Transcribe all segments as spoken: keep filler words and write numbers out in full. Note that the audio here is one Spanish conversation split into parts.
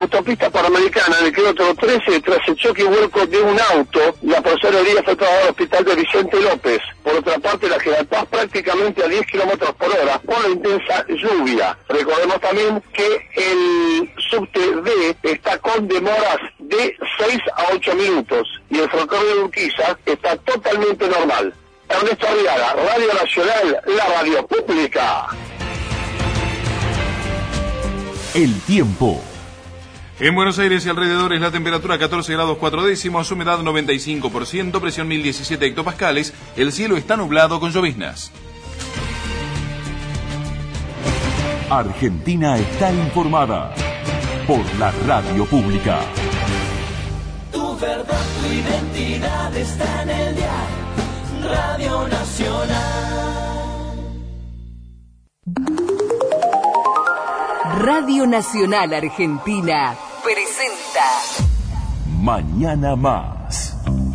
Autopista Panamericana, en el kilómetro trece, tras el choque y vuelco de un auto, la persona herida fue trasladada al hospital de Vicente López. Por otra parte, la General Paz prácticamente a diez kilómetros por hora por la intensa lluvia. Recordemos también que el subte D está con demoras de seis a ocho minutos y el ferrocarril de Urquiza está totalmente normal. Ernesto Arriaga, Radio Nacional, la radio pública. El tiempo. En Buenos Aires y alrededores la temperatura catorce grados cuatro décimos, humedad noventa y cinco por ciento, presión mil diecisiete hectopascales, el cielo está nublado con lloviznas. Argentina está informada por la radio pública. Tu verdad, tu identidad está en el dial, Radio Nacional. Radio Nacional Argentina presenta Mañana Más.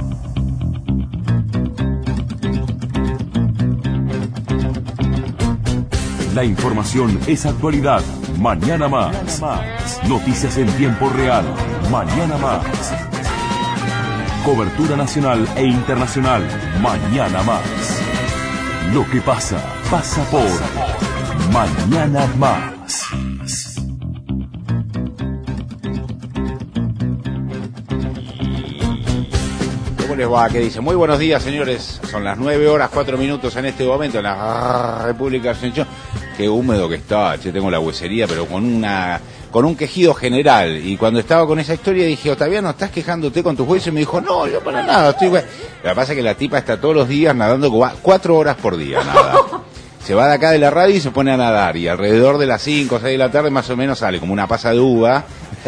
La información es actualidad. Mañana Más. Noticias en tiempo real. Mañana Más. Cobertura nacional e internacional. Mañana Más. Lo que pasa, pasa por Mañana Más. ¿Cómo les va? ¿Qué dice? Muy buenos días, señores. Son las nueve horas cuatro minutos en este momento en la República Argentina. Qué húmedo que está, che, tengo la huesería, pero con una con un quejido general. Y cuando estaba con esa historia dije, Otaviano, ¿estás quejándote con tus huesos? Y me dijo, no, yo para nada, estoy... Lo que pasa es que la tipa está todos los días nadando cuatro horas por día, nada. Se va de acá de la radio y se pone a nadar, y alrededor de las cinco o seis de la tarde más o menos sale como una pasa de uva,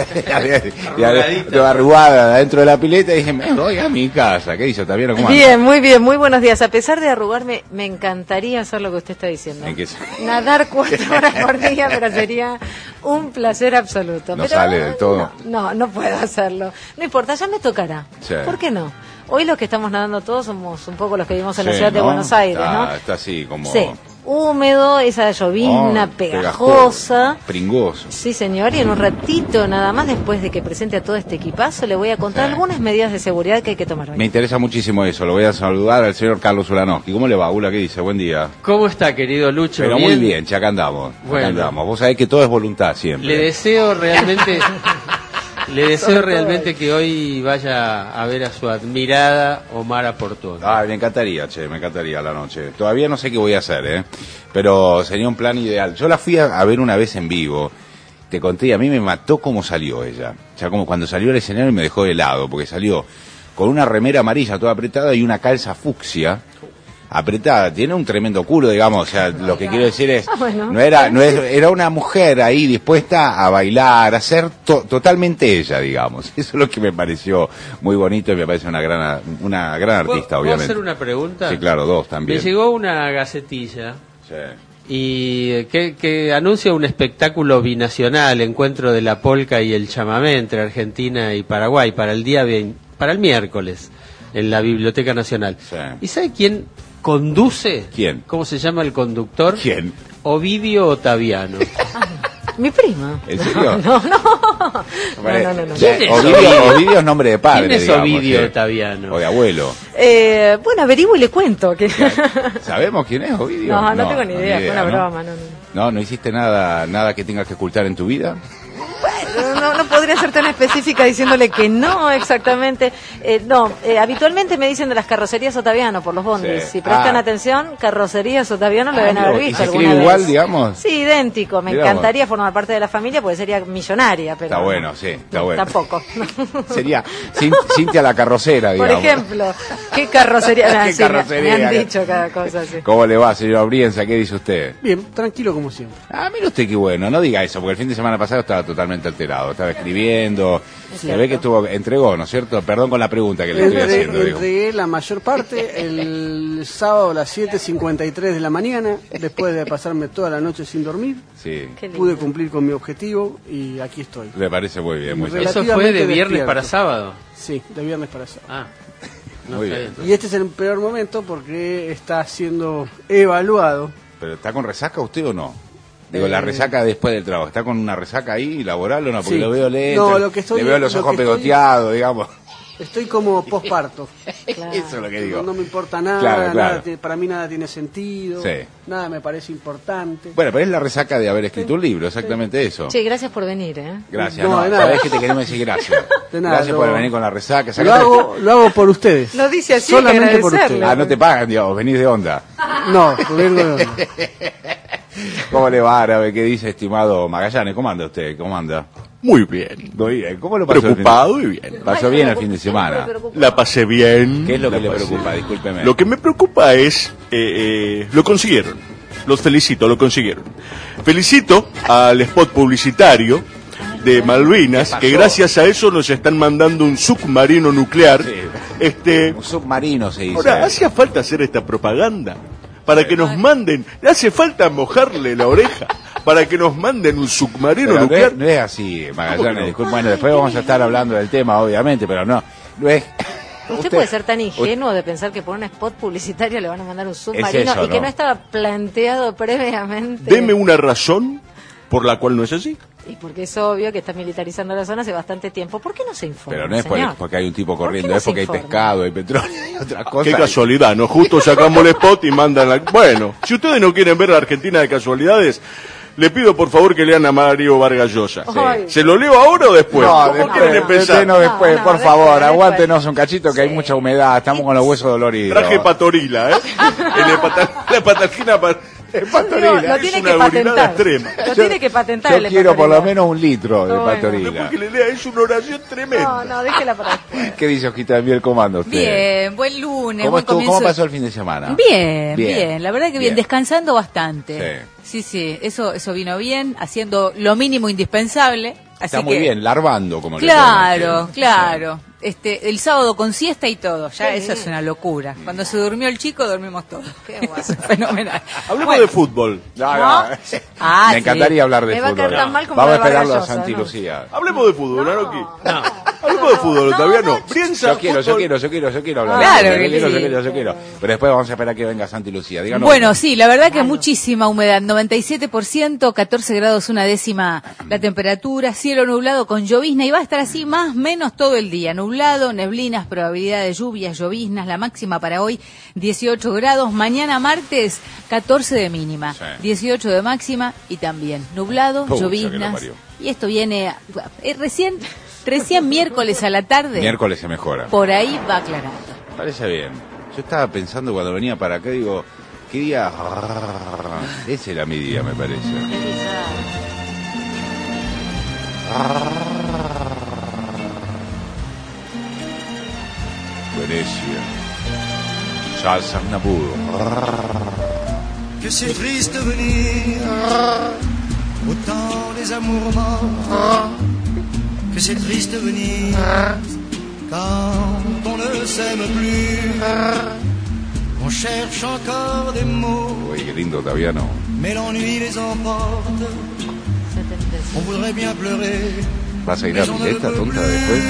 toda arrugada dentro de la pileta, y dije, me voy a mi casa. ¿Qué dice Otaviano? ¿Cómo anda? Bien, muy bien, muy buenos días. A pesar de arrugarme, me encantaría hacer lo que usted está diciendo. ¿En qué? Nadar cuatro horas por día, pero sería un placer absoluto. No pero, sale del todo. No, no, no puedo hacerlo. No importa, ya me tocará. Sí. ¿Por qué no? Hoy los que estamos nadando todos somos un poco los que vivimos en Sí, la ciudad de ¿no? Buenos Aires, está, ¿no? Está así como... Sí. Húmedo, esa llovizna Oh, pegajosa. Pringoso. Sí, señor, y en un ratito, nada más después de que presente a todo este equipazo, le voy a contar Sí. algunas medidas de seguridad que hay que tomar hoy. Me interesa muchísimo eso. Lo voy a saludar al señor Carlos Ulanowski. ¿Cómo le va, Ula? ¿Qué dice? Buen día. ¿Cómo está, querido Lucho? Pero ¿Bien? muy bien, che, acá andamos. Acá Bueno. andamos. Vos sabés que todo es voluntad siempre. Le deseo realmente... Le deseo realmente que hoy vaya a ver a su admirada Omara Portón. Ay, me encantaría, che, me encantaría la noche. Todavía no sé qué voy a hacer, ¿eh? Pero sería un plan ideal. Yo la fui a, a ver una vez en vivo. Te conté, a mí me mató cómo salió ella. O sea, como cuando salió al escenario me dejó helado, porque salió con una remera amarilla toda apretada y una calza fucsia apretada. Tiene un tremendo culo, digamos. O sea, lo que quiero decir es, Ah, bueno. no era, no es, era una mujer ahí dispuesta a bailar, a ser to- totalmente ella, digamos. Eso es lo que me pareció muy bonito y me parece una gran, una gran artista, ¿Puedo obviamente. hacer una pregunta? Sí, claro, dos también. Me llegó una gacetilla Sí. y eh, que, que anuncia un espectáculo binacional, encuentro de la polca y el chamamé entre Argentina y Paraguay para el día veinte, para el miércoles en la Biblioteca Nacional. Sí. ¿Y sabe quién conduce? ¿Quién? ¿Cómo se llama el conductor? ¿Quién? Ovidio Otaviano. Mi prima. ¿En serio? No, no. No, no, no, no. Ya, ¿Quién es Ovidio, Ovidio? Ovidio es nombre de padre, ¿Quién es digamos, Ovidio sí. Otaviano? O de abuelo. Eh, bueno, averiguo y le cuento. Que... ¿Sabemos quién es Ovidio? No, no tengo ni idea, fue una ¿no? broma. No, no. No, ¿no hiciste nada nada que tengas que ocultar en tu vida? Bueno, no, no podría ser tan específica diciéndole que no exactamente. Eh, no, eh, habitualmente me dicen de las carrocerías Otaviano por los bondis. Sí. Si prestan Ah. atención, carrocerías Otaviano lo Ah, deben mira, haber ¿y visto se alguna escribe vez. igual, digamos? Sí, idéntico. Me Mirá encantaría formar parte de la familia porque sería millonaria, pero Está bueno, sí, está no, bueno. Tampoco. Sería Cin- Cintia la carrocera, Por digamos. ejemplo, ¿qué carrocería? Ah, ¿Qué sí, me- carrocería? Me han dicho cada cosa así. ¿Cómo le va, señor Brienza? ¿Qué dice usted? Bien, tranquilo como siempre. Ah, mire usted qué bueno, no diga eso, porque el fin de semana pasado estaba totalmente alterado, estaba escribiendo, se ve que estuvo, entregó, ¿no es cierto? Perdón con la pregunta que le estoy Entre- haciendo, digo. entregué la mayor parte el sábado a las siete cincuenta y tres de la mañana, después de pasarme toda la noche sin dormir. Sí, Qué lindo. Pude cumplir con mi objetivo y aquí estoy. le parece muy bien, muy bien. Eso fue de relativamente viernes despierto. para sábado. Sí, de viernes para sábado. Ah, no Muy está bien. bien. Y este es el peor momento porque está siendo evaluado. ¿Pero está con resaca usted o no? Digo, Eh, la resaca después del trabajo. ¿Está con una resaca ahí laboral o no? Porque Sí. lo veo lento, No, lo que estoy- le veo los lo ojos que estoy- pegoteados, digamos. Estoy como posparto. Claro. Eso es lo que digo. No, no me importa nada, Claro, claro. nada tiene- para mí nada tiene sentido, Sí. nada me parece importante. Bueno, pero es la resaca de haber escrito un libro, exactamente eso. Che, gracias por venir, ¿eh? Gracias, No, no, de nada. sabés que te queremos decir gracias. De nada, gracias lo- por venir con la resaca. Lo Sacate- hago, lo hago por ustedes. Lo dice así, hay que solamente por agradecerle. ustedes. Ah, no te pagan, digamos, venís de onda. No, vengo de- ¿Cómo le va, Árabe? ¿Qué dice, estimado Magallanes? ¿Cómo anda usted? ¿Cómo anda? Muy bien. Muy bien. ¿Cómo lo pasó? Preocupado y el bien. fin- ¿Pasó bien el fin de semana? La pasé bien. ¿Qué es lo que La le pasé- preocupa? Discúlpeme. Lo que me preocupa es, eh, eh, lo consiguieron. Los felicito, lo consiguieron. Felicito al spot publicitario de Malvinas, ¿Qué pasó? que gracias a eso nos están mandando un submarino nuclear. Sí. Este, Un submarino se dice. ahora, ¿hacía falta hacer esta propaganda? Para que nos manden, le hace falta mojarle la oreja, para que nos manden un submarino Pero no nuclear. es, no es así, ¿Cómo que Magallanes. no? Disculpe, bueno, después vamos a estar hablando del tema, obviamente, pero no. No es. Usted, puede ser tan ingenuo de pensar que por un spot publicitario le van a mandar un submarino eso, y que ¿no? no estaba planteado previamente. Deme una razón por la cual no es así. Y porque es obvio que está militarizando la zona hace bastante tiempo. ¿Por qué no se informa, Pero no es por- señor? porque hay un tipo ¿Por qué corriendo, no es se porque hay informa? pescado, hay petróleo, hay otras cosas. Qué casualidad, ¿no? Justo sacamos el spot y mandan la... Bueno, si ustedes no quieren ver la Argentina de casualidades, le pido por favor que lean a Mario Vargas Llosa. Ay. ¿Se lo leo ahora o después? No, ¿Cómo después, quieren empezar? denos después, No, no, por después, favor, después. aguántenos un cachito que hay mucha humedad, estamos con los huesos doloridos. Traje patorila, ¿eh? El hepata- la hepatalgina pa- Hepatorila. Digo, lo es tiene una que gorilada patentar. extrema. Lo tiene que patentar Yo el quiero por lo hepatorila. menos un litro de No, bueno. patorila. Después que le lea, es una oración tremenda. No, no, déjela para después. ¿Qué dice Hojita de Miel? ¿Cómo anda usted? Bien, buen lunes, ¿Cómo, buen estuvo- comienzo. ¿Cómo pasó el fin de semana? Bien, Bien. bien, la verdad que bien, Bien. descansando bastante. Sí, sí, eso eso vino bien, haciendo lo mínimo indispensable. Así Está muy que, bien, larvando, como le Claro, llaman. claro. Este, el sábado con siesta y todo, ya Qué eso bien. es una locura. Cuando se durmió el chico, dormimos todos. Qué guay. Es fenomenal. Hablemos Bueno, de fútbol. No, no. ¿No? Ah, Me encantaría sí. hablar de Me va a fútbol. caer tan mal como Vamos a de Vargas esperarlo a Llosa, Santi ¿no? Lucía. Hablemos de fútbol, Naroki. Hablemos de fútbol, todavía no. Brienza, Yo quiero, yo fútbol. quiero, yo quiero, yo quiero hablar. Claro yo que quiero, sí. yo quiero, yo quiero. Pero después vamos a esperar a que venga Santi Lucía. Díganos. Bueno, sí, la verdad que muchísima humedad, noventa y siete por ciento, catorce grados una décima la temperatura, cielo nublado con llovizna y va a estar así más o menos todo el día. Nublado, neblinas, probabilidad de lluvias, lloviznas, la máxima para hoy dieciocho grados, mañana martes catorce de mínima, Sí. dieciocho de máxima y también nublado, Pucha, que lo lloviznas. parió. Y esto viene eh, recién, recién miércoles a la tarde, Miércoles se mejora. por ahí va aclarando. Parece bien. Yo estaba pensando cuando venía para acá, digo, ¿qué día? Ese era mi día, me parece. Venecia. Charles Aznavour. Que c'est triste de venir au temps des amours morts. Que c'est triste de venir quand on ne s'aime plus. On cherche encore des mots, Uy, qué lindo, Taviano. mais l'ennui les emporte. On voudrait bien pleurer, ¿Vas a ir a mais on ne le Pileta, peut tonta, plus. después?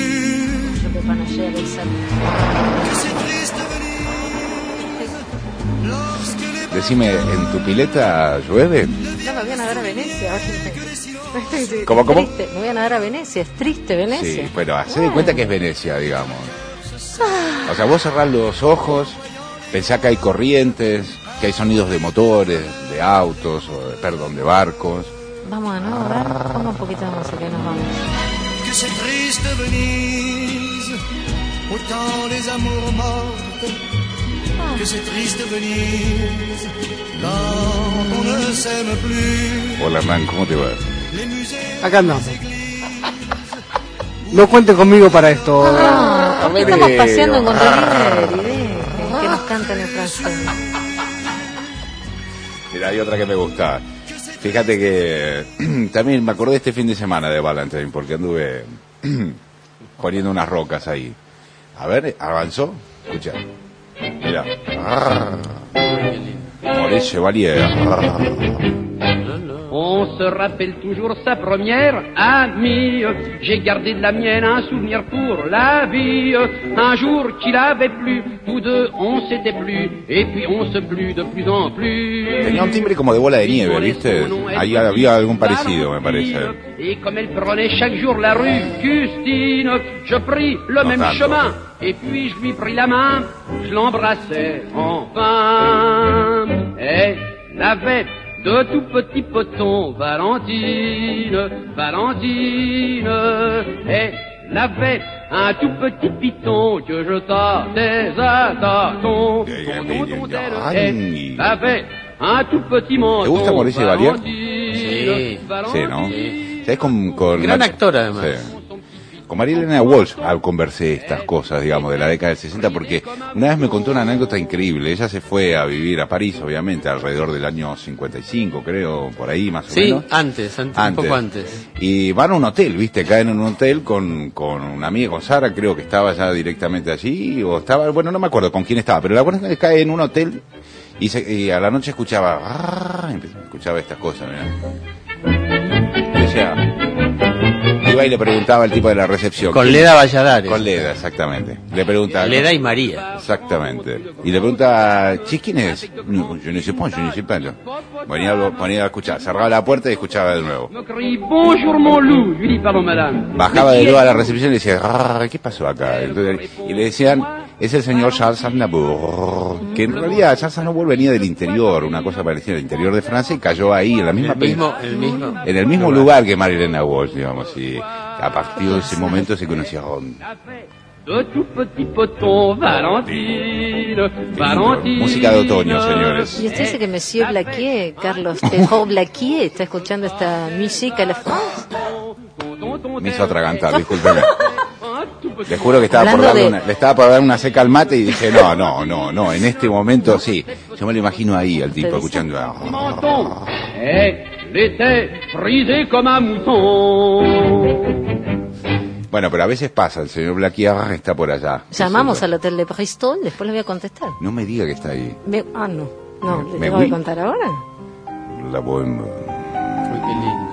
Que c'est triste de venir lorsque les Decime, ¿en tu pileta llueve? Ya me voy a nadar a Venecia. ¿Cómo, cómo? Triste, me voy a nadar a Venecia. Es triste Venecia. Sí, bueno, hacé de cuenta que es Venecia, digamos. O sea, vos cerrás los ojos, pensá que hay corrientes, que hay sonidos de motores, de autos, o de, perdón, de barcos. Vamos a no, a ver, ponga un poquito de música y nos vamos. que c'est triste de Venise au temps des amours mortes. Que c'est triste de Venise quand on ne s'aime plus. Hola, Hernán, ¿cómo te va? Les musées, Acá andamos. No cuente conmigo para esto. Ah, ¿por qué ver, estamos eh, paseando en ah. Controliberi? Dejen que nos canten en francés. Mira, hay otra que me gusta. Fíjate que también me acordé este fin de semana de Valentine, porque anduve poniendo unas rocas ahí. A ver, avanzó. Escucha. Mira. Ah. Como Maurice Chevalier. On se rappelle toujours sa première amie. J'ai gardé de la mienne un souvenir pour la vie. Un jour qu'il avait plu, tous deux on s'était plu, et puis on se plut de plus en plus. Tenía un timbre como de bola de nieve, ¿viste? Ahí había algún parecido, me parece. Et comme elle prenait chaque jour la rue Custine, je pris le No même tanto. chemin, et puis je lui pris la main, je l'embrassais enfin. Elle avait de tout petits potons, Valentine, Valentine. Elle avait un tout petit piton que je tâtais à tâtons. Tonton, tonton, elle avait un tout petit menton. ¿Te gusta Maurice Chevalier? Valentine, Sí, ¿no? ¿Sabes con, con Gran Mar- actor, además. Sí. Con María Elena Walsh ah, conversé estas cosas, digamos, de la década del sesenta, porque una vez me contó una anécdota increíble. Ella se fue a vivir a París, obviamente, alrededor del año cincuenta y cinco, creo, por ahí más o Sí, menos. antes, antes, un poco antes. Y van a un hotel, ¿viste? Caen en un hotel con, con una amiga, con Sara, creo que estaba ya directamente allí, o estaba, bueno, no me acuerdo con quién estaba, pero la cuestión es que cae en un hotel y, se, y a la noche escuchaba, ah, escuchaba estas cosas, mirá. Y decía, iba y le preguntaba al tipo de la recepción. Con ¿quién? Leda Valladares. Con Leda, exactamente. Le pregunta. Leda y María. Exactamente. Y le pregunta, che, ¿quién es? No, yo no sé, yo no sé, Pedro. Ponía, ponía a escuchar, cerraba la puerta y escuchaba de nuevo. me crie bonjour mon loup, je lui dis pardon madame. Bajaba de nuevo a la recepción y decía, "Ah, ¿qué pasó acá?" Entonces, y le decían, es el señor Charles Aznavour, que en realidad Charles Aznavour venía del interior, una cosa parecida del interior de Francia, y cayó ahí en la misma El mismo, el mismo. en el mismo lugar que Marilena Walsh, digamos, y a partir de ese momento se conocieron. De tout petit poton, Valentine, Valentine. Música de otoño, señores. Y usted dice que Monsieur Blaquier, Carlos Tejo Blaquier, está escuchando esta música a la France. Me hizo atragantar, discúlpeme. Le juro que estaba por Hablando darle de- una, le estaba por dar una seca al mate y dije, no, no, no, no, en este momento sí. Yo me lo imagino ahí, al tipo, escuchando. Menton. Elle était frisée comme un mouton. Bueno, pero a veces pasa, el señor Blaquier está por allá. Llamamos al hotel de Bristol, después le voy a contestar. No me diga que está ahí. Me- ah, no. No, Me- ¿le me tengo que voy. contar ahora? La bohemia. Uy, qué lindo.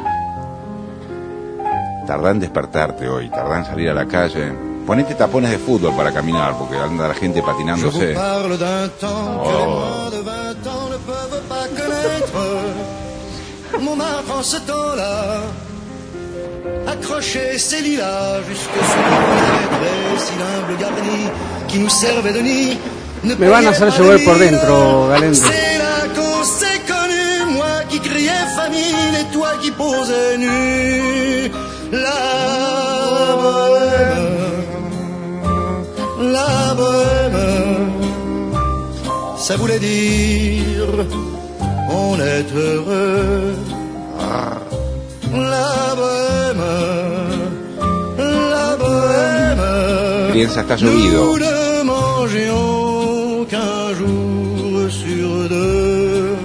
Tardá en despertarte hoy, tardá en salir a la calle. Ponete tapones de fútbol para caminar, porque anda la gente Je vous patinándose. parle d'un temps que les moins de vingt ans ne peuvent pas connaître. Montmartre en ce temps-là accrochait ses lilas jusque sous les cylindres garnis qui nous servaient de nid. Ne Me van a hacer payaient pas llover de por mine. dentro, Galende. C'est là qu'on s'est connus, moi qui criais famine et toi qui posais nu. La bohème, la bohème, ça voulait dire on est heureux. La bohème, la bohème. Piensa, está llovido. Nous ne mangions qu'un jour sur deux.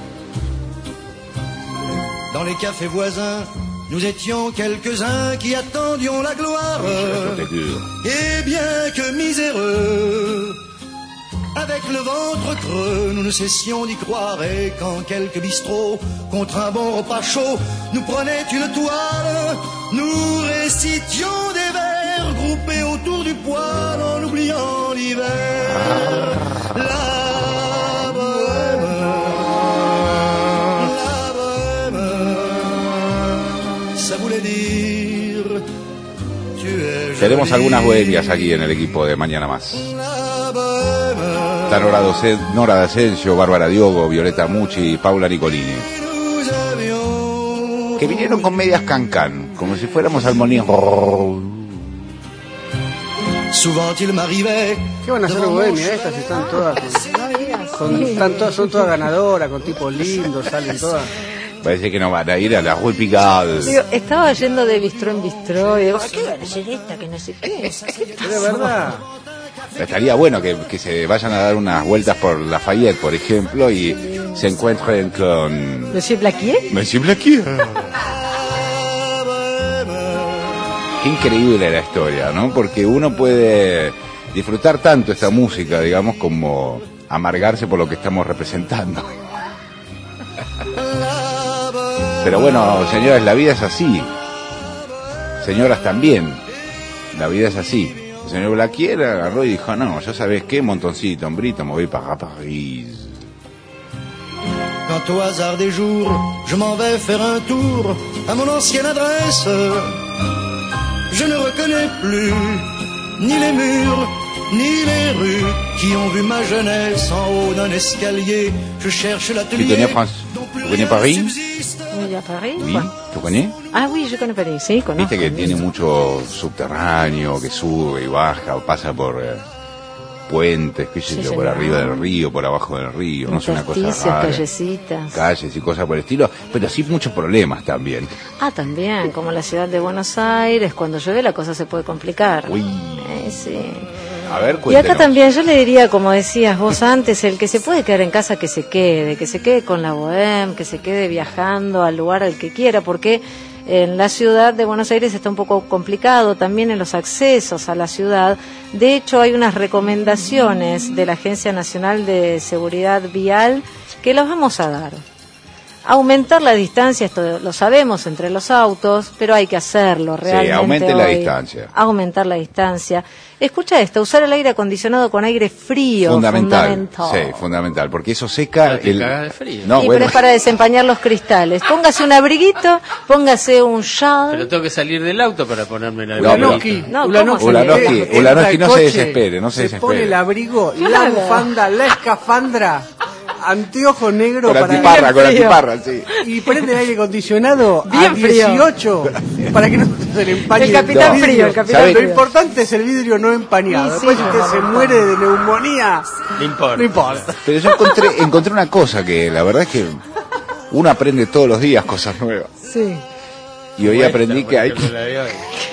Dans les cafés voisins, nous étions quelques-uns qui attendions la gloire. Et bien que miséreux, avec le ventre creux, nous ne cessions d'y croire. Et quand quelques bistrots, contre un bon repas chaud, nous prenaient une toile, nous récitions des vers groupés autour du poêle en oubliant l'hiver. La bohème, la bohème, ça voulait dire tu es Tenemos jolie. algunas bohemias aquí en el equipo de Mañana Más. La bohème. Está Nora, Doce- Nora D'Asensio, Bárbara Diogo, Violeta Mucci y Paula Nicolini. Que vinieron con medias cancán, como si fuéramos al Molino. Souvent il m'arrivait. ¿Qué van a hacer bohemia estas? Están todas con, con- están todas, son todas ganadoras, con tipos lindos, salen todas. Parece que no van a ir a la Rue Pigalle. Digo, estaba yendo de bistró en bistró y digo, ¿qué va a ser esta? Que no sé qué. ¿Qué De verdad. Estaría bueno que, que se vayan a dar unas vueltas por Lafayette, por ejemplo, y se encuentren con ¿Monsieur Blaquier? Monsieur Blaquier. Qué increíble la historia, ¿no? Porque uno puede disfrutar tanto esta música, digamos, como amargarse por lo que estamos representando. Pero bueno, señoras, la vida es así. Señoras también. La vida es así. El señor Blaquier agarró y dijo, no, ya sabes qué, montoncito, hombrito, me voy para París. Quand au hasard des jours, je m'en vais faire un tour à mon ancienne adresse, je ne reconnais plus ni les murs, ni les rues qui ont vu ma jeunesse en haut d'un escalier. Je cherche Tu l'atelier. connais France? Tu connais Paris? Oui, à Paris. Oui. Bueno. ¿Tu connais? Ah, oui, je connais Paris, sí, conozco. Viste que tiene mucho subterráneo, que sube y baja, o pasa por eh, puentes, qué sé Sí, yo, por señor. arriba del río, por abajo del río, no es una cosa Intersticios, rara. callecitas. Calles y cosas por el estilo, pero sí muchos problemas también. Ah, también, como la ciudad de Buenos Aires, cuando llueve la cosa se puede complicar. Uy. Eh, sí. A ver, Y acá cuéntenos. también yo le diría, como decías vos antes, el que se puede quedar en casa que se quede, que se quede con la bohème, que se quede viajando al lugar al que quiera, porque en la ciudad de Buenos Aires está un poco complicado también en los accesos a la ciudad. De hecho, hay unas recomendaciones de la Agencia Nacional de Seguridad Vial que las vamos a dar. Aumentar la distancia, esto lo sabemos, entre los autos, pero hay que hacerlo realmente. Sí, aumente la hoy. distancia. Aumentar la distancia. Escucha esto, usar el aire acondicionado con aire frío. Fundamental. Fundamental. Sí, fundamental, porque eso seca te el... cagas de frío. No, y bueno. pero es para desempañar los cristales. Póngase un abriguito, póngase un shawl. Pero tengo que salir del auto para ponerme la No, Ulanowski, No, Ulanowski, ¿cómo se Ulanowski, entra Ulanowski, al no se coche, desespere, no se se desespere. pone el abrigo, la Claro. bufanda, la escafandra, anteojo negro Con para antiparra, con Bien frío. antiparra, sí. y prende el aire acondicionado Bien a frío. dieciocho para que no se le empañe El capitán vidrio. frío, el capitán ¿Sabe? Lo frío. importante es el vidrio no empañado. Sí, sí, Después si usted se fundamental. muere de neumonía, No importa. no importa. Pero yo encontré, encontré una cosa que la verdad es que uno aprende todos los días cosas nuevas. Sí. Y hoy Muestra, aprendí por que hay ejemplo, que... la de hoy.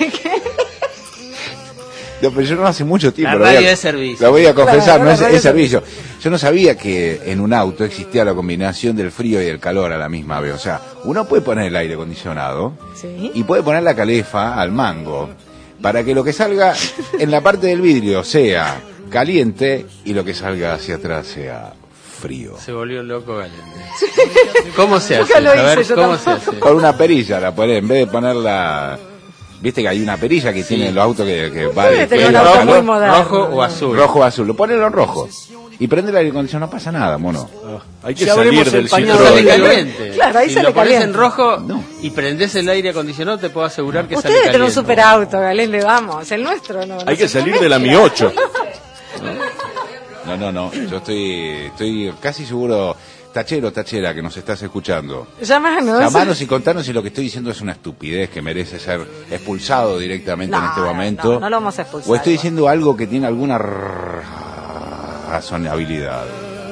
No, pero yo no hace mucho tiempo. La lo voy a- radio es servicio. Lo voy a confesar, Claro, no la es, radio es es servicio. Yo no sabía que en un auto existía la combinación del frío y del calor a la misma vez. O sea, uno puede poner el aire acondicionado Sí. y puede poner la calefa al mango para que lo que salga en la parte del vidrio sea caliente y lo que salga hacia atrás sea frío. Se volvió loco Galende. ¿Cómo se hace? Nunca lo A ver, hice yo ¿cómo se tampoco. hace? Con una perilla la ponés, en vez de ponerla... Viste que hay una perilla que tiene los autos que, que va Debe de tener frío un a auto calor. muy moderno. ¿Rojo o azul? Rojo o azul, lo ponen en rojo. Y prende el aire acondicionado, no pasa nada, mono. Hay que Ya salir habremos del empañado No Citroën. sale el caliente. Claro, ahí si sale lo pones caliente. en rojo No. y prendes el aire acondicionado, te puedo asegurar que Usted sale debe tener un caliente. superauto, Galende, vamos. El nuestro no. no Hay que se salir de la Mi mezcla. ocho. No, no, no, yo estoy, estoy casi seguro, tachero, tachera, que nos estás escuchando. Llámanos. Llamanos y contanos si lo que estoy diciendo es una estupidez que merece ser expulsado directamente en No, este no, momento. no, no lo vamos a expulsar. O estoy diciendo algo que tiene alguna r- razonabilidad.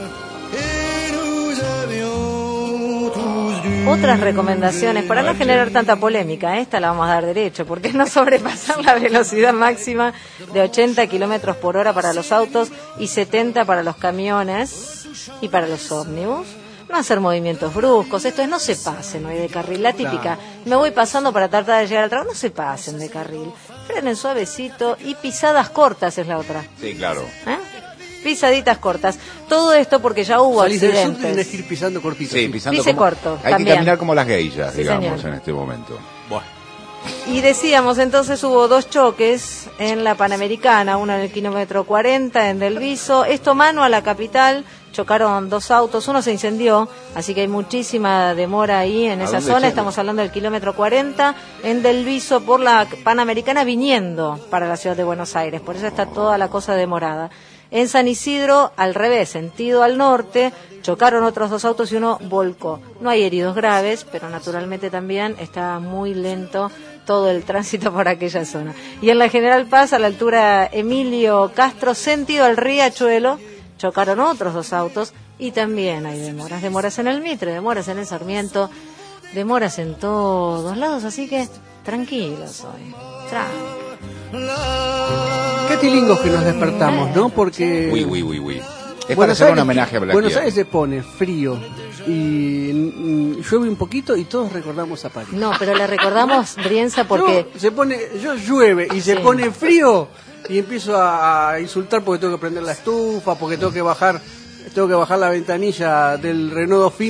Otras recomendaciones, para no generar tanta polémica, esta la vamos a dar derecho, porque es no sobrepasar la velocidad máxima de ochenta kilómetros por hora para los autos y setenta para los camiones y para los ómnibus. No hacer movimientos bruscos, esto es no se pasen hoy de carril. La típica, me voy pasando para tratar de llegar al trabajo, no se pasen de carril. Frenen suavecito y pisadas cortas es la otra. Sí, claro. ¿Eh? Pisaditas cortas. Todo esto porque ya hubo Salís del sur, tenés accidentes. que ir pisando cortito. Sí, pisando Pise como- corto, Hay también. que caminar como las geishas, Sí, digamos, señor. en este momento. Y decíamos, entonces hubo dos choques en la Panamericana, uno en el kilómetro cuarenta en Del Viso. Esto mano a la capital, chocaron dos autos, uno se incendió, así que hay muchísima demora ahí en ¿A esa dónde, zona. Chelo? Estamos hablando del kilómetro cuarenta en Del Viso por la Panamericana viniendo para la ciudad de Buenos Aires. Por eso está toda la cosa demorada. En San Isidro, al revés, sentido al norte, chocaron otros dos autos y uno volcó. No hay heridos graves, pero naturalmente también está muy lento todo el tránsito por aquella zona. Y en la General Paz, a la altura Emilio Castro, sentido al Riachuelo, chocaron otros dos autos y también hay demoras. Demoras en el Mitre, demoras en el Sarmiento, demoras en todos lados, así que tranquilos hoy. Tranquilos. Qué tilingos que nos despertamos, ¿no? Porque Uy, uy, uy, uy. Es para Buenos hacer un Aires- homenaje a Black Buenos Year. Aires se pone frío y mm, llueve un poquito y todos recordamos a París. No, pero le recordamos, Brienza, porque... Yo, se pone, yo llueve y se Sí. pone frío y empiezo a, a insultar porque tengo que prender la estufa, porque tengo que bajar, tengo que bajar la ventanilla del Renault Dauphine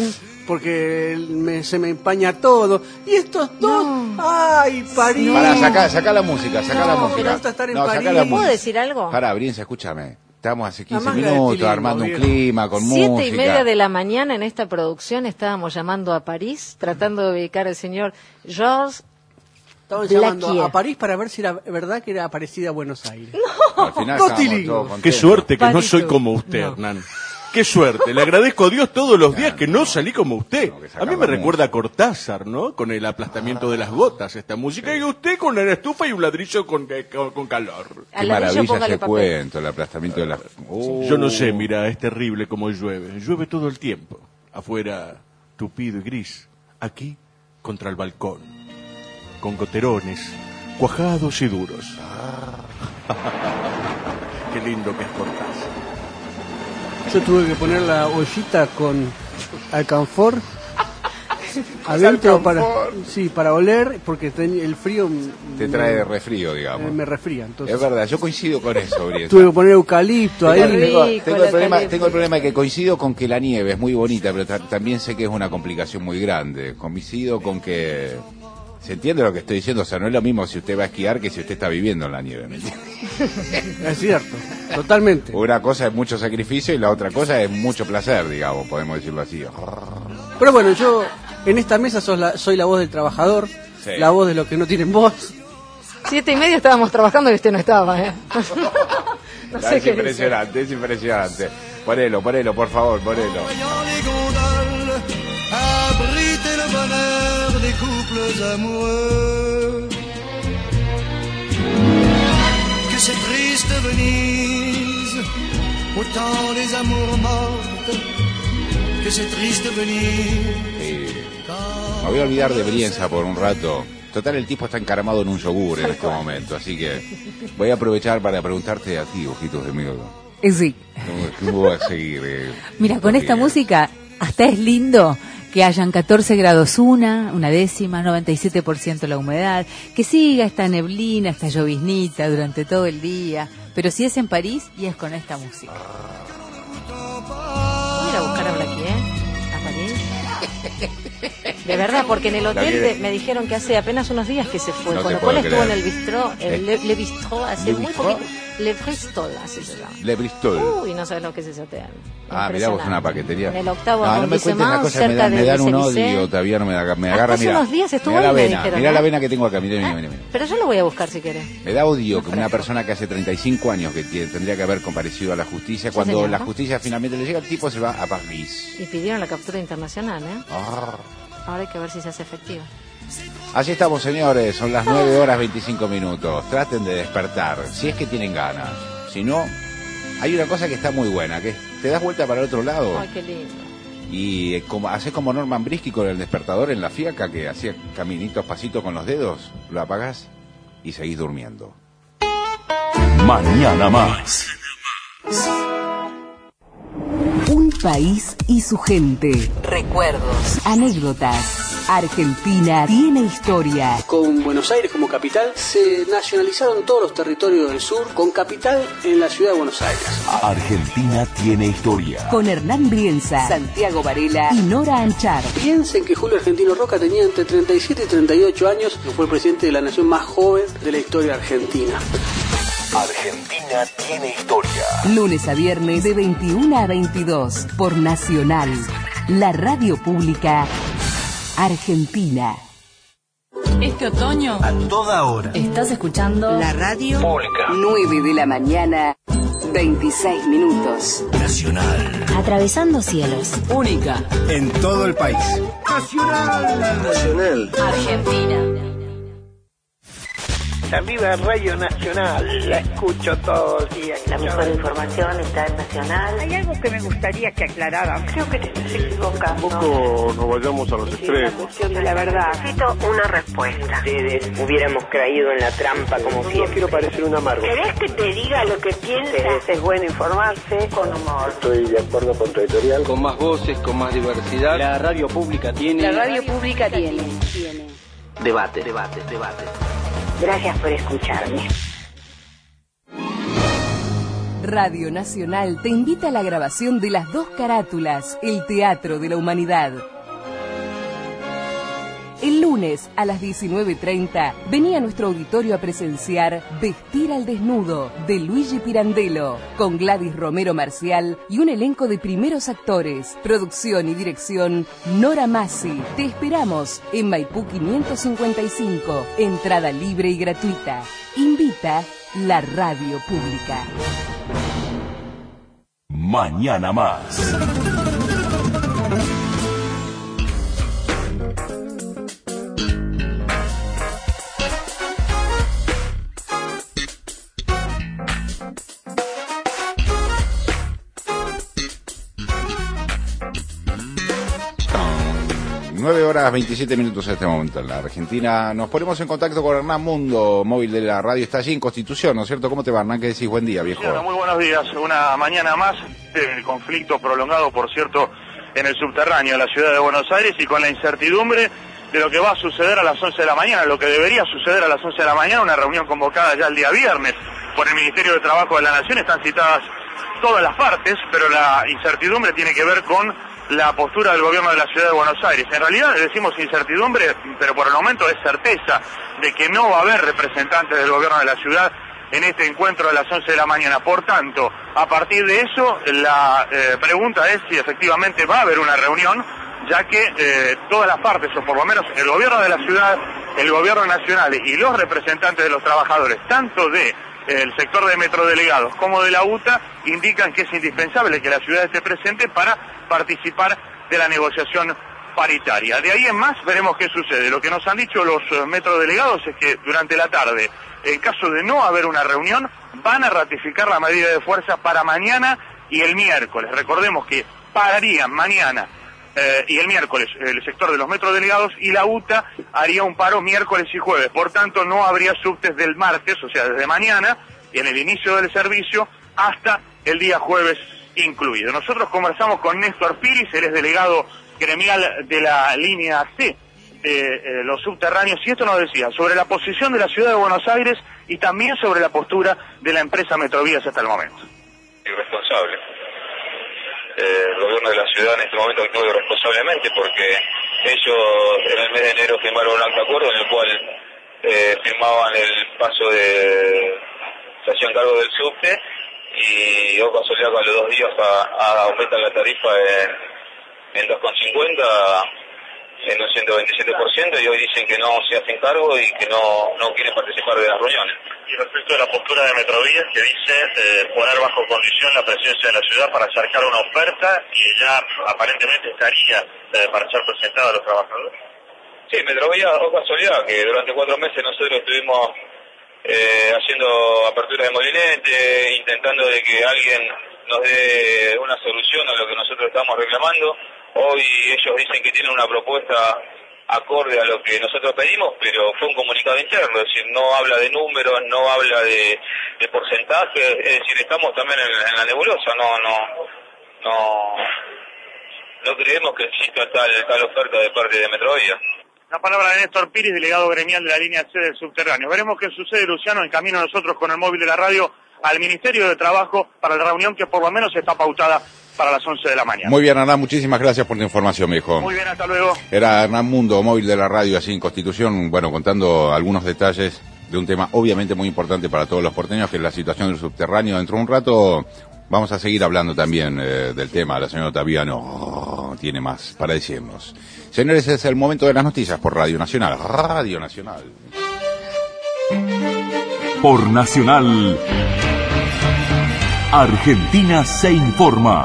porque me, se me empaña todo. Y estos dos, no. ¡ay, París! Pará, sacá, sacá la música, sacá no, la música. Me gusta estar en no, París. ¿Puedo ¿Puedo decir algo? Pará, Brienza, escúchame. Estamos hace quince minutos armando un clima con Siete música. Siete y media de la mañana en esta producción estábamos llamando a París, tratando de ubicar al señor Georges. Estaban llamando a París para ver si era verdad que era aparecida a Buenos Aires. No, al final Qué suerte que París. no soy como usted, no. Hernán. Qué suerte, le agradezco a Dios todos los días que no salí como usted. A mí me recuerda a Cortázar, ¿no? Con el aplastamiento de las gotas, esta música, y usted con una estufa y un ladrillo con, con, con calor. Qué maravilla ese cuento, el aplastamiento de las... Oh. Yo no sé, mira, es terrible como llueve. Llueve todo el tiempo. Afuera, tupido y gris. Aquí, contra el balcón. Con goterones, cuajados y duros. Qué lindo que es Cortázar. Yo tuve que poner la ollita con alcanfor adentro para, sí, para oler, porque ten, el frío te trae de resfrío, digamos. Me, me resfría, entonces. Es verdad, yo coincido con eso, Brienza. Tuve que poner eucalipto ahí. Tengo, tengo, el problema, tengo el problema de que coincido con que la nieve es muy bonita, pero ta- también sé que es una complicación muy grande. Coincido con que... ¿Se entiende lo que estoy diciendo? O sea, no es lo mismo si usted va a esquiar que si usted está viviendo en la nieve, ¿me entiende? Es cierto, totalmente. Una cosa es mucho sacrificio y la otra cosa es mucho placer, digamos, podemos decirlo así. Pero bueno, yo en esta mesa soy la, soy la voz del trabajador, sí. La voz de los que no tienen voz. Siete y media estábamos trabajando y usted no estaba, ¿eh? No sé es qué impresionante, es impresionante. Ponelo, ponelo, por favor, ponelo. Abrite le bonheur des couples amoureux. Que c'est triste Venise, autant les amours mortes. Que c'est triste Venise. Sí. Me voy a olvidar de Brienza por un rato. Total, el tipo está encaramado en un yogur en este momento, así que voy a aprovechar para preguntarte a ti, ojitos de miedo. Sí. ¿Cómo, cómo vas a seguir? Eh, Mira, con esta música hasta es lindo que hayan catorce grados una, una décima, noventa y siete por ciento la humedad, que siga esta neblina, esta lloviznita durante todo el día, pero si es en París y es con esta música. Voy a ir a buscar a Blacky, ¿eh? A París. De verdad, porque en el hotel de, me dijeron que hace apenas unos días que se fue, no con lo cual estuvo creer. en el bistró, el ¿Eh? Le, Le Bistró, hace ¿Le muy Bistró? poquito. Le Bristol, así se llama. Le Bristol. Uy, no sabes lo que es ese hotel. Ah, mirá vos, una paquetería. En el octavo no, no me cuentes las cosas, me, da, me dan un odio, todavía no me, da, me agarra, hace mira. unos días estuvo mirá la ahí, me vena, dijeron, mirá ¿no? la vena que tengo acá, mirá, mirá, mirá, mirá. Pero yo lo voy a buscar si querés. Me da odio que una persona que hace treinta y cinco años que tiene, tendría que haber comparecido a la justicia, Sí, cuando señora. la justicia finalmente le llega, el tipo se va a París. Y pidieron la captura internacional, ¿eh? Ah. Ahora hay que ver si se hace efectiva. Así estamos, señores, son las nueve horas veinticinco minutos. Traten de despertar, si es que tienen ganas. Si no, hay una cosa que está muy buena, que es, te das vuelta para el otro lado. Ay, qué lindo. Y eh, como haces como Norman Brisky con el despertador en la fiaca, que hacía caminitos, pasitos con los dedos, lo apagás y seguís durmiendo. Mañana más. Un país y su gente. Recuerdos, anécdotas. Argentina tiene historia. Con Buenos Aires como capital, se nacionalizaron todos los territorios del sur, con capital en la ciudad de Buenos Aires. Argentina tiene historia. Con Hernán Brienza, Santiago Varela y Nora Anchar. Piensen que Julio Argentino Roca tenía entre treinta y siete y treinta y ocho años y fue el presidente de la nación más joven de la historia argentina. Argentina tiene historia. Lunes a viernes de veintiuna a veintidós por Nacional, la radio pública argentina. Este otoño, A toda hora. Estás escuchando la radio pública. nueve de la mañana, veintiséis minutos. Nacional. Atravesando cielos. Única en todo el país. Nacional. Nacional. Argentina. La viva Radio Nacional, la escucho todos los días. La mejor información está en Nacional. Hay algo que me gustaría que aclararan. Creo que te estás equivocando. Tampoco nos vayamos a los La extremos. cuestión de la verdad. Necesito una respuesta. Ustedes hubiéramos caído en la trampa como No siempre. quiero parecer un amargo. ¿Querés que te diga lo que piensas? Es bueno informarse. Con humor. Estoy de acuerdo con tu editorial. Con más voces, con más diversidad. La radio pública tiene. La radio pública tiene. Debate, debate, debate. Gracias por escucharme. Radio Nacional te invita a la grabación de las dos carátulas, el Teatro de la Humanidad. El lunes a las diecinueve treinta venía a nuestro auditorio a presenciar Vestir al Desnudo de Luigi Pirandello, con Gladys Romero Marcial y un elenco de primeros actores. Producción y dirección Nora Massi. Te esperamos en Maipú quinientos cincuenta y cinco. Entrada libre y gratuita. Invita la Radio Pública. Mañana más. nueve horas veintisiete minutos en este momento en la Argentina. Nos ponemos en contacto con Hernán Mundo, móvil de la radio. Está allí en Constitución, ¿no es cierto? ¿Cómo te va, Hernán? ¿Qué decís? Buen día, viejo. Bueno, muy buenos días. Una mañana más. El conflicto prolongado, por cierto, en el subterráneo de la ciudad de Buenos Aires y con la incertidumbre de lo que va a suceder a las once de la mañana, lo que debería suceder a las once de la mañana, una reunión convocada ya el día viernes por el Ministerio de Trabajo de la Nación. Están citadas todas las partes, pero la incertidumbre tiene que ver con la postura del gobierno de la ciudad de Buenos Aires. En realidad decimos incertidumbre, pero por el momento es certeza de que no va a haber representantes del gobierno de la ciudad en este encuentro de las once de la mañana. Por tanto, a partir de eso, la eh, pregunta es si efectivamente va a haber una reunión, ya que eh, todas las partes, o por lo menos el gobierno de la ciudad, el gobierno nacional y los representantes de los trabajadores, tanto de el sector de metrodelegados como de la U T A, indican que es indispensable que la ciudad esté presente para participar de la negociación paritaria. De ahí en más veremos qué sucede. Lo que nos han dicho los eh, metrodelegados es que durante la tarde, en caso de no haber una reunión, van a ratificar la medida de fuerza para mañana y el miércoles. Recordemos que pararían mañana eh, y el miércoles el sector de los metrodelegados y la U T A haría un paro miércoles y jueves. Por tanto, no habría subtes del martes, o sea, desde mañana y en el inicio del servicio hasta el día jueves incluido. Nosotros conversamos con Néstor Piris, él es delegado gremial de la línea C de eh, los subterráneos, y esto nos decía sobre la posición de la ciudad de Buenos Aires y también sobre la postura de la empresa Metrovías hasta el momento. Irresponsable. Eh, el gobierno de la ciudad en este momento actúa irresponsablemente porque ellos en el mes de enero firmaron un acta de acuerdo en el cual eh, firmaban el paso de... se hacían cargo del subte y oh casualidad que a los dos días a, a aumentan la tarifa en, en dos con cincuenta en un ciento veintisiete por ciento y hoy dicen que no se hacen cargo y que no, no quieren participar de las reuniones. Y respecto de la postura de Metrovías, que dice eh, poner bajo condición la presencia de la ciudad para acercar una oferta y ya aparentemente estaría eh, para ser presentada a los trabajadores. Sí, Metrovías, o casualidad, que durante cuatro meses nosotros estuvimos eh, haciendo aperturas de molinete, intentando de que alguien nos dé una solución a lo que nosotros estamos reclamando. Hoy ellos dicen que tienen una propuesta acorde a lo que nosotros pedimos, pero fue un comunicado interno, es decir, no habla de números, no habla de, de porcentajes, es decir, estamos también en, en la nebulosa, no no no no creemos que exista tal tal oferta de parte de Metrovía. La palabra de Néstor Piris, delegado gremial de la línea C del subterráneo. Veremos qué sucede, Luciano, en camino nosotros con el móvil de la radio al Ministerio de Trabajo para la reunión que por lo menos está pautada para las once de la mañana. Muy bien, Hernán, muchísimas gracias por la información, viejo. Muy bien, hasta luego. Era Hernán Mundo, móvil de la radio, así en Constitución, bueno, contando algunos detalles de un tema obviamente muy importante para todos los porteños, que es la situación del subterráneo. Dentro de un rato vamos a seguir hablando también eh, del tema. La señora Otaviano oh, tiene más para decirnos. Señores, es el momento de las noticias por Radio Nacional. Radio Nacional. Por Nacional, Argentina se informa.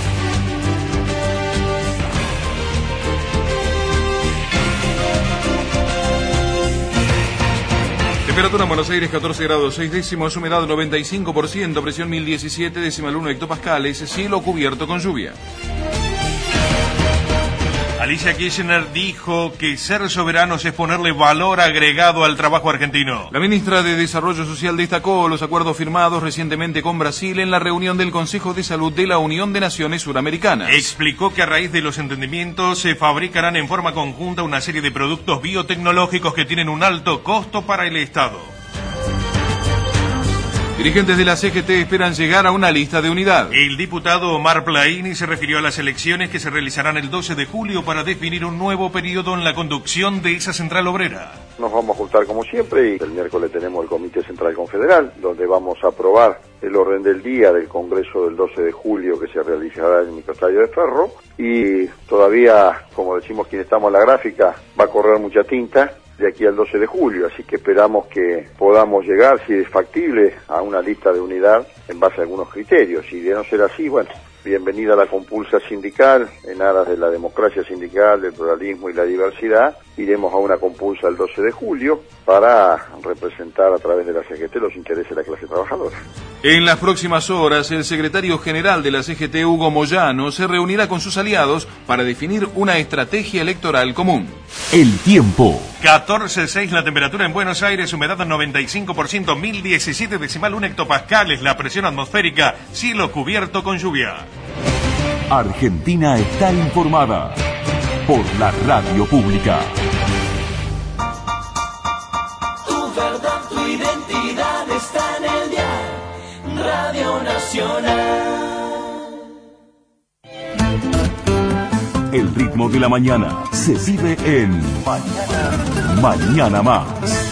Temperatura en Buenos Aires catorce grados seis décimos, humedad noventa y cinco por ciento, presión mil diecisiete decimal uno hectopascales, cielo cubierto con lluvia. Alicia Kirchner dijo que ser soberanos es ponerle valor agregado al trabajo argentino. La ministra de Desarrollo Social destacó los acuerdos firmados recientemente con Brasil en la reunión del Consejo de Salud de la Unión de Naciones Suramericanas. Explicó que a raíz de los entendimientos se fabricarán en forma conjunta una serie de productos biotecnológicos que tienen un alto costo para el Estado. Dirigentes de la C G T esperan llegar a una lista de unidad. El diputado Omar Plaini se refirió a las elecciones que se realizarán el doce de julio para definir un nuevo periodo en la conducción de esa central obrera. Nos vamos a juntar como siempre y el miércoles tenemos el Comité Central Confederal, donde vamos a aprobar el orden del día del Congreso del doce de julio que se realizará en el Microestadio de Ferro. Y todavía, como decimos quienes estamos en la gráfica, va a correr mucha tinta de aquí al doce de julio, así que esperamos que podamos llegar, si es factible, a una lista de unidad en base a algunos criterios. Y de no ser así, bueno, bienvenida a la compulsa sindical, en aras de la democracia sindical, del pluralismo y la diversidad. Iremos a una compulsa el doce de julio para representar a través de la C G T los intereses de la clase trabajadora. En las próximas horas, el secretario general de la C G T, Hugo Moyano, se reunirá con sus aliados para definir una estrategia electoral común. El tiempo. catorce punto seis la temperatura en Buenos Aires, humedad noventa y cinco por ciento, mil diecisiete decimal uno hectopascales, la presión atmosférica, cielo cubierto con lluvia. Argentina está informada por la radio pública. Tu verdad, tu identidad está en el dial Radio Nacional. El ritmo de la mañana se vive en Mañana, Mañana Más.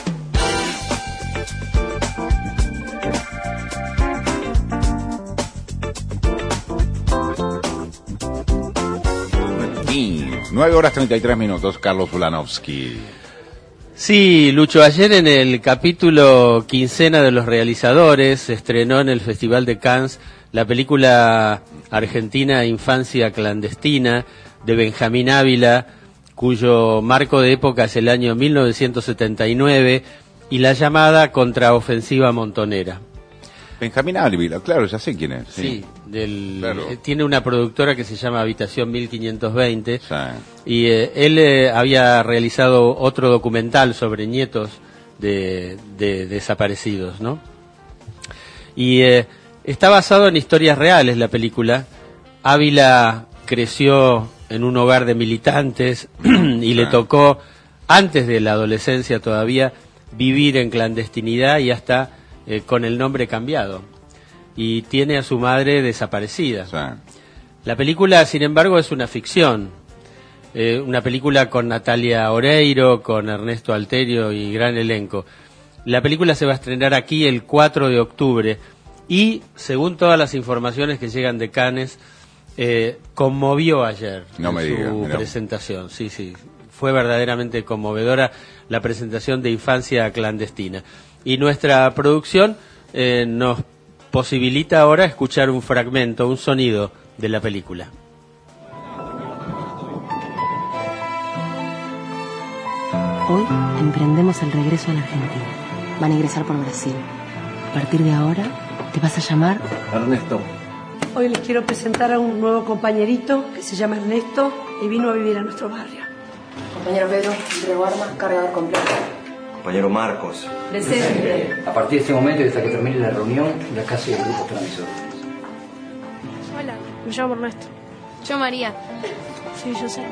nueve horas treinta y tres minutos, Carlos Ulanovsky. Sí, Lucho, ayer en el capítulo Quincena de los Realizadores se estrenó en el Festival de Cannes la película argentina Infancia Clandestina de Benjamín Ávila, cuyo marco de época es el año mil novecientos setenta y nueve, y la llamada Contraofensiva Montonera. Benjamín Ávila, claro, ya sé quién es. Sí, sí del, claro. eh, tiene una productora que se llama Habitación mil quinientos veinte, sí. y eh, él eh, había realizado otro documental sobre nietos de, de desaparecidos, ¿no? Y eh, está basado en historias reales la película. Ávila creció en un hogar de militantes y sí. le tocó, antes de la adolescencia todavía, vivir en clandestinidad y hasta eh, con el nombre cambiado. Y tiene a su madre desaparecida. Sí. La película, sin embargo, es una ficción. Eh, una película con Natalia Oreiro, con Ernesto Alterio y gran elenco. La película se va a estrenar aquí el cuatro de octubre y, según todas las informaciones que llegan de Cannes, eh, conmovió ayer no en me su diga, mira. presentación. Sí, sí, fue verdaderamente conmovedora la presentación de Infancia Clandestina. Y nuestra producción eh, nos posibilita ahora escuchar un fragmento, un sonido de la película. Hoy emprendemos el regreso a la Argentina. Van a ingresar por Brasil. A partir de ahora te vas a llamar Ernesto. Hoy les quiero presentar a un nuevo compañerito que se llama Ernesto y vino a vivir a nuestro barrio. Compañero Pedro, entrego armas, cargador completo. Compañero Marcos. Presente. A partir de este momento y hasta que termine la reunión, la casa y el grupo están a mis órdenes. Hola, me llamo Ernesto. Yo María. Sí, yo sé.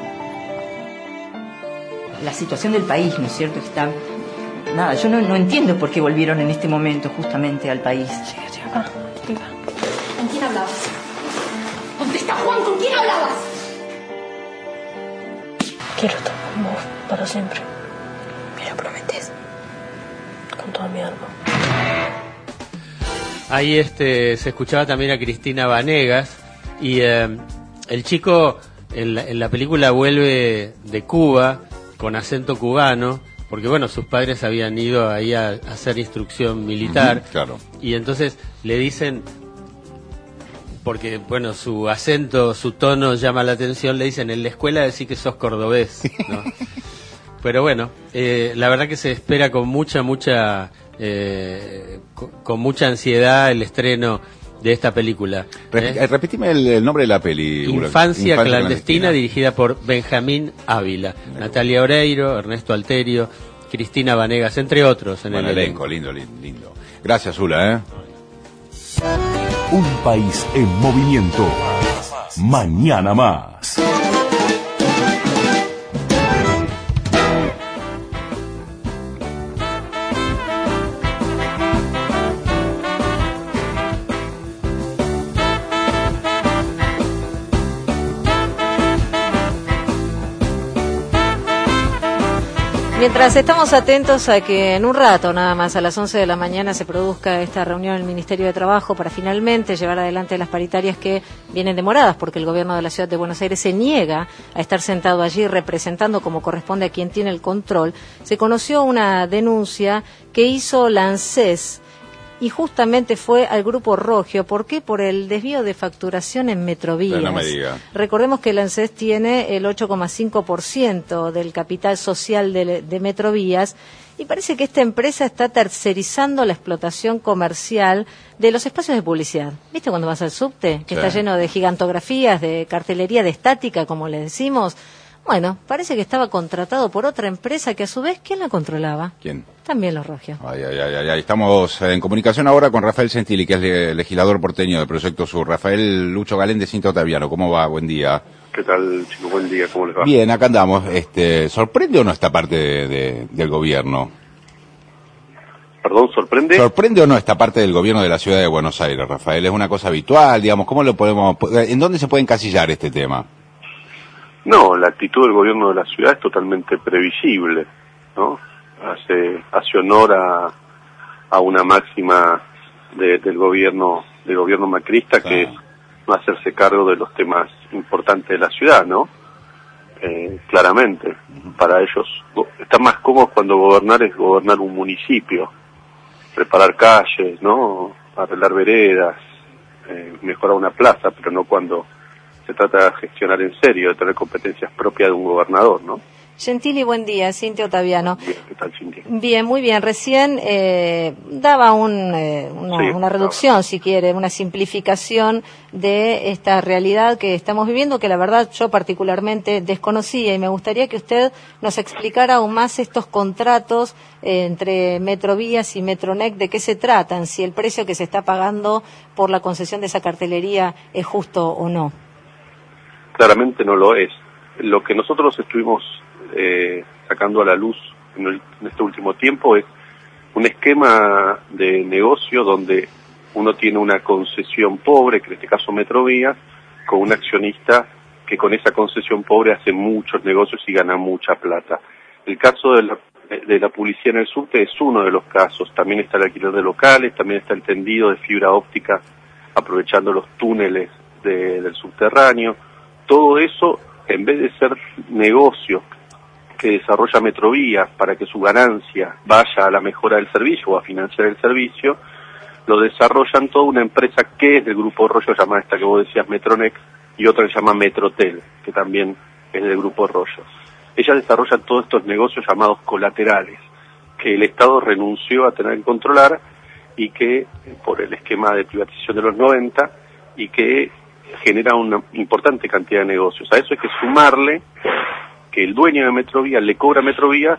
La situación del país, ¿no es cierto? Está... Nada, yo no, no entiendo por qué volvieron en este momento justamente al país. Llega, llega. Ah, llega. ¿Con quién hablabas? Contesta, Juan, ¿con quién hablabas? Quiero estar con vos para siempre. ¿Me lo prometes? Con toda mi alma. Ahí este, se escuchaba también a Cristina Vanegas y eh, el chico en la, en la película vuelve de Cuba con acento cubano, porque bueno, sus padres habían ido ahí a, a hacer instrucción militar, uh-huh, claro. Y entonces le dicen, porque bueno, su acento, su tono llama la atención, le dicen, en la escuela decís que sos cordobés, ¿no? Pero bueno, eh, la verdad que se espera con mucha, mucha, eh, con, con mucha ansiedad el estreno de esta película. Rep- ¿eh? Repetime el, el nombre de la peli. Infancia, Infancia clandestina, clandestina, dirigida por Benjamín Ávila, Bien. Natalia Oreiro, Ernesto Alterio, Cristina Vanegas, entre otros en bueno, el elenco. Lindo, lindo, lindo. Gracias, Ula, ¿eh? Un país en movimiento. Mañana más. Mientras estamos atentos a que en un rato, nada más, a las once de la mañana se produzca esta reunión en el Ministerio de Trabajo para finalmente llevar adelante las paritarias que vienen demoradas porque el gobierno de la Ciudad de Buenos Aires se niega a estar sentado allí representando como corresponde a quien tiene el control, se conoció una denuncia que hizo la ANSES y justamente fue al Grupo Rogio. ¿Por qué? Por el desvío de facturación en Metrovías. No me diga. Recordemos que el ANSES tiene el ocho coma cinco por ciento del capital social de, de Metrovías y parece que esta empresa está tercerizando la explotación comercial de los espacios de publicidad. ¿Viste cuando vas al subte? Que Sí. está lleno de gigantografías, de cartelería de estática, como le decimos. Bueno, parece que estaba contratado por otra empresa que a su vez, ¿quién la controlaba? ¿Quién? También los Rogio. Ay, ay, ay, ay, ay. Estamos en comunicación ahora con Rafael Gentili, que es le- legislador porteño del Proyecto Sur. Rafael Lucho Galén de Cinto Otaviano, ¿cómo va? Buen día. ¿Qué tal, chicos? Buen día, ¿cómo les va? Bien, acá andamos. Este, ¿sorprende o no esta parte de, de- del gobierno? Perdón, ¿sorprende? ¿Sorprende o no esta parte del gobierno de la Ciudad de Buenos Aires, Rafael? ¿Es una cosa habitual, digamos? ¿Cómo lo podemos, en dónde se puede encasillar este tema? No, la actitud del gobierno de la ciudad es totalmente previsible, ¿no? Hace, hace honor a, a una máxima de- del gobierno del gobierno macrista que es no hacerse cargo de los temas importantes de la ciudad, ¿no? Eh, claramente, para ellos go- están más cómodos cuando gobernar es gobernar un municipio, preparar calles, ¿no? Arreglar veredas, eh, mejorar una plaza, pero no cuando se trata de gestionar en serio, de tener competencias propias de un gobernador, ¿no? Gentili, buen día. Cintia Otaviano. ¿Qué tal, Cintia? Bien, muy bien. Recién eh, daba un, eh, una, Sí, una reducción, si quiere, una simplificación de esta realidad que estamos viviendo, que la verdad yo particularmente desconocía, y me gustaría que usted nos explicara aún más estos contratos eh, entre Metrovías y Metronec, de qué se tratan, si el precio que se está pagando por la concesión de esa cartelería es justo o no. Claramente no lo es. Lo que nosotros estuvimos eh, sacando a la luz en, el- en este último tiempo es un esquema de negocio donde uno tiene una concesión pobre, que en este caso Metrovías, con un accionista que con esa concesión pobre hace muchos negocios y gana mucha plata. El caso de la, de la publicidad en el subte es uno de los casos. También está el alquiler de locales, también está el tendido de fibra óptica aprovechando los túneles de- del subterráneo. Todo eso, en vez de ser negocio que desarrolla Metrovías para que su ganancia vaya a la mejora del servicio o a financiar el servicio, lo desarrollan toda una empresa que es del Grupo Rollo, llamada esta que vos decías Metronec, y otra que se llama Metrotel, que también es del Grupo Rollo. Ellas desarrollan todos estos negocios llamados colaterales, que el Estado renunció a tener que controlar y que, por el esquema de privatización de los noventa, y que genera una importante cantidad de negocios. A eso hay que sumarle que el dueño de Metrovías le cobra a Metrovías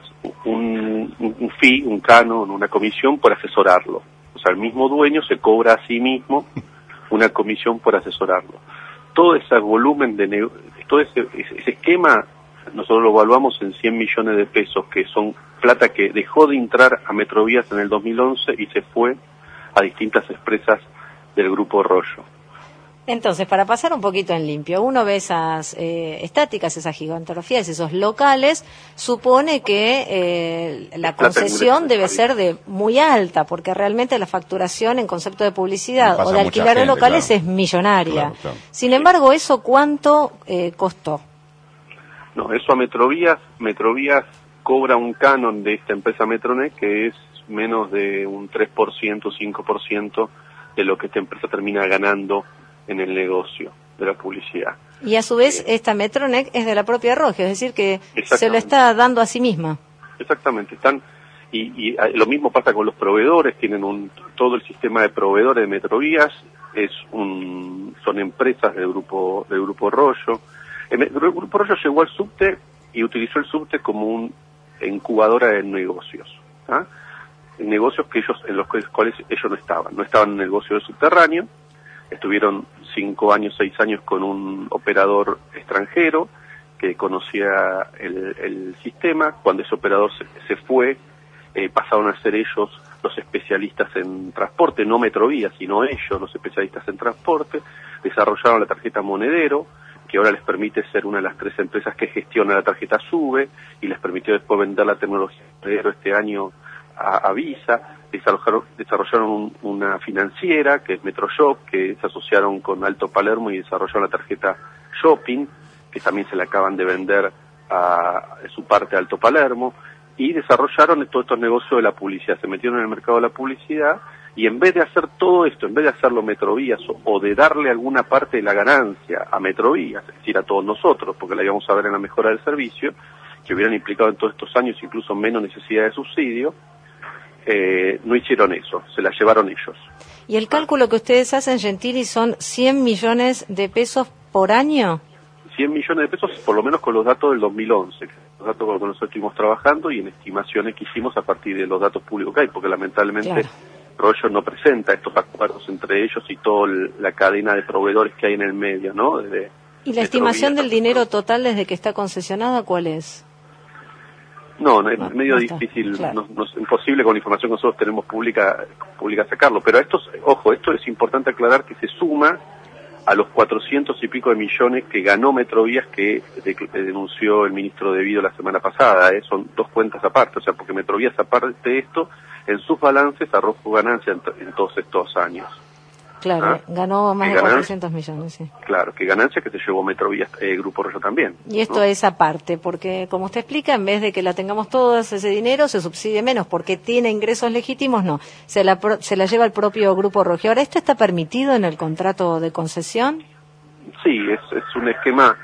un, un, un fee, un canon, una comisión por asesorarlo. O sea, el mismo dueño se cobra a sí mismo una comisión por asesorarlo. Todo ese volumen de nego- todo ese, ese esquema nosotros lo evaluamos en cien millones de pesos, que son plata que dejó de entrar a Metrovías en el dos mil once y se fue a distintas empresas del Grupo Rollo. Entonces, para pasar un poquito en limpio, uno ve esas eh, estáticas, esas gigantografías, esos locales, supone que eh, la concesión debe ser de muy alta, porque realmente la facturación en concepto de publicidad Pasa o de mucha alquiler de gente, locales claro. es millonaria. Claro, claro. Sin embargo, ¿eso cuánto eh, costó? No, eso a Metrovías, Metrovías cobra un canon de esta empresa Metronet que es menos de un tres por ciento, cinco por ciento de lo que esta empresa termina ganando en el negocio de la publicidad. Y a su vez, esta Metronec es de la propia Rogio, es decir, que se lo está dando a sí misma. Exactamente, están y, y a- lo mismo pasa con los proveedores, tienen un todo el sistema de proveedores de Metrovías, es un son empresas del grupo del grupo Rollo. El, me- el grupo Rollo llegó al subte y utilizó el subte como un incubadora de negocios, ¿ah? Negocios que ellos en los cuales ellos no estaban, no estaban en el negocio del subterráneo. Estuvieron cinco años, seis años con un operador extranjero que conocía el, el sistema. Cuando ese operador se, se fue, eh, pasaron a ser ellos los especialistas en transporte, no Metrovías, sino ellos los especialistas en transporte. Desarrollaron la tarjeta Monedero, que ahora les permite ser una de las tres empresas que gestiona la tarjeta SUBE y les permitió después vender la tecnología este año a, a Visa. Desarrollaron, desarrollaron un, una financiera que es Metroshop, que se asociaron con Alto Palermo y desarrollaron la tarjeta Shopping, que también se la acaban de vender a, a su parte a Alto Palermo, y desarrollaron todos estos negocios de la publicidad, se metieron en el mercado de la publicidad, y en vez de hacer todo esto, en vez de hacerlo Metrovías o, o de darle alguna parte de la ganancia a Metrovías, es decir, a todos nosotros, porque la íbamos a ver en la mejora del servicio, que hubieran implicado en todos estos años incluso menos necesidad de subsidio, eh, no hicieron eso, se la llevaron ellos. ¿Y el cálculo que ustedes hacen, Gentili, son cien millones de pesos por año? cien millones de pesos, por lo menos con los datos del dos mil once, los datos con los que nosotros estuvimos trabajando y en estimaciones que hicimos a partir de los datos públicos que hay, porque lamentablemente claro. Rollo no presenta estos acuerdos entre ellos y toda la cadena de proveedores que hay en el medio, ¿no? Desde, ¿Y la estimación del dinero total desde que está concesionada cuál es? No, no es no, medio no difícil, claro. no, no es imposible con la información que nosotros tenemos pública, pública sacarlo, pero esto, ojo, esto es importante aclarar que se suma a los cuatrocientos y pico de millones que ganó Metrovías que, de, que denunció el ministro De Vido la semana pasada, ¿eh? Son dos cuentas aparte, o sea, porque Metrovías aparte de esto, en sus balances arrojó ganancia en, en todos estos años. Claro, ¿Ah? ganó más de ganancia, cuatrocientos millones, sí. Claro, que ganancia que se llevó Metrovías, eh, Grupo Rollo también. Y esto ¿no? es aparte, porque como usted explica, en vez de que la tengamos todas ese dinero, se subsidie menos, porque tiene ingresos legítimos, no, se la, pro, se la lleva el propio Grupo Rojo. Ahora, ¿esto está permitido en el contrato de concesión? Sí, es, es un esquema,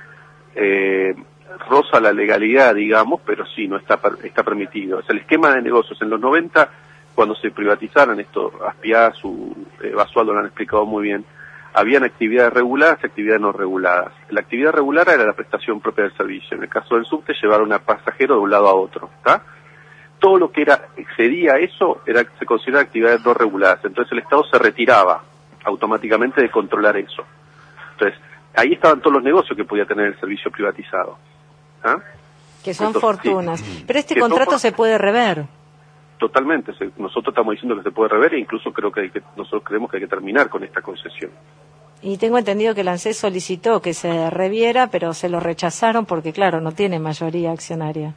eh, roza la legalidad, digamos, pero sí, no está, está permitido. Es el esquema de negocios. En los noventa, cuando se privatizaron, esto Aspiazu, eh, Basualdo lo han explicado muy bien, habían actividades reguladas y actividades no reguladas. La actividad regular era la prestación propia del servicio. En el caso del subte, llevaron a pasajero de un lado a otro, ¿está? Todo lo que era excedía eso era se consideraba actividades no reguladas. Entonces el Estado se retiraba automáticamente de controlar eso. Entonces, ahí estaban todos los negocios que podía tener el servicio privatizado. ¿Ah? Que son Entonces, fortunas. sí. Pero este Que contrato son... se puede rever. Totalmente. Se, nosotros estamos diciendo que se puede rever e incluso creo que, hay que nosotros creemos que hay que terminar con esta concesión. Y tengo entendido que el ANSES solicitó que se reviera, pero se lo rechazaron porque, claro, no tiene mayoría accionaria.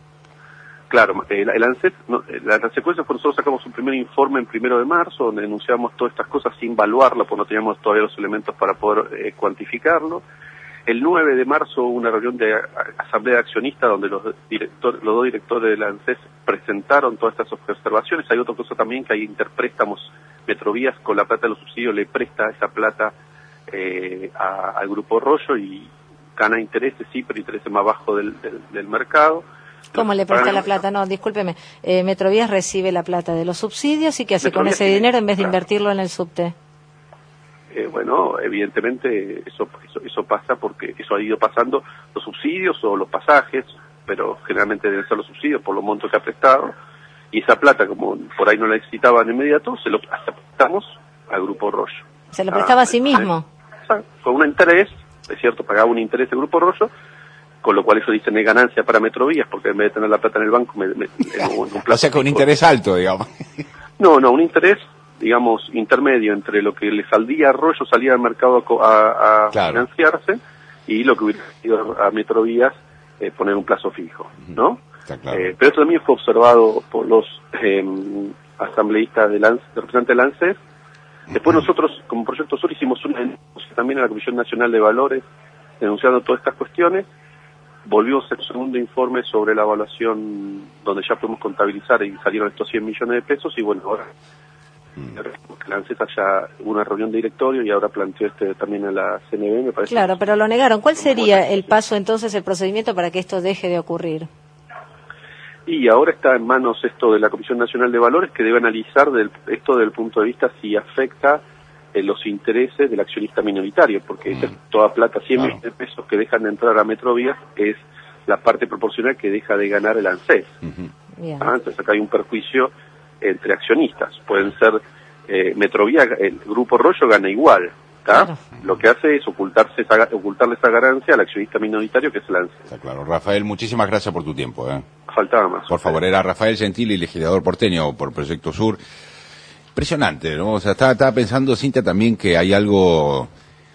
Claro, el, el ANSES, no, la, la secuencia fue nosotros sacamos un primer informe en primero de marzo donde denunciamos todas estas cosas sin evaluarlo porque no teníamos todavía los elementos para poder eh, cuantificarlo. El nueve de marzo hubo una reunión de asamblea de accionistas donde los, director, los dos directores del ANSES presentaron todas estas observaciones. Hay otra cosa también que hay interpréstamos. Metrovías con la plata de los subsidios le presta esa plata eh, a, al Grupo Rollo y gana intereses, sí, pero intereses más bajos del, del, del mercado. ¿Cómo le presta la plata? No, discúlpeme. Eh, Metrovías recibe la plata de los subsidios y ¿qué hace con ese dinero en vez de invertirlo en el subte? Eh, bueno, evidentemente eso, eso eso pasa porque eso ha ido pasando los subsidios o los pasajes, pero generalmente deben ser los subsidios por los montos que ha prestado, y esa plata, como por ahí no la necesitaban de inmediato, se lo prestamos al Grupo Rollo. ¿Se lo prestaba ah, a sí mismo? Ah, con un interés, es cierto, pagaba un interés el Grupo Rollo, con lo cual ellos dicen es ganancia para Metrovías, porque en vez de tener la plata en el banco, me, me, en un, un o sea, con un interés alto, digamos. No, no, un interés, digamos, intermedio entre lo que le saldría a Rollo, salía al mercado a, a, a claro. financiarse, y lo que hubiera ido a Metrovías, eh, poner un plazo fijo, ¿no? Está claro. Eh, pero eso también fue observado por los eh, asambleístas del ANSES, representantes del ANSES. Después nosotros, como Proyecto Sur, hicimos una denuncia también a la Comisión Nacional de Valores, denunciando todas estas cuestiones. Volvimos el segundo informe sobre la evaluación, donde ya podemos contabilizar y salieron estos cien millones de pesos, y bueno, ahora que la ANSES haya una reunión de directorio y ahora planteó este también a la C N B, me parece. Claro, pero lo negaron. ¿Cuál sería el paso entonces, el procedimiento para que esto deje de ocurrir? Y ahora está en manos esto de la Comisión Nacional de Valores, que debe analizar del, esto desde el punto de vista si afecta eh, los intereses del accionista minoritario, porque mm. toda plata, cien claro. millones de pesos que dejan de entrar a Metrovías es la parte proporcional que deja de ganar el ANSES. Uh-huh. Ah, entonces acá hay un perjuicio entre accionistas. Pueden ser eh, Metrovías, el Grupo Rollo gana igual, claro. Lo que hace es ocultarse esa, ocultarle esa ganancia al accionista minoritario que es el ANSES. Está claro. Rafael, muchísimas gracias por tu tiempo. ¿eh? Faltaba más. Por favor, era Rafael Gentili, legislador porteño por Proyecto Sur. Impresionante, ¿no? O sea, estaba, estaba pensando, Cintia, también que hay algo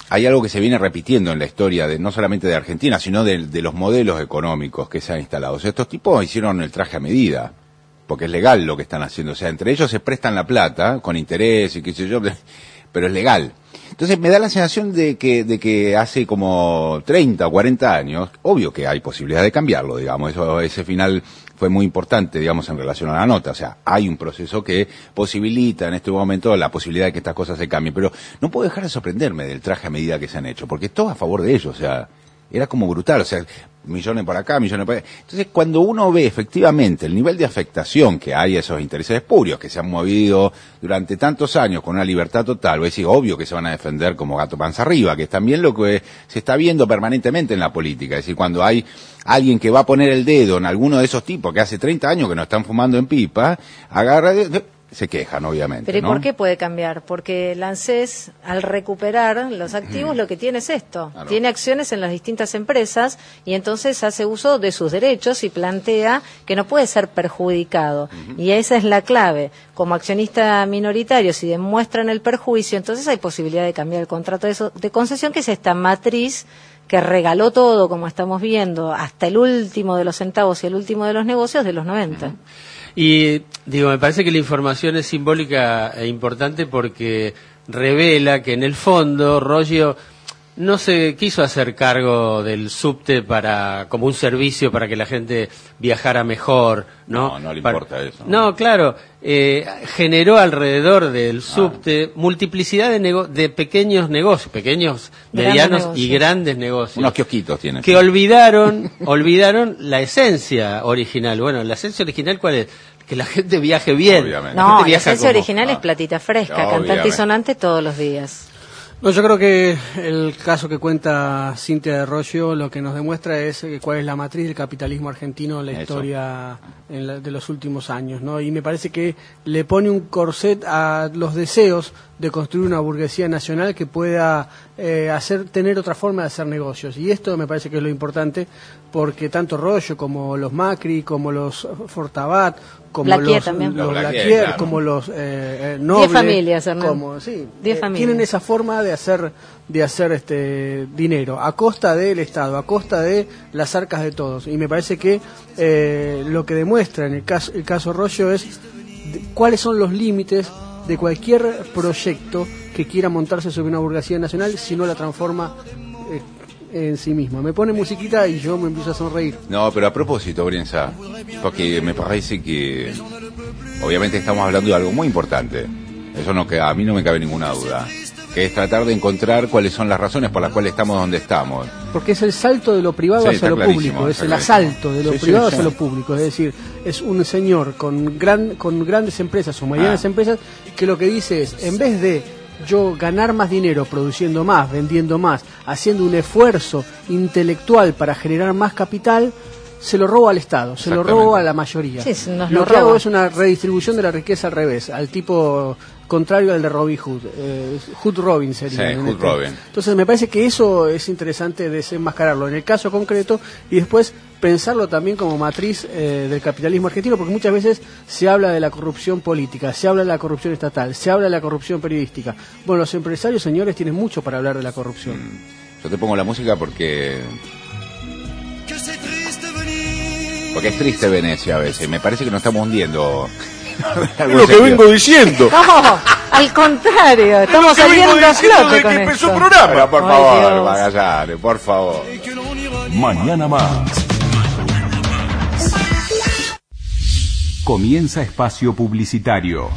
hay algo que se viene repitiendo en la historia, de no solamente de Argentina, sino de, de los modelos económicos que se han instalado. O sea, estos tipos hicieron el traje a medida, porque es legal lo que están haciendo. O sea, entre ellos se prestan la plata, con interés y qué sé yo, pero es legal. Entonces me da la sensación de que, de que hace como treinta o cuarenta años, obvio que hay posibilidad de cambiarlo, digamos, eso, ese final fue muy importante, digamos, en relación a la nota. O sea, hay un proceso que posibilita en este momento la posibilidad de que estas cosas se cambien, pero no puedo dejar de sorprenderme del traje a medida que se han hecho, porque es todo a favor de ellos. O sea, era como brutal, o sea, millones por acá, millones por acá. Entonces, cuando uno ve efectivamente el nivel de afectación que hay a esos intereses espurios que se han movido durante tantos años con una libertad total, voy a decir, obvio que se van a defender como gato panza arriba, que es también lo que se está viendo permanentemente en la política. Es decir, cuando hay alguien que va a poner el dedo en alguno de esos tipos que hace treinta años que no están fumando en pipa, agarra... se quejan, obviamente. Pero ¿y ¿no? por qué puede cambiar? Porque el ANSES, al recuperar los activos, lo que tiene es esto. Claro. Tiene acciones en las distintas empresas y entonces hace uso de sus derechos y plantea que no puede ser perjudicado. Uh-huh. Y esa es la clave. Como accionista minoritario, si demuestran el perjuicio, entonces hay posibilidad de cambiar el contrato de, eso, de concesión, que es esta matriz que regaló todo, como estamos viendo, hasta el último de los centavos y el último de los negocios de los noventa. Uh-huh. Y digo, me parece que la información es simbólica e importante porque revela que en el fondo Roggio no se quiso hacer cargo del subte para como un servicio para que la gente viajara mejor, ¿no? No, no le para, importa eso. No, claro, eh, generó alrededor del subte ah. multiplicidad de, nego- de pequeños negocios, pequeños, grandes medianos negocios. Y grandes negocios. Unos kiosquitos tienen. Que olvidaron, olvidaron la esencia original. Bueno, la esencia original, ¿cuál es? Que la gente viaje bien. Obviamente. No, la, la esencia como, original ah, es platita fresca, no, cantante y sonante todos los días. No, yo creo que el caso que cuenta Cintia de Roggio lo que nos demuestra es cuál es la matriz del capitalismo argentino en la Eso. historia en la, de los últimos años, ¿no? Y me parece que le pone un corset a los deseos de construir una burguesía nacional que pueda eh, hacer tener otra forma de hacer negocios. Y esto me parece que es lo importante, porque tanto Roggio como los Macri, como los Fortabat, como Blaquier los, también. los Blaquier, Blaquier claro. como los eh, Noble, Diez familias, Hernán. como sí, Diez eh, familias. tienen esa forma de hacer de hacer este dinero a costa del Estado, a costa de las arcas de todos. Y me parece que eh, lo que demuestra en el caso el caso Roggio es de, cuáles son los límites de cualquier proyecto que quiera montarse sobre una burguesía nacional si no la transforma eh, en sí misma. Me pone musiquita y yo me empiezo a sonreír. No, pero a propósito, Brienza, porque me parece que obviamente estamos hablando de algo muy importante. Eso no que a mí no me cabe ninguna duda, que es tratar de encontrar cuáles son las razones por las cuales estamos donde estamos. Porque es el salto de lo privado sí, hacia lo público, es el asalto de lo sí, privado sí, hacia sí. lo público, es decir, es un señor con gran con grandes empresas o medianas ah. empresas que lo que dice es, en vez de yo ganar más dinero produciendo más, vendiendo más, haciendo un esfuerzo intelectual para generar más capital, se lo robo al Estado, se lo robo a la mayoría. Sí, nos lo lo que roba. hago es una redistribución de la riqueza al revés, al tipo contrario al de Robin Hood. Eh, Hood Robin sería. Sí, Hood este. Robin. Entonces me parece que eso es interesante desenmascararlo en el caso concreto y después pensarlo también como matriz eh, del capitalismo argentino, porque muchas veces se habla de la corrupción política, se habla de la corrupción estatal, se habla de la corrupción periodística. Bueno, los empresarios, señores, tienen mucho para hablar de la corrupción. Mm. Yo te pongo la música porque... Porque es triste Venecia a veces. Me parece que nos estamos hundiendo. Es lo que vengo diciendo. No, al contrario. Estamos saliendo a flote con esto. esto. Programa. Pero por favor, Magallanes, por favor. Mañana más. Comienza espacio publicitario.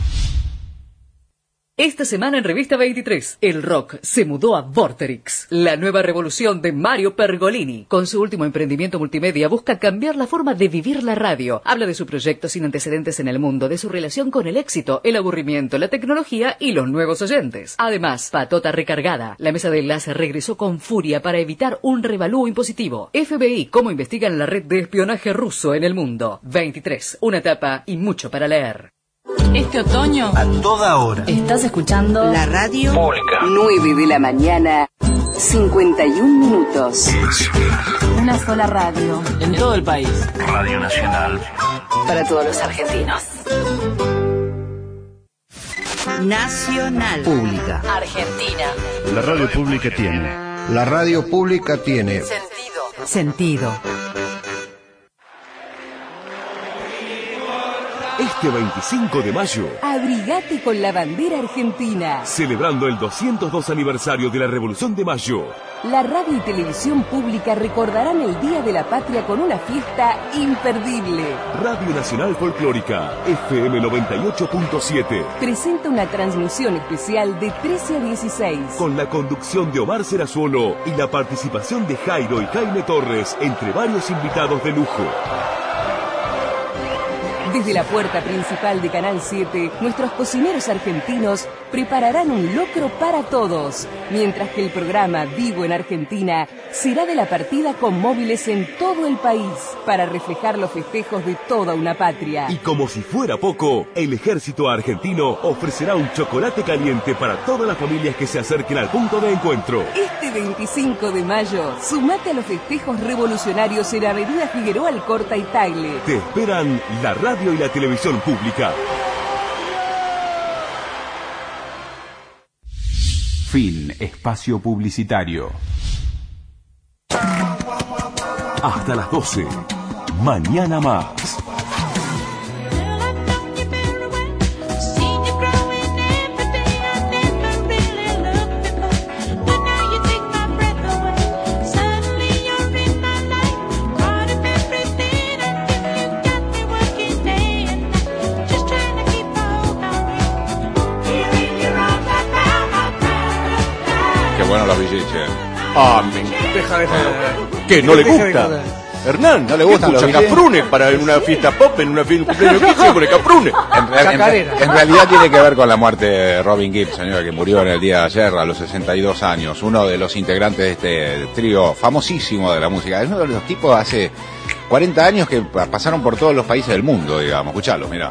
Esta semana en Revista veintitrés, el rock se mudó a Vorterix, la nueva revolución de Mario Pergolini. Con su último emprendimiento multimedia busca cambiar la forma de vivir la radio. Habla de su proyecto sin antecedentes en el mundo, de su relación con el éxito, el aburrimiento, la tecnología y los nuevos oyentes. Además, patota recargada. La mesa de enlace regresó con furia para evitar un revalúo impositivo. F B I, cómo investigan la red de espionaje ruso en el mundo. veintitrés, una etapa y mucho para leer. Este otoño, a toda hora, estás escuchando la radio pública. nueve de la mañana, cincuenta y un minutos. Una sola radio. En todo el país. Radio Nacional. Para todos los argentinos. Nacional. Pública. Argentina. La radio pública tiene. La radio pública tiene. Sentido. Sentido. Este veinticinco de mayo, abrigate con la bandera argentina. Celebrando el doscientos dos aniversario de la Revolución de Mayo, la radio y televisión pública recordarán el Día de la Patria con una fiesta imperdible. Radio Nacional Folclórica, F M noventa y ocho punto siete, presenta una transmisión especial de trece a dieciséis. Con la conducción de Omar Serazuolo y la participación de Jairo y Jaime Torres, entre varios invitados de lujo. Desde la puerta principal de Canal siete, nuestros cocineros argentinos prepararán un locro para todos, mientras que el programa Vivo en Argentina será de la partida con móviles en todo el país, para reflejar los festejos de toda una patria. Y como si fuera poco, el ejército argentino ofrecerá un chocolate caliente para todas las familias que se acerquen al punto de encuentro. Este veinticinco de mayo, sumate a los festejos revolucionarios en Avenida Figueroa Alcorta y Tagle. Te esperan la radio y la televisión pública. Fin espacio publicitario. Hasta las doce. Mañana más. Bueno, los Villiches. Ah, me deja, deja. ¿Qué? ¿No le gusta? Hernán, ¿no le gusta los Villiches? Caprunes para en una fiesta pop, en una fiesta de cumpleaños quince, pone Caprunes. En, real, en, en realidad tiene que ver con la muerte de Robin Gibb, señora, que murió en el día de ayer a los sesenta y dos años. Uno de los integrantes de este trío famosísimo de la música. Es uno de los tipos hace cuarenta años que pasaron por todos los países del mundo, digamos. Escuchalo, mirá.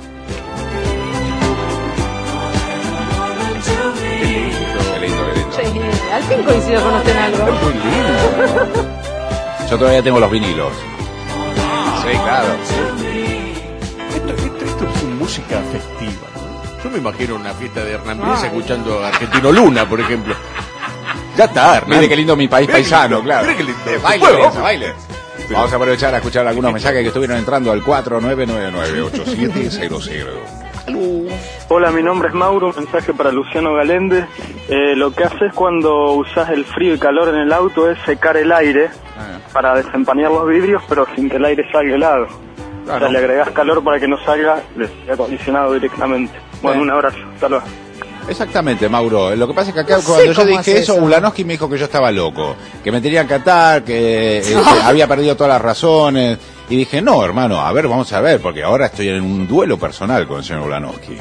Al fin coincido con usted en algo. Es muy lindo. Yo todavía tengo los vinilos. Sí, claro. Esto, esto, esto es música festiva, ¿no? Yo me imagino una fiesta de Hernán Villiches escuchando a Argentino Luna, por ejemplo. Ya está, Hernán. Mire qué lindo mi país Mire paisano, lindo, claro. Mire qué lindo. Eh, baile, Lorenzo, baile. Vamos a aprovechar a escuchar algunos mensajes que estuvieron entrando al cuatro nueve nueve nueve ocho siete cero cero. Hola, mi nombre es Mauro, un mensaje para Luciano Galende. Eh, lo que haces cuando usas el frío y calor en el auto es secar el aire ah, para desempañar los vidrios, pero sin que el aire salga helado. Claro. O sea, le agregás calor para que no salga el acondicionado directamente. Bueno, Bien. Un abrazo, hasta luego. Exactamente, Mauro. Lo que pasa es que acá no cuando yo dije eso, eso, Ulanowski me dijo que yo estaba loco, que me tenía que atar, que, eh, que había perdido todas las razones. Y dije, no, hermano, a ver, vamos a ver, porque ahora estoy en un duelo personal con el señor Ulanowski.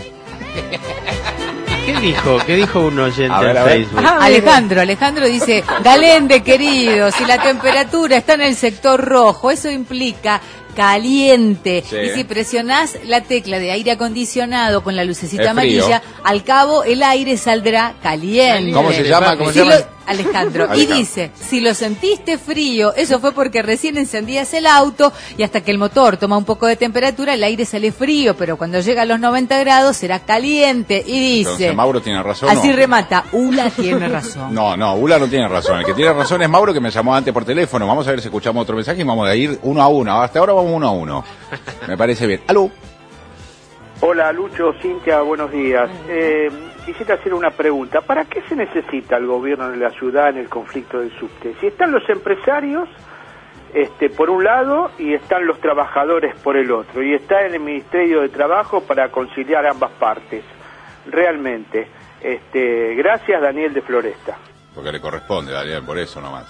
¿Qué dijo? ¿Qué dijo un oyente a ver, en a ver. Facebook? Ah, Alejandro, Alejandro dice, Galende, querido, si la temperatura está en el sector rojo, eso implica caliente. Sí. Y si presionás la tecla de aire acondicionado con la lucecita amarilla, al cabo el aire saldrá caliente. ¿Cómo se llama? ¿Cómo si se llama? Lo, Alejandro. Alejandro. Y dice, si lo sentiste frío, eso fue porque recién encendías el auto y hasta que el motor toma un poco de temperatura, el aire sale frío, pero cuando llega a los noventa grados será caliente. Y dice... Entonces, Mauro tiene razón. Así no. remata, Ula tiene razón. No, no, Ula no tiene razón. El que tiene razón es Mauro, que me llamó antes por teléfono. Vamos a ver si escuchamos otro mensaje y vamos a ir uno a uno. Hasta ahora vamos uno a uno. Me parece bien. ¿Aló? Hola, Lucho, Cintia, buenos días. Eh, quisiera hacer una pregunta. ¿Para qué se necesita el gobierno de la ciudad en el conflicto del subte? Si están los empresarios, este, por un lado, y están los trabajadores por el otro, y está en el Ministerio de Trabajo para conciliar ambas partes. Realmente. Este, gracias, Daniel de Floresta. Porque le corresponde, Daniel, por eso nomás.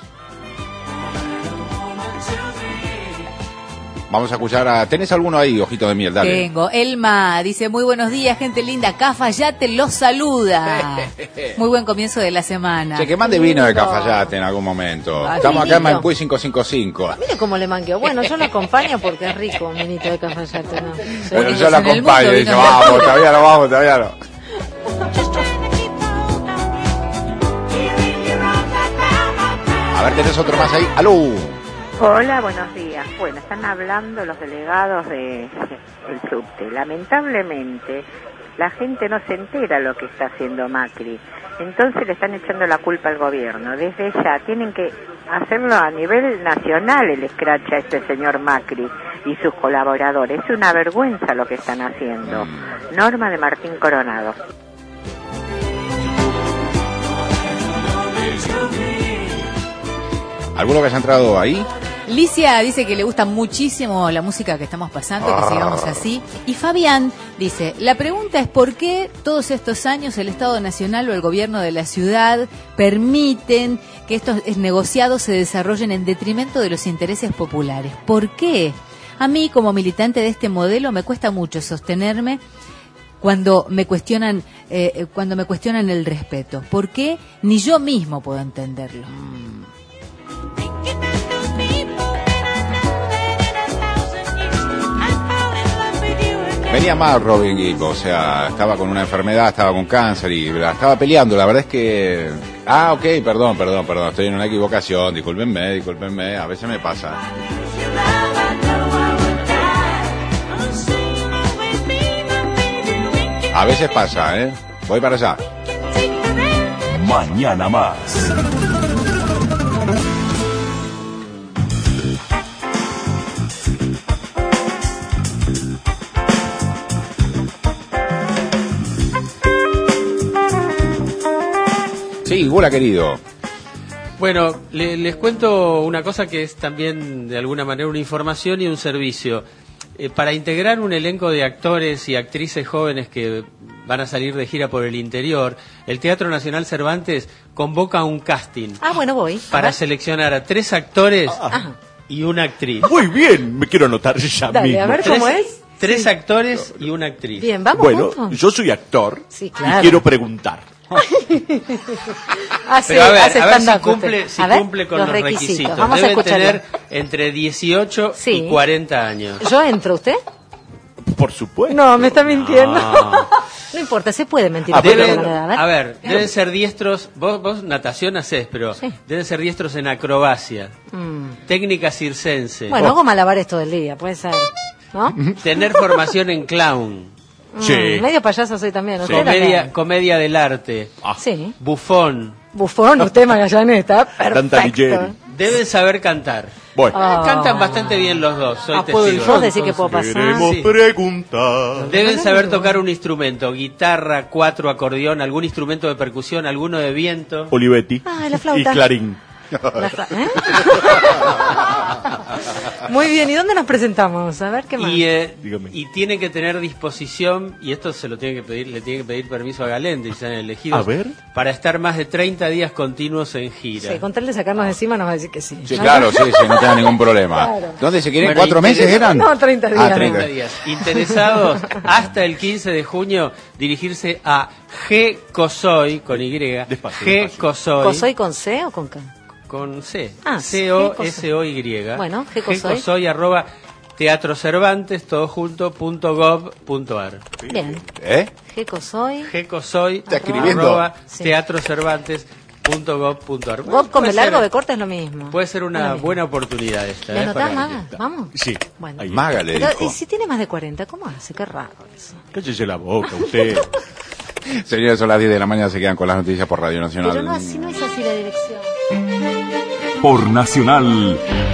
Vamos a escuchar a... ¿Tenés alguno ahí, ojito de miel? Dale. Tengo. Elma dice, muy buenos días, gente linda. Cafayate los saluda. Muy buen comienzo de la semana. Che, que mande vino de Cafayate en algún momento. Ay, Estamos acá en Maipú cinco cinco cinco. Mire cómo le manqueo. Bueno, yo lo acompaño porque es rico un vinito de Cafayate, ¿no? Pero yo lo acompaño y dice, vamos, todavía no, vamos, todavía no. A ver, ¿tenés otro más ahí? ¡Aló! Hola, buenos días. Bueno, están hablando los delegados del subte. Lamentablemente, la gente no se entera lo que está haciendo Macri. Entonces le están echando la culpa al gobierno. Desde ya tienen que hacerlo a nivel nacional el escrache a este señor Macri y sus colaboradores. Es una vergüenza lo que están haciendo. Norma de Martín Coronado. ¿Alguno que haya entrado ahí? Licia dice que le gusta muchísimo la música que estamos pasando, que Ah. sigamos así. Y Fabián dice, la pregunta es por qué todos estos años el Estado Nacional o el gobierno de la ciudad permiten que estos negociados se desarrollen en detrimento de los intereses populares. ¿Por qué? A mí, como militante de este modelo, me cuesta mucho sostenerme cuando me cuestionan eh, cuando me cuestionan el respeto. ¿Por qué? Ni yo mismo puedo entenderlo. Venía mal Robin Gibb, o sea, estaba con una enfermedad, estaba con cáncer y la estaba peleando. La verdad es que... Ah, ok, perdón, perdón, perdón, estoy en una equivocación, discúlpenme, discúlpenme, a veces me pasa. A veces pasa, ¿eh? Voy para allá. Mañana más. Sí, hola querido. Bueno, le, les cuento una cosa que es también de alguna manera una información y un servicio. Eh, para integrar un elenco de actores y actrices jóvenes que van a salir de gira por el interior, el Teatro Nacional Cervantes convoca un casting. Ah, bueno, voy. Para seleccionar a tres actores Ajá. y una actriz. Muy bien, me quiero anotar ya Dale, mismo. a ver cómo es. Tres actores y una actriz. Bien, vamos Bueno, juntos. yo soy actor Sí, claro. y quiero preguntar. Hace, Pero a ver, hace a ver si stand-up cumple, usted. si A ver, cumple con los, requisitos. requisitos. Vamos a Deben escucharlo. tener entre dieciocho Sí. y cuarenta años. ¿Yo entro, usted? Por supuesto. No, me está mintiendo. No. No importa, se puede mentir. Ah, por deben- la verdad. a ver, deben ser diestros, vos, vos natación hacés, pero Sí. deben ser diestros en acrobacia, Mm. técnica circense, Bueno, hago malabares todo el día, puede ser. ¿No? tener formación en clown, Sí. Mm, medio payaso soy también. ¿Usted comedia, también? comedia del arte, Sí. bufón, Bufón, usted, Magallanes, está perfecto. deben saber cantar. Bueno. Ah. Cantan bastante bien los dos, soy Ah, ¿puedo ir testigo. yo? Decir que puedo pasar. Queremos Sí. preguntar. Deben saber tocar un instrumento, guitarra, cuatro, acordeón, algún instrumento de percusión, alguno de viento. Olivetti Ah, la flauta. y Clarín. La fra- ¿eh? Muy bien, ¿y dónde nos presentamos? A ver, ¿qué más? Y, eh, Dígame. y tiene que tener disposición, y esto se lo tiene que pedir, le tiene que pedir permiso a Galente, y se han elegido, A ver. para estar más de treinta días continuos en gira. Sí, con tal de sacarnos de encima nos va a decir que sí. Sí, claro, sí, sí, no tenga ningún problema. Claro. ¿Dónde se quieren? Bueno, ¿Cuatro meses interesa- eran? No, treinta días. Ah, treinta treinta. días. Interesados hasta el quince de junio dirigirse a G Cosoy con Y, Despacio, G despacio. Cosoy ¿Cosoy con C o con K? con C, Ah, C O S O Y. Bueno, G Cosoy. Cosoy arroba Teatro Cervantes, todo junto, punto gov punto ar. Bien. ¿Eh? Geco soy. G Cosoy Está escribiendo. arroba Sí. Teatro Cervantes punto gov punto ar. Vos con Puede el largo ser- de corte es lo mismo. Puede ser Es una lo mismo. buena oportunidad esta. ¿Le ¿eh? anotás, Para- Maga? Vamos. Sí. Bueno. Ahí. Maga le Pero, dijo. ¿y si tiene más de cuarenta? ¿Cómo hace? Qué raro eso. Cállese la boca, usted. Señores, son las diez de la mañana, se quedan con las noticias por Radio Nacional. Pero no, así no es así la dirección. Por Nacional,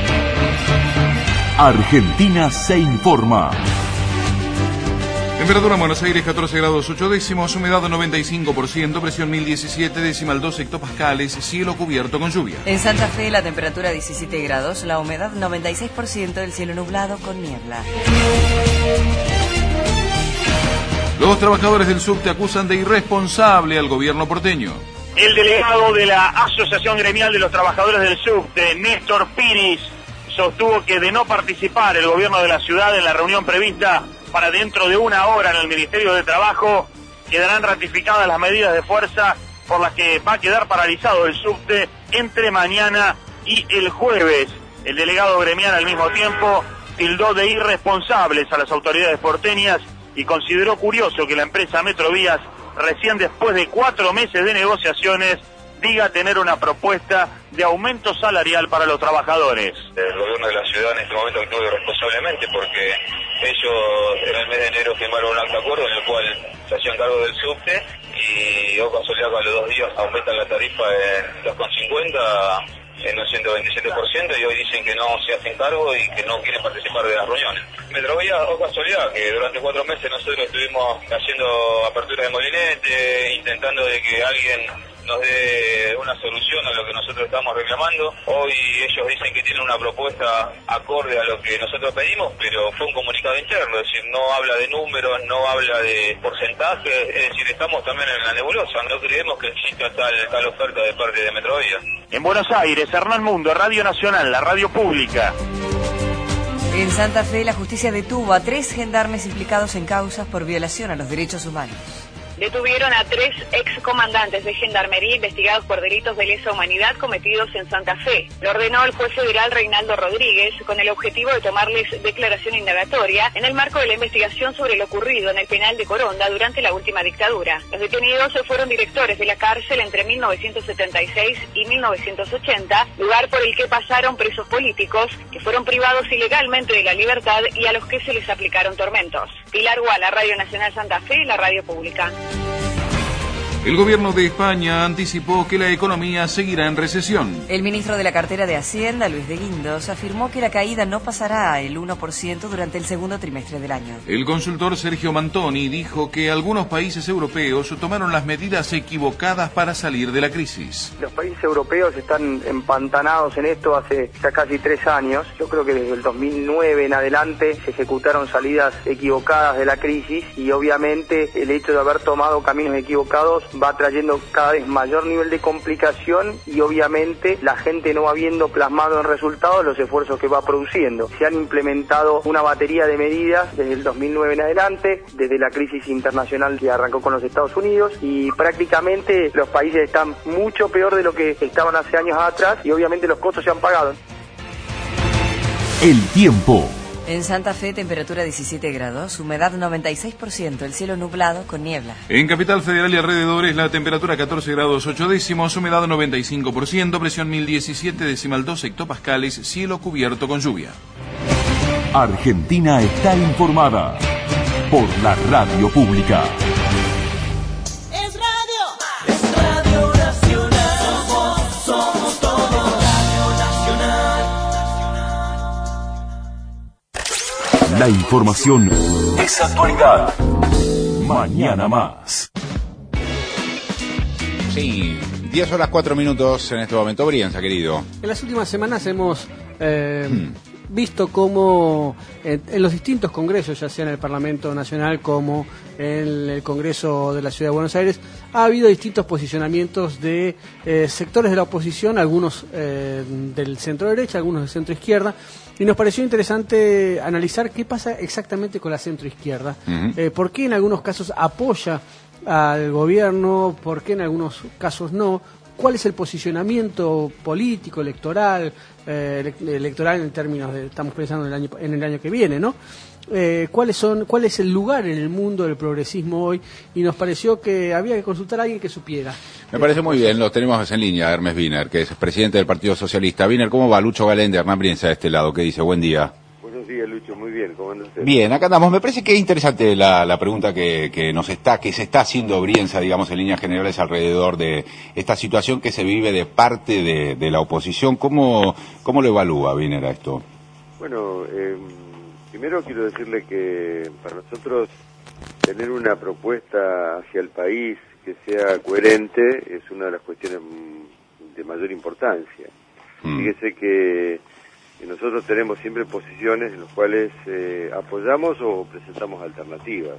Argentina se informa. Temperatura en Buenos Aires catorce grados ocho décimos, humedad noventa y cinco por ciento, presión mil diecisiete, decimal dos hectopascales, cielo cubierto con lluvia. En Santa Fe la temperatura diecisiete grados, la humedad noventa y seis por ciento, el cielo nublado con niebla. Los trabajadores del subte acusan de irresponsable al gobierno porteño. El delegado de la Asociación Gremial de los Trabajadores del Subte, Néstor Piris, sostuvo que de no participar el gobierno de la ciudad en la reunión prevista para dentro de una hora en el Ministerio de Trabajo, quedarán ratificadas las medidas de fuerza por las que va a quedar paralizado el subte entre mañana y el jueves. El delegado gremial al mismo tiempo tildó de irresponsables a las autoridades porteñas y consideró curioso que la empresa Metrovías, recién después de cuatro meses de negociaciones, diga tener una propuesta de aumento salarial para los trabajadores. El gobierno de la ciudad en este momento actúa irresponsablemente porque ellos en el mes de enero firmaron un acta de acuerdo en el cual se hacían cargo del subte y oh casualidad que a los dos días aumentan la tarifa en dos con cincuenta en un ciento veintisiete por ciento y hoy dicen que no se hacen cargo y que no quieren participar de las reuniones. Metrovía, o casualidad, que durante cuatro meses nosotros estuvimos haciendo aperturas de molinete, intentando de que alguien nos dé una solución a lo que nosotros estamos reclamando. Hoy ellos dicen que tienen una propuesta acorde a lo que nosotros pedimos, pero fue un comunicado interno, es decir, no habla de números, no habla de porcentajes, es decir, estamos también en la nebulosa, no creemos que exista tal, tal oferta de parte de Metrovía. En Buenos Aires, Hernán Mundo, Radio Nacional, la radio pública. En Santa Fe, la justicia detuvo a tres gendarmes implicados en causas por violación a los derechos humanos. Detuvieron a tres excomandantes de gendarmería investigados por delitos de lesa humanidad cometidos en Santa Fe. Lo ordenó el juez federal Reinaldo Rodríguez con el objetivo de tomarles declaración indagatoria en el marco de la investigación sobre lo ocurrido en el penal de Coronda durante la última dictadura. Los detenidos fueron directores de la cárcel entre mil novecientos setenta y seis y mil novecientos ochenta, lugar por el que pasaron presos políticos que fueron privados ilegalmente de la libertad y a los que se les aplicaron tormentos. Pilar Guala, Radio Nacional Santa Fe y la radio pública. El gobierno de España anticipó que la economía seguirá en recesión. El ministro de la cartera de Hacienda, Luis de Guindos, afirmó que la caída no pasará el uno por ciento durante el segundo trimestre del año. El consultor Sergio Mantoni dijo que algunos países europeos tomaron las medidas equivocadas para salir de la crisis. Los países europeos están empantanados en esto hace ya casi tres años. Yo creo que desde el dos mil nueve en adelante se ejecutaron salidas equivocadas de la crisis y obviamente el hecho de haber tomado caminos equivocados va trayendo cada vez mayor nivel de complicación y obviamente la gente no va viendo plasmado en resultados los esfuerzos que va produciendo. Se han implementado una batería de medidas desde el dos mil nueve en adelante, desde la crisis internacional que arrancó con los Estados Unidos y prácticamente los países están mucho peor de lo que estaban hace años atrás y obviamente los costos se han pagado. El tiempo. En Santa Fe, temperatura diecisiete grados, humedad noventa y seis por ciento, el cielo nublado con niebla. En Capital Federal y alrededores, la temperatura catorce grados ocho décimos, humedad noventa y cinco por ciento, presión mil diecisiete decimal dos hectopascales, cielo cubierto con lluvia. Argentina está informada por la radio pública. Es radio, es Radio Nacional, somos, somos todos Radio Nacional. La información es actualidad. Mañana más. Sí, diez horas cuatro minutos en este momento. Brienza, querido. En las últimas semanas hemos eh, hmm. visto cómo en, en los distintos congresos, ya sea en el Parlamento Nacional como en el Congreso de la Ciudad de Buenos Aires, ha habido distintos posicionamientos de eh, sectores de la oposición, algunos eh, del centro derecha, algunos del centro izquierda, y nos pareció interesante analizar qué pasa exactamente con la centro izquierda, uh-huh. eh, por qué en algunos casos apoya al gobierno, por qué en algunos casos no, cuál es el posicionamiento político, electoral, eh, electoral en términos de, estamos pensando en el año, en el año que viene, ¿no? Eh, cuáles son, cuál es el lugar en el mundo del progresismo hoy, y nos pareció que había que consultar a alguien que supiera. Me parece muy bien, lo tenemos en línea, Hermes Wiener, que es presidente del Partido Socialista. Wiener, ¿cómo va? Lucho Galende, Hernán Brienza de este lado, ¿qué dice? Buen día. Buenos días, Lucho, muy bien, ¿cómo anda usted? Bien, acá andamos. Me parece que es interesante la, la pregunta que, que nos está, que se está haciendo Brienza, digamos, en líneas generales alrededor de esta situación que se vive de parte de, de la oposición. ¿Cómo, cómo lo evalúa, Wiener, a esto? Bueno, eh, primero quiero decirle que para nosotros tener una propuesta hacia el país que sea coherente es una de las cuestiones de mayor importancia. Mm. Fíjese que nosotros tenemos siempre posiciones en las cuales eh, apoyamos o presentamos alternativas.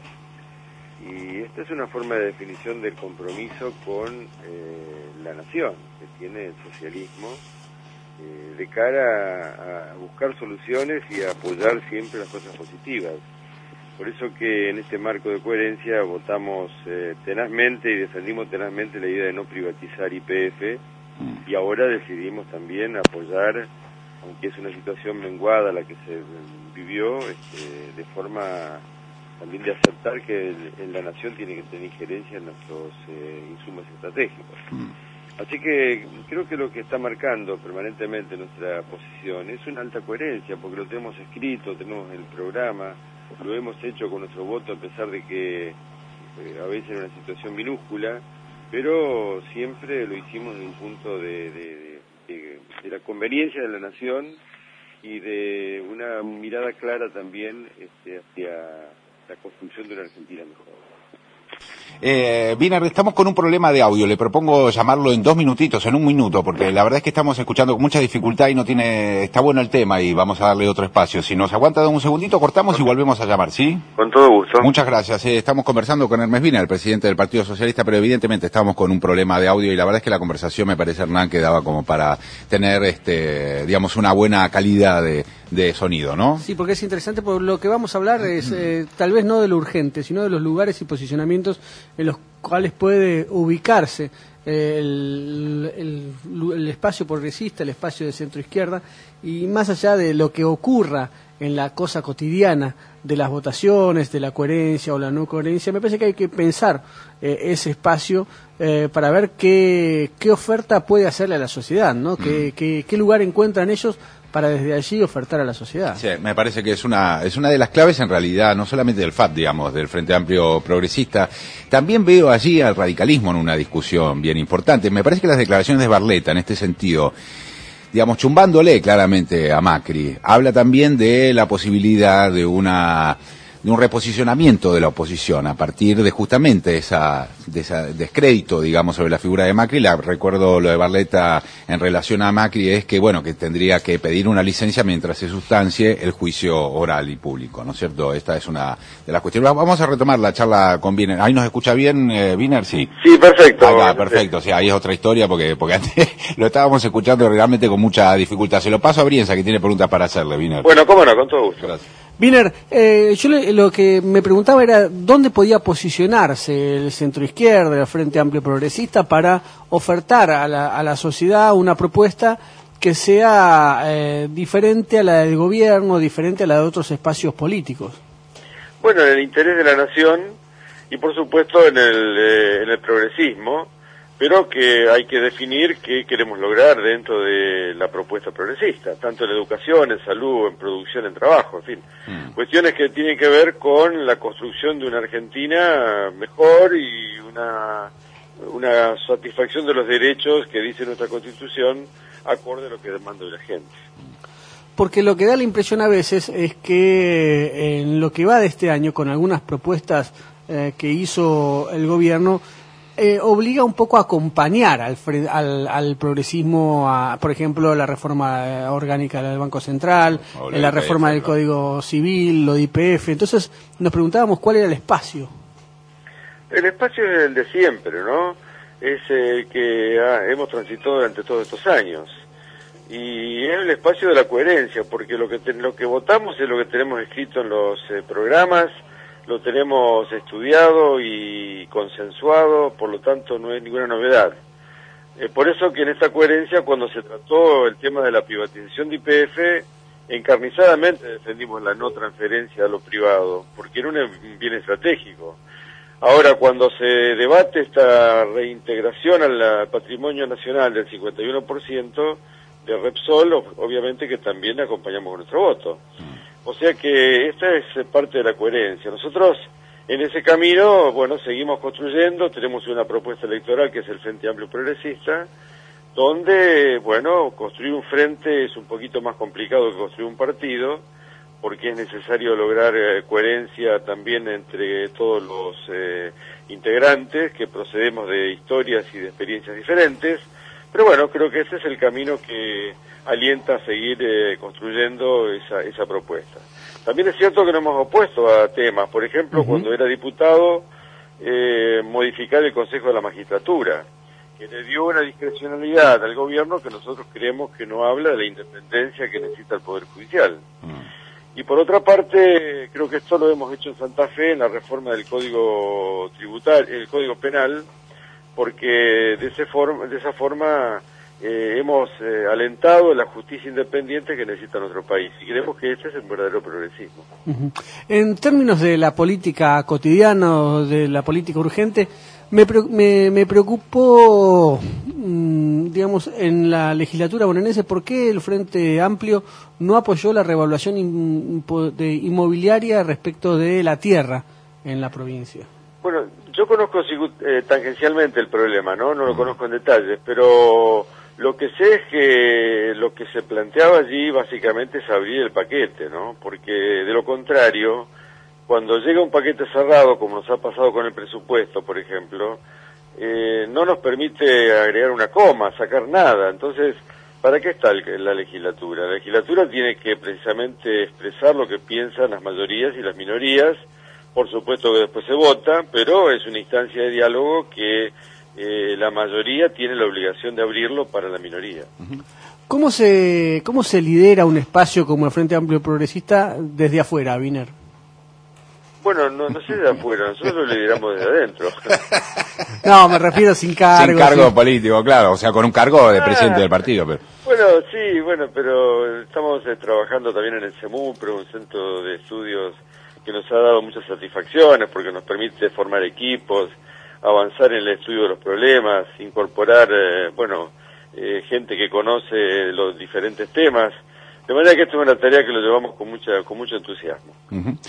Y esta es una forma de definición del compromiso con eh, la nación que tiene el socialismo eh, de cara a, a buscar soluciones y a apoyar siempre las cosas positivas. Por eso que en este marco de coherencia votamos eh, tenazmente y defendimos tenazmente la idea de no privatizar Y P F y ahora decidimos también apoyar, aunque es una situación menguada la que se vivió, este, de forma también de aceptar que el, en la nación tiene que tener injerencia en nuestros eh, insumos estratégicos. Así que creo que lo que está marcando permanentemente nuestra posición es una alta coherencia, porque lo tenemos escrito, tenemos el programa, lo hemos hecho con nuestro voto, a pesar de que eh, a veces era una situación minúscula, pero siempre lo hicimos desde un punto de, de, de, de la conveniencia de la nación y de una mirada clara también este, hacia la construcción de una Argentina mejor. Eh, Wiener, estamos con un problema de audio. Le propongo llamarlo en dos minutitos, en un minuto, porque la verdad es que estamos escuchando con mucha dificultad y no tiene, está bueno el tema y vamos a darle otro espacio. Si nos aguanta un segundito, cortamos y volvemos a llamar, ¿sí? Con todo gusto. Muchas gracias. Eh, estamos conversando con Hermes Wiener, el presidente del Partido Socialista, pero evidentemente estamos con un problema de audio y la verdad es que la conversación, me parece, Hernán, que daba como para tener, este, digamos, una buena calidad de, de sonido, ¿no? Sí, porque es interesante, porque lo que vamos a hablar es eh, tal vez no de lo urgente, sino de los lugares y posicionamientos en los cuales puede ubicarse eh, el, el, el espacio progresista, el espacio de centro izquierda, y más allá de lo que ocurra en la cosa cotidiana de las votaciones, de la coherencia o la no coherencia, me parece que hay que pensar eh, ese espacio eh, para ver qué, qué oferta puede hacerle a la sociedad, ¿no? Mm. ¿Qué, qué, qué lugar encuentran ellos para desde allí ofertar a la sociedad? Sí, me parece que es una es una de las claves en realidad, no solamente del F A P, digamos, del Frente Amplio Progresista. También veo allí al radicalismo en una discusión bien importante. Me parece que las declaraciones de Barletta en este sentido, digamos, chumbándole claramente a Macri, habla también de la posibilidad de una de un reposicionamiento de la oposición a partir de justamente esa de ese descrédito, digamos, sobre la figura de Macri. La, recuerdo lo de Barletta en relación a Macri es que, bueno, que tendría que pedir una licencia mientras se sustancie el juicio oral y público, ¿no es cierto? Esta es una de las cuestiones. Vamos a retomar la charla con Wiener. ¿Ahí nos escucha bien, eh, Wiener? Sí. Sí, perfecto. Acá, perfecto. Sí, ahí es otra historia porque porque antes lo estábamos escuchando realmente con mucha dificultad. Se lo paso a Brienza, que tiene preguntas para hacerle, Wiener. Bueno, cómo no, con todo gusto. Gracias. Wiener, eh, yo le, lo que me preguntaba era dónde podía posicionarse el centro izquierda, el Frente Amplio Progresista, para ofertar a la, a la sociedad una propuesta que sea eh, diferente a la del gobierno, diferente a la de otros espacios políticos. Bueno, en el interés de la nación y por supuesto en el, eh, en el progresismo, pero que hay que definir qué queremos lograr dentro de la propuesta progresista, tanto en educación, en salud, en producción, en trabajo, en fin. Mm. Cuestiones que tienen que ver con la construcción de una Argentina mejor y una, una satisfacción de los derechos que dice nuestra Constitución acorde a lo que demanda la gente. Porque lo que da la impresión a veces es que en lo que va de este año, con algunas propuestas eh, que hizo el gobierno, Eh, obliga un poco a acompañar al, al, al progresismo, a, por ejemplo, la reforma orgánica del Banco Central, la, la reforma del Código Civil, lo de I P F. Entonces nos preguntábamos cuál era el espacio. El espacio es el de siempre, ¿no? Es el que ah, hemos transitado durante todos estos años. Y es el espacio de la coherencia, porque lo que, te, lo que votamos es lo que tenemos escrito en los eh, programas, lo tenemos estudiado y consensuado, por lo tanto no es ninguna novedad. Eh, por eso que en esta coherencia, cuando se trató el tema de la privatización de I P F, encarnizadamente defendimos la no transferencia a lo privado, porque era un bien estratégico. Ahora, cuando se debate esta reintegración al patrimonio nacional del cincuenta y uno por ciento de Repsol, obviamente que también acompañamos con nuestro voto. O sea que esta es parte de la coherencia. Nosotros en ese camino, bueno, seguimos construyendo, tenemos una propuesta electoral que es el Frente Amplio Progresista, donde, bueno, construir un frente es un poquito más complicado que construir un partido, porque es necesario lograr eh, coherencia también entre todos los eh, integrantes que procedemos de historias y de experiencias diferentes, pero bueno, creo que ese es el camino que alienta a seguir eh, construyendo esa, esa propuesta. También es cierto que nos hemos opuesto a temas, por ejemplo, uh-huh. cuando era diputado, eh, modificar el Consejo de la Magistratura, que le dio una discrecionalidad al gobierno que nosotros creemos que no habla de la independencia que necesita el Poder Judicial. Uh-huh. Y por otra parte, creo que esto lo hemos hecho en Santa Fe, en la reforma del Código Tributario, el Código Penal, porque de, ese forma, de esa forma eh, hemos eh, alentado la justicia independiente que necesita nuestro país y creemos que este es el verdadero progresismo. Uh-huh. En términos de la política cotidiana o de la política urgente, Me, me, me preocupó, mmm, digamos, en la legislatura bonaerense, ¿por qué el Frente Amplio no apoyó la revaluación in, de inmobiliaria respecto de la tierra en la provincia? Bueno, yo conozco eh, tangencialmente el problema, ¿no? No lo conozco en detalles, pero lo que sé es que lo que se planteaba allí básicamente es abrir el paquete, ¿no? Porque de lo contrario, cuando llega un paquete cerrado, como nos ha pasado con el presupuesto, por ejemplo, eh, no nos permite agregar una coma, sacar nada. Entonces, ¿para qué está el, la legislatura? La legislatura tiene que precisamente expresar lo que piensan las mayorías y las minorías. Por supuesto que después se vota, pero es una instancia de diálogo que eh, la mayoría tiene la obligación de abrirlo para la minoría. ¿Cómo se, cómo se lidera un espacio como el Frente Amplio Progresista desde afuera, Wiener? Bueno, no, no sé de afuera, nosotros lo lideramos desde adentro. No, me refiero sin cargo. Sin cargo sí. político, claro, o sea, con un cargo de presidente ah, del partido. Pero... Bueno, sí, bueno, pero estamos eh, trabajando también en el CEMUPRO, un centro de estudios que nos ha dado muchas satisfacciones porque nos permite formar equipos, avanzar en el estudio de los problemas, incorporar, eh, bueno, eh, gente que conoce los diferentes temas. De manera que esto es una tarea que lo llevamos con mucha con mucho entusiasmo. Uh-huh.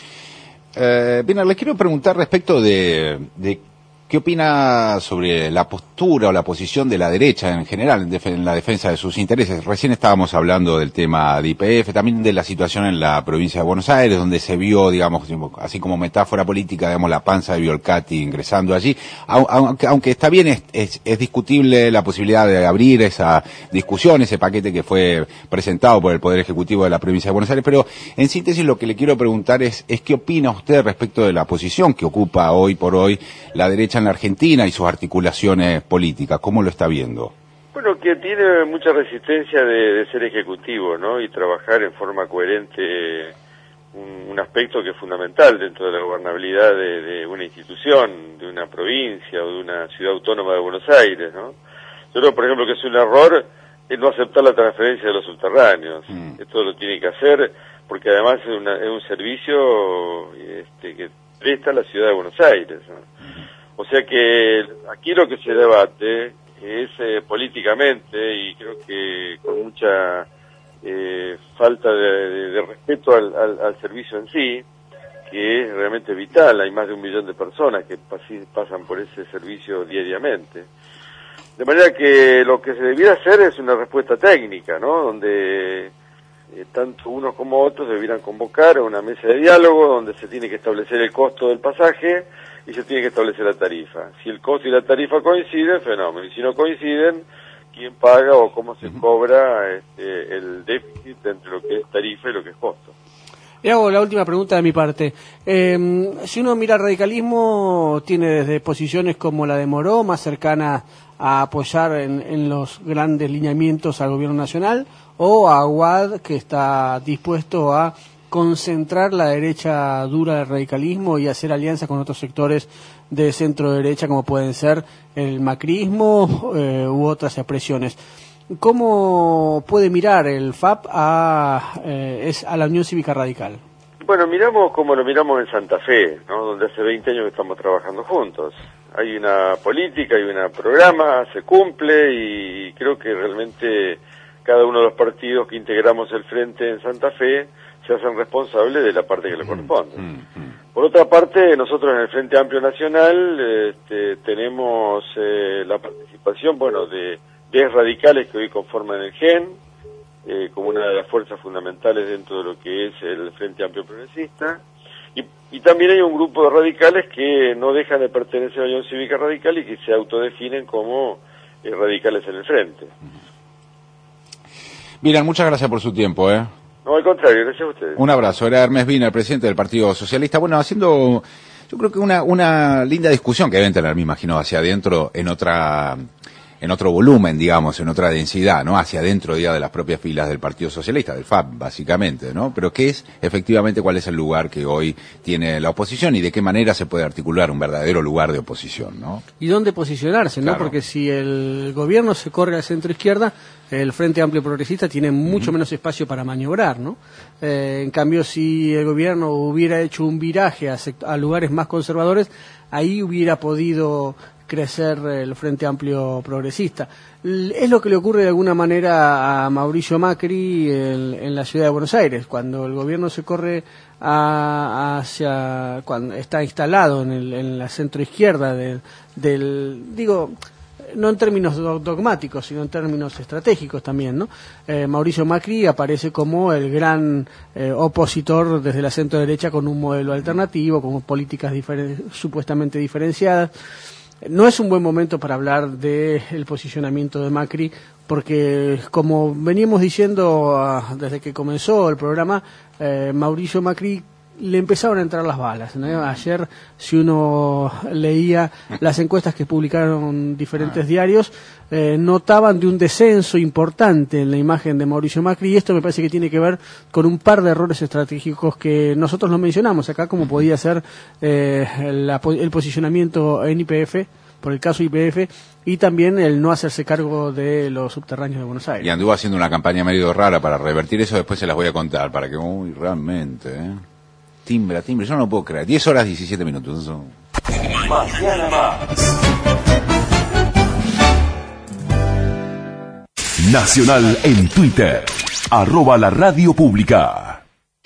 Eh, bien, le quiero preguntar respecto de, de qué opina sobre la postura o la posición de la derecha en general en, def en la defensa de sus intereses. Recién estábamos hablando del tema de Y P F, también de la situación en la provincia de Buenos Aires, donde se vio, digamos, así como metáfora política, digamos, la panza de Violcati ingresando allí. Aunque, aunque está bien, es, es, es discutible la posibilidad de abrir esa discusión, ese paquete que fue presentado por el Poder Ejecutivo de la provincia de Buenos Aires, pero en síntesis lo que le quiero preguntar es, es qué opina usted respecto de la posición que ocupa hoy por hoy la derecha en la Argentina y sus articulaciones políticas. ¿Cómo lo está viendo? Bueno, que tiene mucha resistencia de, de ser ejecutivo, ¿no? Y trabajar en forma coherente un, un aspecto que es fundamental dentro de la gobernabilidad de, de una institución, de una provincia o de una ciudad autónoma de Buenos Aires, ¿no? Yo creo, por ejemplo, que es un error el no aceptar la transferencia de los subterráneos. Mm. Esto lo tiene que hacer porque además es, una, es un servicio este, que presta la ciudad de Buenos Aires, ¿no? O sea que aquí lo que se debate es eh, políticamente y creo que con mucha eh, falta de, de, de respeto al, al, al servicio en sí, que es realmente vital. Hay más de un millón de personas que pas pasan por ese servicio diariamente. De manera que lo que se debiera hacer es una respuesta técnica, ¿no? Donde eh, tanto unos como otros debieran convocar a una mesa de diálogo donde se tiene que establecer el costo del pasaje y se tiene que establecer la tarifa. Si el costo y la tarifa coinciden, fenómeno. Y si no coinciden, quién paga o cómo se cobra este, el déficit entre lo que es tarifa y lo que es costo. Y hago la última pregunta de mi parte. Eh, si uno mira el radicalismo, tiene desde posiciones como la de Moró, más cercana a apoyar en, en los grandes lineamientos al gobierno nacional, o a Aguad, que está dispuesto a concentrar la derecha dura del radicalismo y hacer alianzas con otros sectores de centro derecha como pueden ser el macrismo eh, u otras expresiones. ¿Cómo puede mirar el F A P a, eh, es a la Unión Cívica Radical? Bueno, miramos como lo miramos en Santa Fe, ¿no? Donde hace veinte años que estamos trabajando juntos. Hay una política, hay un programa, se cumple y creo que realmente cada uno de los partidos que integramos el Frente en Santa Fe se hacen responsables de la parte que le corresponde. Por otra parte, nosotros en el Frente Amplio Nacional este, tenemos eh, la participación, bueno, de diez radicales que hoy conforman el G E N, eh, como una de las fuerzas fundamentales dentro de lo que es el Frente Amplio Progresista, y, y también hay un grupo de radicales que no dejan de pertenecer a la Unión Cívica Radical y que se autodefinen como eh, radicales en el Frente. Miran, muchas gracias por su tiempo, ¿eh? No, al contrario, gracias a ustedes. Un abrazo. Era Hermes Wiener, presidente del Partido Socialista. Bueno, haciendo, yo creo que una, una linda discusión que deben tener, me imagino, hacia adentro en otra, en otro volumen, digamos, en otra densidad, ¿no? Hacia adentro, ya de las propias filas del Partido Socialista, del F A P, básicamente, ¿no? Pero qué es, efectivamente, cuál es el lugar que hoy tiene la oposición y de qué manera se puede articular un verdadero lugar de oposición, ¿no? Y dónde posicionarse, ¿no? Claro. Porque si el gobierno se corre al centro izquierda, el Frente Amplio Progresista tiene mucho uh-huh. menos espacio para maniobrar, ¿no? Eh, en cambio, si el gobierno hubiera hecho un viraje a, a lugares más conservadores, ahí hubiera podido crecer el Frente Amplio Progresista. Es lo que le ocurre de alguna manera a Mauricio Macri en, en la ciudad de Buenos Aires, cuando el gobierno se corre a, hacia, cuando está instalado en, el, en la centroizquierda del, del, digo, no en términos dogmáticos, sino en términos estratégicos también, ¿no? Eh, Mauricio Macri aparece como el gran eh, opositor desde la centro derecha con un modelo alternativo, con políticas diferen- supuestamente diferenciadas. No es un buen momento para hablar del posicionamiento de Macri, porque como veníamos diciendo uh, desde que comenzó el programa, eh, Mauricio Macri le empezaron a entrar las balas, ¿no? Ayer, si uno leía las encuestas que publicaron diferentes diarios, eh, notaban de un descenso importante en la imagen de Mauricio Macri, y esto me parece que tiene que ver con un par de errores estratégicos que nosotros no mencionamos acá, como podía ser eh, la, el posicionamiento en Y P F, por el caso Y P F, y también el no hacerse cargo de los subterráneos de Buenos Aires. Y anduvo haciendo una campaña medio rara para revertir eso, después se las voy a contar, para que, uy, realmente, ¿eh? Timbra, timbra, yo no lo puedo creer. diez horas diecisiete minutos. Eso. Mañana más. Nacional en Twitter. Arroba la radio pública.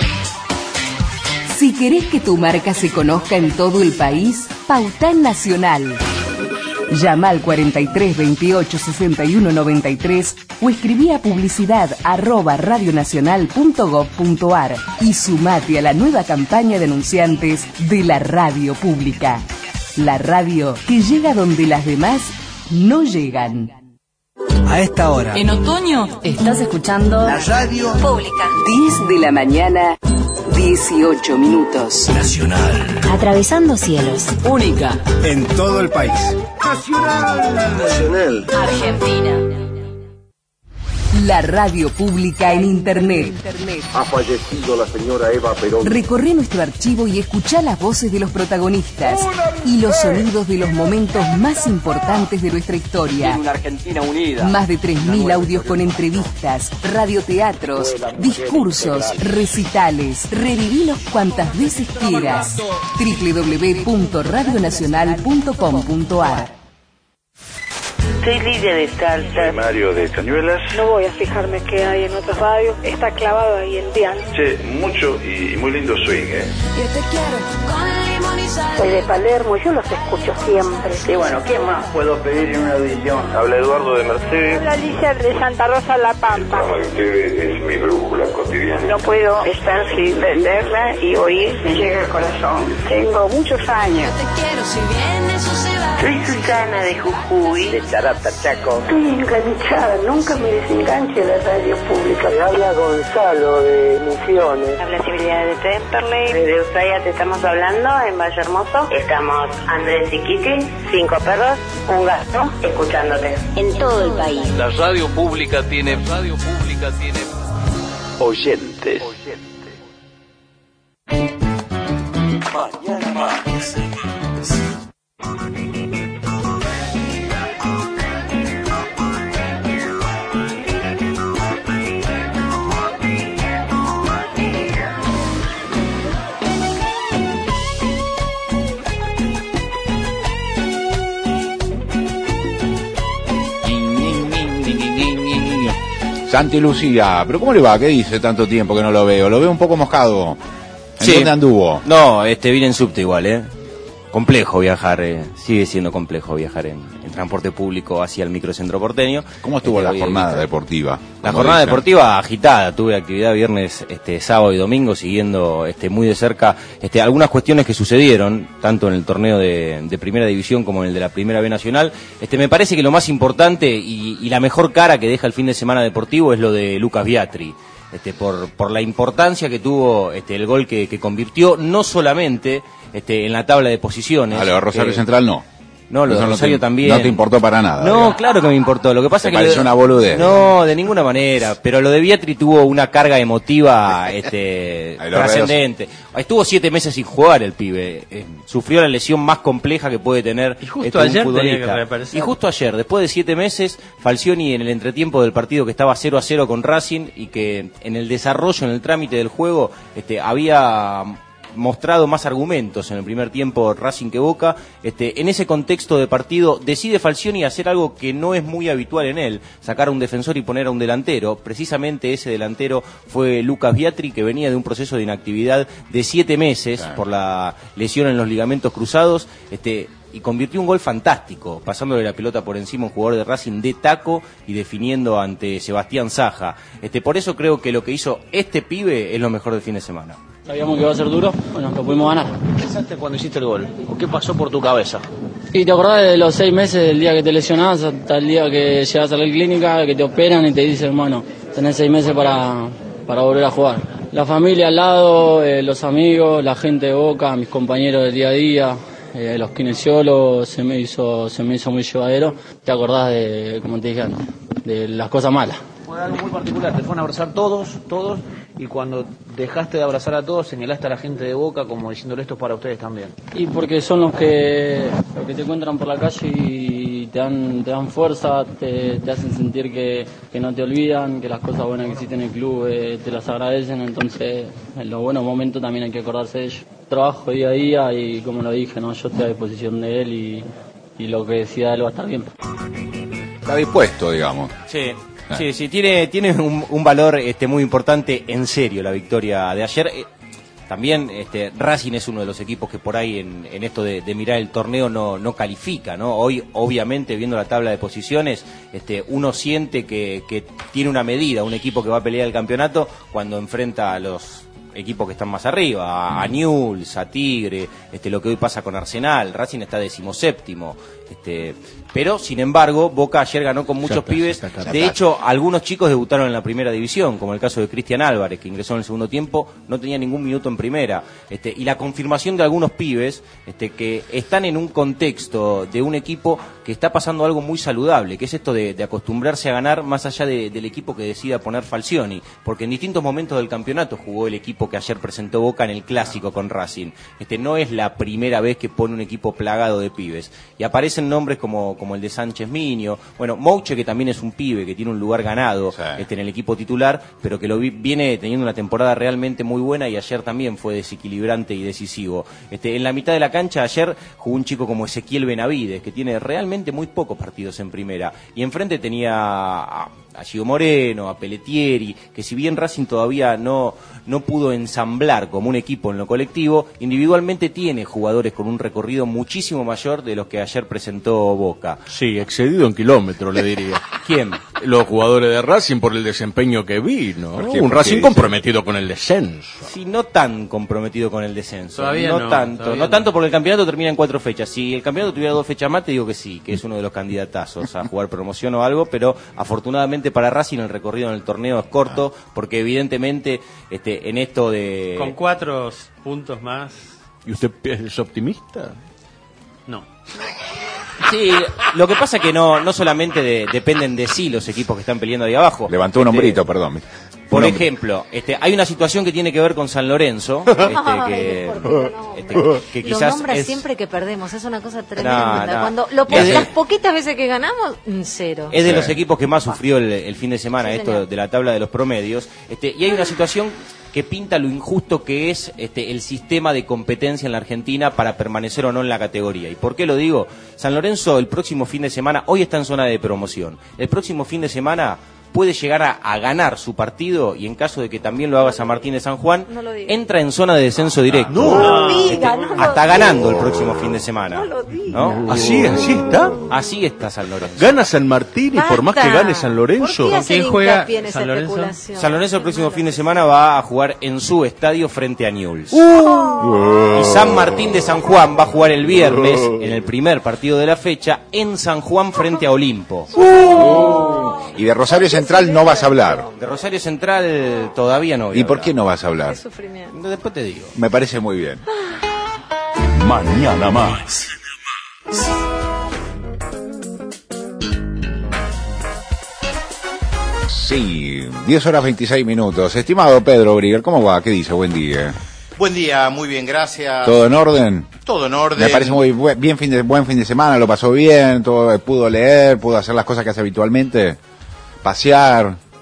Si querés que tu marca se conozca en todo el país, pautá en Nacional. Llama al cuarenta y tres veintiocho sesenta y uno noventa y tres o escribí a publicidad arroba radionacional punto gob punto ar y sumate a la nueva campaña de anunciantes de la radio pública. La radio que llega donde las demás no llegan. A esta hora. En otoño estás escuchando La radio pública. diez de la mañana, dieciocho minutos. Nacional. Atravesando cielos. Única. En todo el país. Nacional. Nacional. Argentina. La radio pública en Internet. Ha fallecido la señora Eva Perón. Recorre nuestro archivo y escuchá las voces de los protagonistas y los sonidos de los momentos más importantes de nuestra historia. Una Argentina unida. Más de tres mil audios con entrevistas, radioteatros, discursos, recitales. Revivilos cuantas veces quieras. doble u doble u doble u punto radio nacional punto com punto ar. Soy Lidia de Salta. Mario de Cañuelas. No voy a fijarme qué hay en otras radios. Está clavado ahí en Dial. Che, mucho y muy lindo swing, ¿eh? Yo te quiero con limón y sal. Soy de Palermo y yo los escucho siempre. Y bueno, ¿qué más puedo pedir en una audición? Habla Eduardo de Mercedes. Habla Alicia de Santa Rosa La Pampa. Ustedes es mi brújula cotidiana. No puedo estar sin prenderla y oír. Me llega el corazón. Tengo muchos años. Yo te quiero si bien eso se va. Soy Sultana de Jujuy. De Charata, Chaco. Estoy enganchada, nunca me desenganche de la radio pública. Le habla Gonzalo de Misiones. Habla Civilidad de Temperley. Desde Ushuaia te estamos hablando, en Valle Hermoso. Estamos Andrés y Kiki, cinco perros, un gato, escuchándote. En todo el país. La radio pública tiene... Radio pública tiene... Oyentes. Mañana más. Santi Lucía, ¿pero cómo le va? ¿Qué dice tanto tiempo que no lo veo? Lo veo un poco moscado. ¿En Sí. dónde anduvo? No, este vine en subte igual, ¿eh? Complejo viajar, eh, sigue siendo complejo viajar en, en transporte público hacia el microcentro porteño. ¿Cómo estuvo Este, la voy jornada evitar- deportiva? La Como jornada dicen. deportiva agitada, tuve actividad viernes, este, sábado y domingo, siguiendo este, muy de cerca este, algunas cuestiones que sucedieron, tanto en el torneo de, de Primera División como en el de la Primera B Nacional. Este, me parece que lo más importante y, y la mejor cara que deja el fin de semana deportivo es lo de Lucas Biatri. Este, por, por la importancia que tuvo este, el gol que, que convirtió, no solamente este, en la tabla de posiciones. Ah, lo de Rosario que- Central no. No, lo de Eso no Rosario te- también. No te importó para nada. No, digamos. claro que me importó. Lo que pasa Te que pareció lo- una boludez. No, de ninguna manera. Pero lo de Biatri tuvo una carga emotiva este, Ahí lo trascendente. Estuvo siete meses sin jugar el pibe. Eh, sufrió la lesión más compleja que puede tener Y justo este, un ayer tenía futbolista. que reaparecer. Y justo ayer, después de siete meses, Falcioni en el entretiempo del partido que estaba cero a cero con Racing y que en el desarrollo, en el trámite del juego, este, había mostrado más argumentos en el primer tiempo Racing que Boca. Este, en ese contexto de partido decide Falcioni hacer algo que no es muy habitual en él, sacar a un defensor y poner a un delantero. Precisamente ese delantero fue Lucas Biatri, que venía de un proceso de inactividad de siete meses claro. por la lesión en los ligamentos cruzados, este, y convirtió un gol fantástico, pasándole la pelota por encima a un jugador de Racing de taco y definiendo ante Sebastián Saja. Este, por eso creo que lo que hizo este pibe es lo mejor del fin de semana. Sabíamos que iba a ser duro, bueno, lo pudimos ganar. ¿Qué pensaste cuando hiciste el gol? ¿O qué pasó por tu cabeza? Y te acordás de los seis meses del día que te lesionás hasta el día que llegas a la clínica, que te operan y te dicen, bueno, tenés seis meses para, para volver a jugar. La familia al lado, eh, los amigos, la gente de Boca, mis compañeros del día a día, eh, los kinesiólogos, se me hizo, se me hizo muy llevadero. Te acordás de, como te dije antes, de las cosas malas. Fue algo muy particular, te fueron a abrazar todos, todos, y cuando dejaste de abrazar a todos, señalaste a la gente de Boca como diciéndole esto es para ustedes también. Y porque son los que, los que te encuentran por la calle y te dan, te dan fuerza, te, te hacen sentir que, que no te olvidan, que las cosas buenas que hiciste en el club eh, te las agradecen, entonces en los buenos momentos también hay que acordarse de ellos. Trabajo día a día y como lo dije, no, yo estoy a disposición de él y, y lo que decida él va a estar bien. Está dispuesto, digamos. Sí. Sí, sí, tiene, tiene un, un valor este, muy importante, en serio, la victoria de ayer. Eh, también este, Racing es uno de los equipos que por ahí en, en esto de, de mirar el torneo no, no califica, ¿no? Hoy, obviamente, viendo la tabla de posiciones, este, uno siente que, que tiene una medida, un equipo que va a pelear el campeonato cuando enfrenta a los equipos que están más arriba, a, a Newell's, a Tigre, este, lo que hoy pasa con Arsenal. Racing está decimoséptimo, este, pero sin embargo Boca ayer ganó con muchos pibes. De hecho, algunos chicos debutaron en la primera división, como el caso de Cristian Álvarez, que ingresó en el segundo tiempo, no tenía ningún minuto en primera, este, y la confirmación de algunos pibes este, que están en un contexto de un equipo que está pasando algo muy saludable, que es esto de, de acostumbrarse a ganar más allá de, del equipo que decida poner Falcioni, porque en distintos momentos del campeonato jugó el equipo que ayer presentó Boca en el clásico con Racing. Este, no es la primera vez que pone un equipo plagado de pibes, y aparecen nombres como, como el de Sánchez Miño, bueno, Mouche, que también es un pibe que tiene un lugar ganado sí. este, en el equipo titular, pero que lo vi, viene teniendo una temporada realmente muy buena, y ayer también fue desequilibrante y decisivo. Este, en la mitad de la cancha ayer jugó un chico como Ezequiel Benavides, que tiene realmente muy pocos partidos en primera, y enfrente tenía a, a Gio Moreno, a Pelletieri, que si bien Racing todavía no, no pudo ensamblar como un equipo en lo colectivo, individualmente tiene jugadores con un recorrido muchísimo mayor de los que ayer presentó Boca. Sí, excedido en kilómetros, le diría. ¿Quién? Los jugadores de Racing por el desempeño que vi, ¿no? ¿Por qué? Un ¿Por Racing qué? comprometido con el descenso. Sí, no tan comprometido con el descenso. Todavía no, no tanto, todavía no no. tanto porque el campeonato termina en cuatro fechas. Si el campeonato tuviera dos fechas más, te digo que sí, que es uno de los candidatazos a jugar promoción o algo, pero afortunadamente para Racing el recorrido en el torneo es corto, porque evidentemente este, en esto de... Con cuatro puntos más... ¿Y usted es optimista? No. Sí, lo que pasa es que no, no solamente de, dependen de sí los equipos que están peleando ahí abajo. Levantó un hombrito, perdón. Por Un ejemplo, este, hay una situación que tiene que ver con San Lorenzo, este, que, este, que quizás lo nombra es, siempre que perdemos, es una cosa tremenda. No, no. Cuando lo, Es de- las poquitas veces que ganamos, mm, cero. es de Sí. los equipos que más sufrió el, el fin de semana, Sí, esto señor. de la tabla de los promedios, este, y hay una situación que pinta lo injusto que es este, el sistema de competencia en la Argentina para permanecer o no en la categoría. ¿Y por qué lo digo? San Lorenzo el próximo fin de semana, hoy está en zona de promoción, el próximo fin de semana puede llegar a, a ganar su partido, y en caso de que también lo haga San Martín de San Juan, No lo diga. entra en zona de descenso directo. No lo diga, Este, no lo hasta diga. ganando el próximo fin de semana. No lo diga. ¿No? Así, así está. Así está San Lorenzo. Gana San Martín y por más que Basta. gane San Lorenzo... ¿Por qué hacen quién juega hincapié en esa San Lorenzo? especulación? San Lorenzo el próximo fin de semana va a jugar en su estadio frente a Newell's. Uh. Y San Martín de San Juan va a jugar el viernes, en el primer partido de la fecha, en San Juan frente a Olimpo. Y de Rosario Central no vas a hablar. De Rosario Central todavía no voy a ¿Y por hablar. qué no vas a hablar? Qué sufrimiento. Después te digo. Me parece muy bien. Mañana más. Sí, diez horas veintiséis minutos. Estimado Pedro Brigger, ¿cómo va? ¿Qué dice? Buen día. Buen día, muy bien, gracias. ¿Todo en orden? Todo en orden. Me parece muy buen, bien fin de, buen fin de semana, lo pasó bien, todo, pudo leer, pudo hacer las cosas que hace habitualmente, pasear.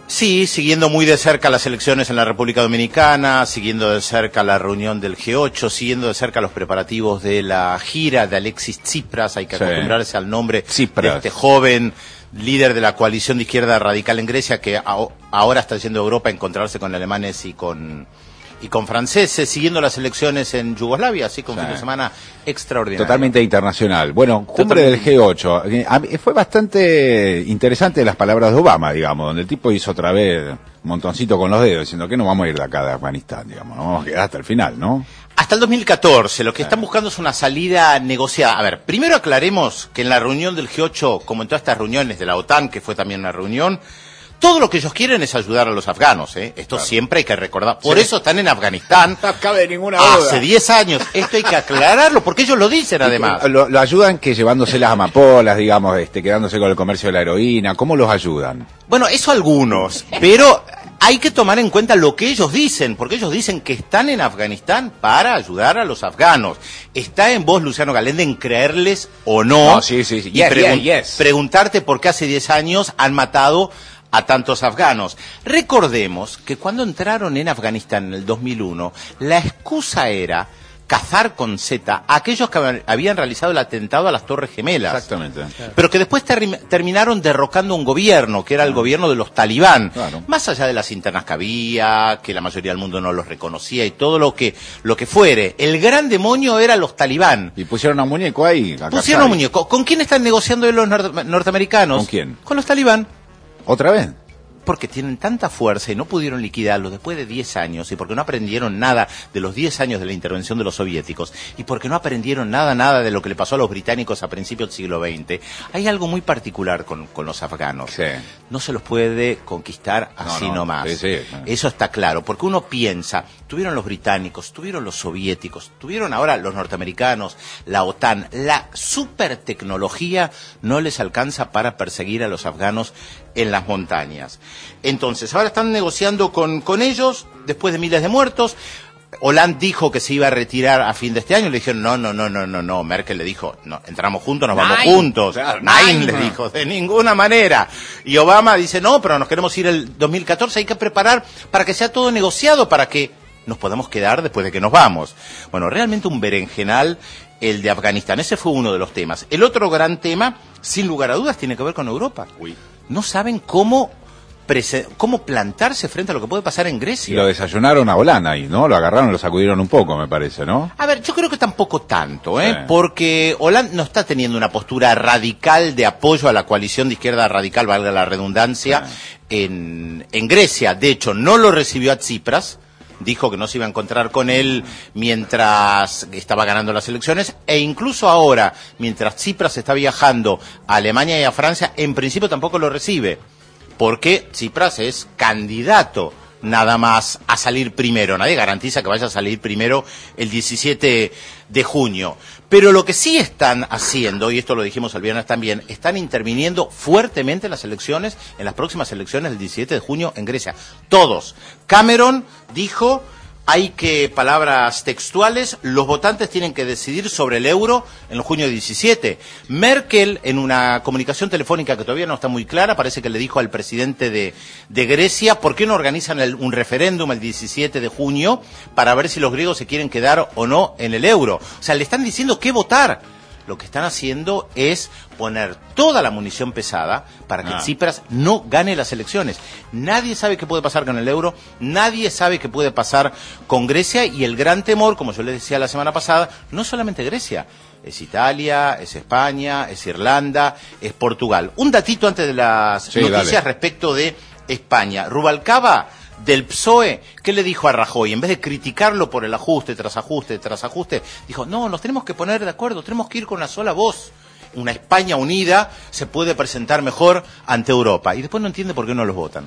Sí, siguiendo muy de cerca las elecciones en la República Dominicana, siguiendo de cerca la reunión del G ocho, siguiendo de cerca los preparativos de la gira de Alexis Tsipras. Hay que sí. acostumbrarse al nombre Tsipras. de este joven líder de la coalición de izquierda radical en Grecia, que a- ahora está yendo a Europa a encontrarse con alemanes y con y con franceses, siguiendo las elecciones en Yugoslavia, así que un sí. fin de semana extraordinario. Totalmente internacional. Bueno, cumbre Totalmente. del G ocho. A mí fue bastante interesante las palabras de Obama, digamos, donde el tipo hizo otra vez un montoncito con los dedos, diciendo que no vamos a ir de acá de Afganistán, digamos, no vamos a quedar hasta el final, ¿no? Hasta el dos mil catorce, lo que están buscando es una salida negociada. A ver, primero aclaremos que en la reunión del G ocho, como en todas estas reuniones de la OTAN, que fue también una reunión, todo lo que ellos quieren es ayudar a los afganos, ¿eh? Esto claro. siempre hay que recordar. Por sí. eso están en Afganistán. No cabe ninguna duda. Hace diez años. Esto hay que aclararlo, porque ellos lo dicen además. Lo, lo ayudan que llevándose las amapolas, digamos, este, quedándose con el comercio de la heroína. ¿Cómo los ayudan? Bueno, eso algunos, pero hay que tomar en cuenta lo que ellos dicen, porque ellos dicen que están en Afganistán para ayudar a los afganos. Está en vos, Luciano Galende, en creerles o no. No, sí, sí, sí. Y Yes, pregun- yes, yes. preguntarte por qué hace diez años han matado a tantos afganos. Recordemos que cuando entraron en Afganistán en el dos mil uno, la excusa era cazar con Z a aquellos que habían realizado el atentado a las Torres Gemelas. Exactamente. Claro. Pero que después ter- terminaron derrocando un gobierno, que era el gobierno de los talibán. Claro. Más allá de las internas que había, que la mayoría del mundo no los reconocía y todo lo que lo que fuere. El gran demonio era los talibán. Y pusieron a un muñeco ahí. A pusieron a un muñeco. ¿Con quién están negociando los nor- norteamericanos? ¿Con quién? Con los talibán. ¿Otra vez? Porque tienen tanta fuerza y no pudieron liquidarlos después de diez años, y porque no aprendieron nada de los diez años de la intervención de los soviéticos, y porque no aprendieron nada, nada de lo que le pasó a los británicos a principios del siglo veinte, hay algo muy particular con, con los afganos. Sí. No se los puede conquistar así no, no. nomás. Sí, sí, claro. Eso está claro, porque uno piensa, tuvieron los británicos, tuvieron los soviéticos, tuvieron ahora los norteamericanos, la OTAN, la supertecnología no les alcanza para perseguir a los afganos en las montañas. Entonces, ahora están negociando con, con ellos, después de miles de muertos. Hollande dijo que se iba a retirar a fin de este año, le dijeron, no, no, no, no, no, no. Merkel le dijo, no, entramos juntos, nos vamos Nein. juntos. Claro, Nein, nein. le dijo, de ninguna manera. Y Obama dice, no, pero nos queremos ir el dos mil catorce, hay que preparar para que sea todo negociado, para que nos podamos quedar después de que nos vamos. Bueno, realmente un berenjenal el de Afganistán, ese fue uno de los temas. El otro gran tema, sin lugar a dudas, tiene que ver con Europa. Uy. No saben cómo prese- cómo plantarse frente a lo que puede pasar en Grecia. Y lo desayunaron a Holanda ahí, ¿no? Lo agarraron, lo sacudieron un poco, me parece, ¿no? A ver, yo creo que tampoco tanto, ¿eh? Sí. Porque Hollande no está teniendo una postura radical de apoyo a la coalición de izquierda radical, valga la redundancia, Sí. en, en Grecia. De hecho, no lo recibió a Tsipras. Dijo que no se iba a encontrar con él mientras estaba ganando las elecciones, e incluso ahora, mientras Tsipras está viajando a Alemania y a Francia, en principio tampoco lo recibe, porque Tsipras es candidato nada más a salir primero. Nadie garantiza que vaya a salir primero el diecisiete de junio. Pero lo que sí están haciendo, y esto lo dijimos el viernes también, están interviniendo fuertemente en las elecciones, en las próximas elecciones del diecisiete de junio en Grecia. Todos. Cameron dijo, hay que, palabras textuales, los votantes tienen que decidir sobre el euro en el junio diecisiete. Merkel, en una comunicación telefónica que todavía no está muy clara, parece que le dijo al presidente de, de Grecia, ¿por qué no organizan el, un referéndum el diecisiete de junio para ver si los griegos se quieren quedar o no en el euro? O sea, le están diciendo qué votar. Lo que están haciendo es poner toda la munición pesada para que Ah. Tsipras no gane las elecciones. Nadie sabe qué puede pasar con el euro, nadie sabe qué puede pasar con Grecia, y el gran temor, como yo les decía la semana pasada, no solamente Grecia, es Italia, es España, es Irlanda, es Portugal. Un datito antes de las Sí, noticias dale. respecto de España. Rubalcaba, del P S O E, ¿qué le dijo a Rajoy? En vez de criticarlo por el ajuste tras ajuste tras ajuste, dijo, no, nos tenemos que poner de acuerdo, tenemos que ir con una sola voz. Una España unida se puede presentar mejor ante Europa. Y después no entiende por qué no los votan.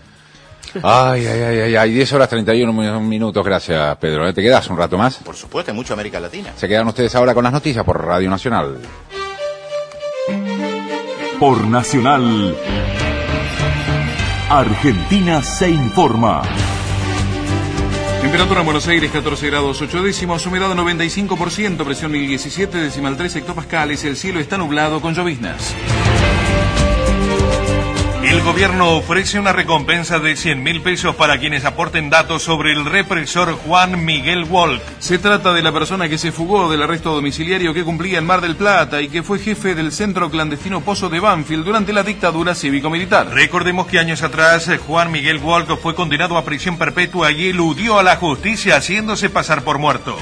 Ay, ay, ay, ay, ay, diez horas treinta y uno minutos, gracias, Pedro. ¿Eh? ¿Te quedas un rato más? Por supuesto, hay mucho América Latina. Se quedan ustedes ahora con las noticias por Radio Nacional. Por Nacional, Argentina se informa. Temperatura en Buenos Aires catorce grados ocho décimos, humedad noventa y cinco por ciento, presión mil diecisiete decimal tres hectopascales, el cielo está nublado con lloviznas. El gobierno ofrece una recompensa de cien mil pesos para quienes aporten datos sobre el represor Juan Miguel Walk. Se trata de la persona que se fugó del arresto domiciliario que cumplía en Mar del Plata y que fue jefe del centro clandestino Pozo de Banfield durante la dictadura cívico-militar. Recordemos que años atrás Juan Miguel Walk fue condenado a prisión perpetua y eludió a la justicia haciéndose pasar por muerto.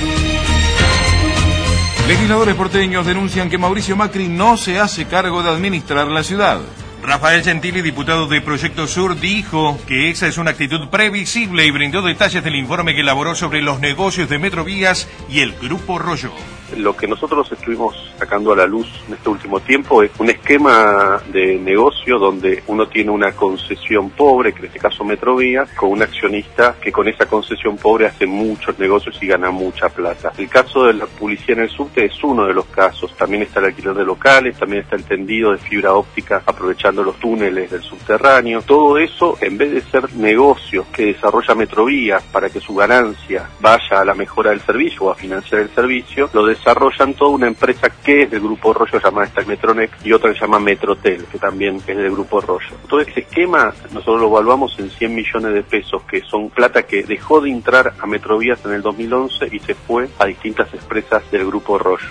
Legisladores porteños denuncian que Mauricio Macri no se hace cargo de administrar la ciudad. Rafael Gentili, diputado de Proyecto Sur, dijo que esa es una actitud previsible y brindó detalles del informe que elaboró sobre los negocios de Metrovías y el Grupo Rollo. Lo que nosotros estuvimos sacando a la luz en este último tiempo es un esquema de negocio donde uno tiene una concesión pobre, que en este caso Metrovía, con un accionista que con esa concesión pobre hace muchos negocios y gana mucha plata. El caso de la publicidad en el subte es uno de los casos. También está el alquiler de locales, también está el tendido de fibra óptica aprovechando los túneles del subterráneo. Todo eso, en vez de ser negocios que desarrolla Metrovía para que su ganancia vaya a la mejora del servicio o a financiar el servicio, lo desarrollan toda una empresa que es del Grupo Rollo llamada Metronet y otra que se llama Metrotel, que también es del Grupo Rollo. Todo ese esquema nosotros lo evaluamos en cien millones de pesos, que son plata que dejó de entrar a Metrovías en el dos mil once y se fue a distintas empresas del Grupo Rollo.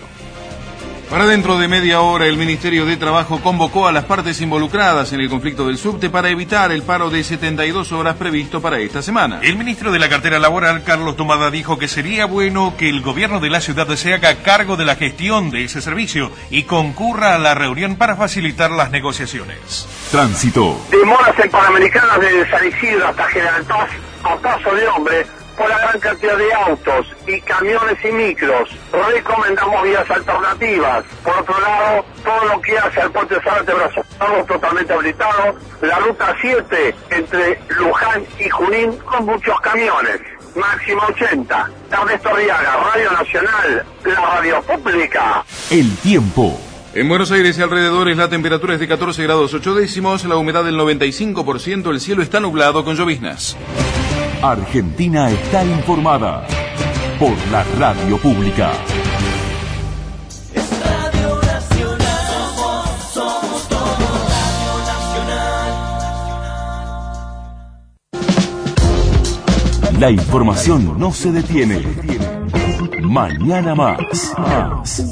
Para dentro de media hora, el Ministerio de Trabajo convocó a las partes involucradas en el conflicto del subte para evitar el paro de setenta y dos horas previsto para esta semana. El ministro de la cartera laboral, Carlos Tomada, dijo que sería bueno que el gobierno de la ciudad se haga cargo de la gestión de ese servicio y concurra a la reunión para facilitar las negociaciones. Tránsito. Demoras en Panamericanas desde San Isidro hasta General Paz a paso de hombre por la gran cantidad de autos y camiones y micros. Recomendamos vías alternativas. Por otro lado, todo lo que hace al puente Zárate Brazo, estamos totalmente habilitados. La ruta siete entre Luján y Junín con muchos camiones. Máxima ochenta. Ernesto Arriaga, Radio Nacional, la radio pública. El tiempo. En Buenos Aires y alrededores la temperatura es de catorce grados ocho décimos, la humedad del noventa y cinco por ciento, el cielo está nublado con lloviznas. Argentina está informada por la radio pública. Radio Nacional, somos, somos todos. Radio Nacional. La información no se detiene. Mañana más. más.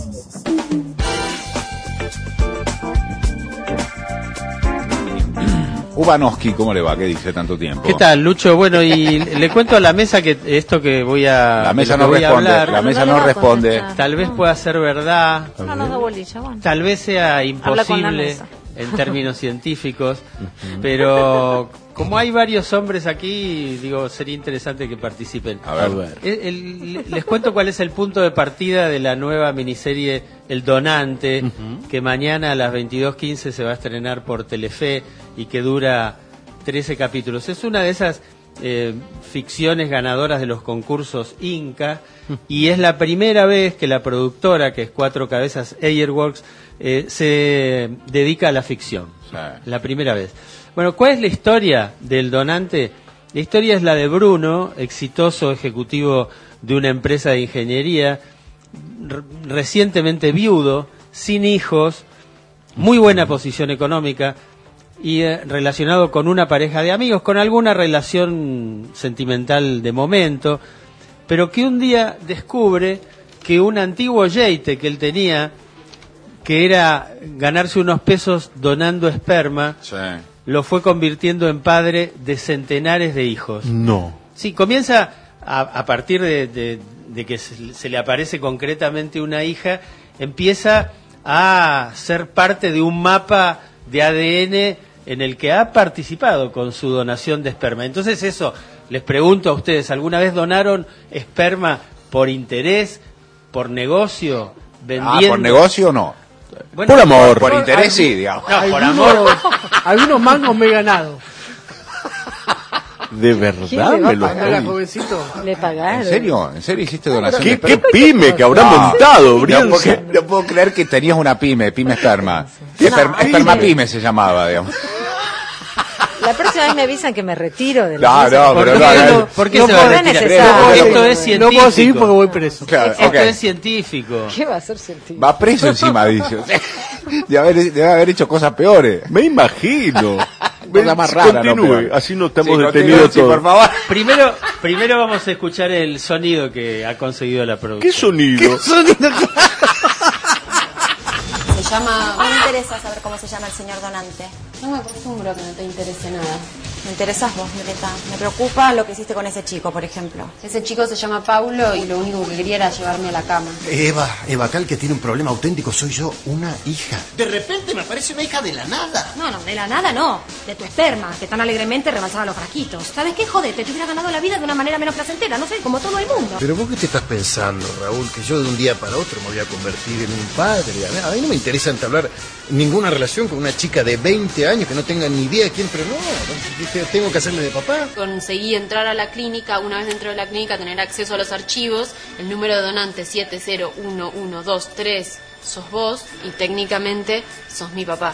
Ubanowski, ¿cómo le va? ¿Qué dice tanto tiempo? ¿Qué tal, Lucho? Bueno, y le cuento a la mesa que esto que voy a La mesa no no responde, hablar, la mesa no responde. Tal vez pueda ser verdad, No nos da bolilla, bueno. tal vez sea Habla con la imposible mesa. en términos científicos, pero como hay varios hombres aquí, digo, sería interesante que participen. A ver. El- el- les cuento cuál es el punto de partida de la nueva miniserie El Donante, que mañana a las veintidós quince se va a estrenar por Telefe y que dura trece capítulos. Es una de esas eh, ficciones ganadoras de los concursos Inca y es la primera vez que la productora, que es Cuatro Cabezas Airworks, eh, se dedica a la ficción. La primera vez. Bueno, ¿cuál es la historia del Donante? La historia es la de Bruno, exitoso ejecutivo de una empresa de ingeniería, r- recientemente viudo, sin hijos, muy buena posición económica y eh, relacionado con una pareja de amigos, con alguna relación sentimental de momento, pero que un día descubre que un antiguo yeite que él tenía, que era ganarse unos pesos donando esperma, Sí. lo fue convirtiendo en padre de centenares de hijos. No. Sí, comienza a, a partir de, de- de que se, se le aparece concretamente una hija, empieza a ser parte de un mapa de A D N en el que ha participado con su donación de esperma. Entonces eso, les pregunto a ustedes, ¿alguna vez donaron esperma por interés, por negocio, vendiendo? Ah, ¿por negocio o no? Bueno, por amor. por- Por interés sí, digamos. No, por Algunos- amor. Algunos mangos me he ganado. De ¿Quién verdad le va me a lo pagar a jovencito? Le pagaron. ¿En serio? ¿En serio hiciste donación ¿Qué, de qué esperma? pyme que habrá montado, no, Brianza? puedo, no puedo creer que tenías una pyme, pyme esperma. Esperma, No, esperma pyme. pyme se llamaba, digamos. La próxima vez me avisan que me retiro de No, la mesa. no, pero ¿Por no, qué no, no? ¿Por qué no se va a puedo- retirar? no es necesario. Esto es No científico. puedo seguir porque voy preso. Claro, Esto ok. es científico. ¿Qué va a ser sentido? Va preso encima, dice. De haber, debe haber hecho cosas peores. Me imagino. Cosa más rara, Continúe, no, así no estamos sí, detenidos sí, todos. por favor. Primero, primero vamos a escuchar el sonido que ha conseguido la producción. ¿Qué sonido? ¿Qué sonido? Se llama... No me interesa saber cómo se llama el señor donante. No me acostumbro a que no te interese nada. Me interesas vos, Violeta. Me preocupa lo que hiciste con ese chico, por ejemplo. Ese chico se llama Paulo y lo único que quería era llevarme a la cama. Eva, Eva, acá el que tiene un problema auténtico soy yo, una hija. De repente me aparece una hija de la nada. No, no, de la nada no. De tu esperma, que tan alegremente rebalsaba los frasquitos. ¿Sabes qué? Jodete, te hubiera ganado la vida de una manera menos placentera, no sé, como todo el mundo. Pero vos qué te estás pensando, Raúl, que yo de un día para otro me voy a convertir en un padre. A mí, a mí no me interesa entablar ninguna relación con una chica de veinte años que no tenga ni idea de quién, pero no, tengo que hacerle de papá. Conseguí entrar a la clínica, una vez dentro de la clínica tener acceso a los archivos, el número de donante siete cero uno uno dos tres, sos vos y técnicamente sos mi papá.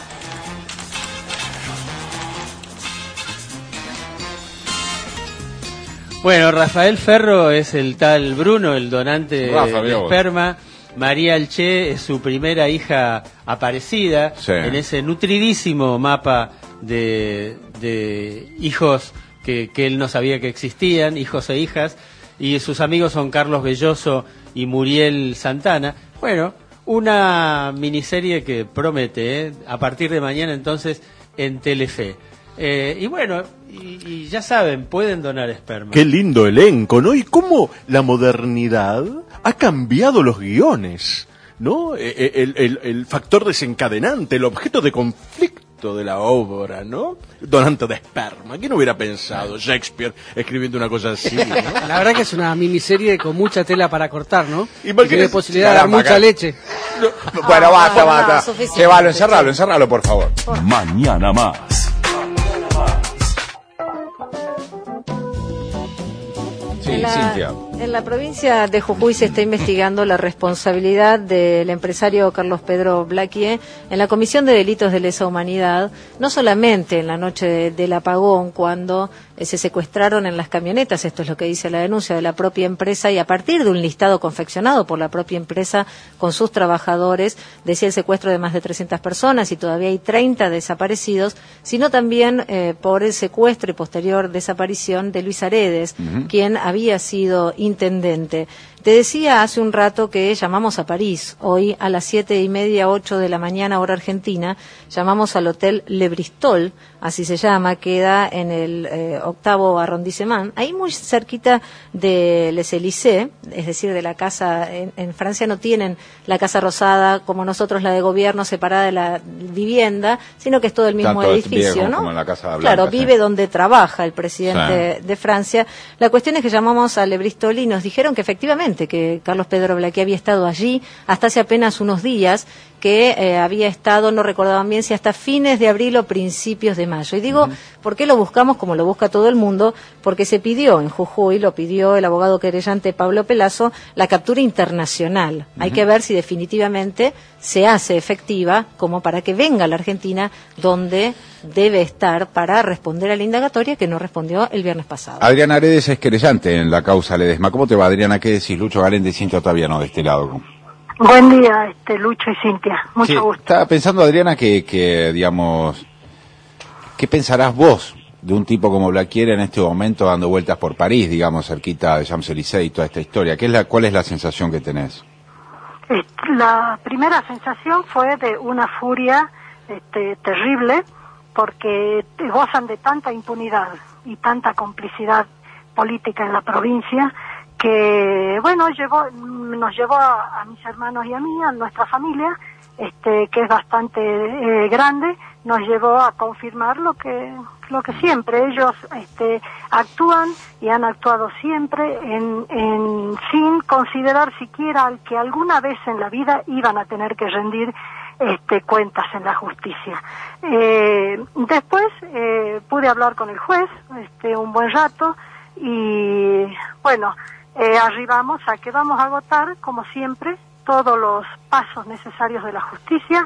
Bueno, Rafael Ferro es el tal Bruno, el donante Rafa, de esperma. María Alché es su primera hija aparecida sí. en ese nutridísimo mapa de, de hijos que, que él no sabía que existían, hijos e hijas, y sus amigos son Carlos Belloso y Muriel Santana. Bueno, una miniserie que promete, ¿eh? A partir de mañana entonces en Telefe. Eh, y bueno, y, y ya saben, pueden donar esperma. Qué lindo elenco, ¿no? Y cómo la modernidad ha cambiado los guiones, ¿no? El, el, el factor desencadenante, el objeto de conflicto de la obra, ¿no? Donante de esperma. ¿Quién hubiera pensado Shakespeare escribiendo una cosa así, ¿no? La verdad que es una miniserie con mucha tela para cortar, ¿no? Y porque tiene es... posibilidad de dar mucha Caramba, leche. No, bueno, basta, no, basta. no, Llévalo, encerralo, encerralo, por favor. Mañana más. Sí, en, la, Cintia. en la provincia de Jujuy se está investigando la responsabilidad del empresario Carlos Pedro Blaquier en la comisión de delitos de lesa humanidad, no solamente en la noche de, del apagón, cuando eh, se secuestraron en las camionetas, esto es lo que dice la denuncia de la propia empresa, y a partir de un listado confeccionado por la propia empresa con sus trabajadores, decía el secuestro de más de trescientas personas y todavía hay treinta desaparecidos, sino también eh, por el secuestro y posterior desaparición de Luis Aredes, uh-huh. quien había sido intendente. Te decía hace un rato que llamamos a París, hoy a las siete y media, ocho de la mañana, hora argentina, llamamos al Hotel Le Bristol, así se llama, queda en el eh, octavo arrondissement, ahí muy cerquita de Les Élysées, es decir, de la casa, en, en Francia no tienen la Casa Rosada como nosotros, la de gobierno, separada de la vivienda, sino que es todo el mismo Tanto edificio, ¿no? Como en la Casa Blanca, claro, sí. vive donde trabaja el presidente sí. de Francia. La cuestión es que llamamos a Le Bristol y nos dijeron que efectivamente que Carlos Pedro Blaquier había estado allí hasta hace apenas unos días, que eh, había estado, no recordaban bien si hasta fines de abril o principios de mayo. Y digo, uh-huh. ¿por qué lo buscamos como lo busca todo el mundo? Porque se pidió en Jujuy, lo pidió el abogado querellante Pablo Pelazo, la captura internacional. Uh-huh. Hay que ver si definitivamente se hace efectiva como para que venga a la Argentina, donde debe estar para responder a la indagatoria que no respondió el viernes pasado. Adriana Aredes es querellante en la causa Ledesma. ¿Cómo te va, Adriana? ¿Qué decís? Lucho Galende y Cintia Ottaviano de este lado. Buen día, este Lucho y Cintia. Mucho sí, gusto. Estaba pensando, Adriana, que, que, digamos, ¿qué pensarás vos de un tipo como Blaquier en este momento dando vueltas por París, digamos, cerquita de Champs-Élysées y toda esta historia? ¿Qué es la, ¿Cuál es la sensación que tenés? La primera sensación fue de una furia este, terrible, porque gozan de tanta impunidad y tanta complicidad política en la provincia que, bueno, llevó, nos llevó a, a mis hermanos y a mí, a nuestra familia, este, que es bastante eh, grande, nos llevó a confirmar lo que lo que siempre ellos este, actúan y han actuado siempre en, en sin considerar siquiera que alguna vez en la vida iban a tener que rendir este, cuentas en la justicia. Eh, después eh, pude hablar con el juez este, un buen rato y bueno, eh, arribamos a que vamos a agotar como siempre todos los pasos necesarios de la justicia.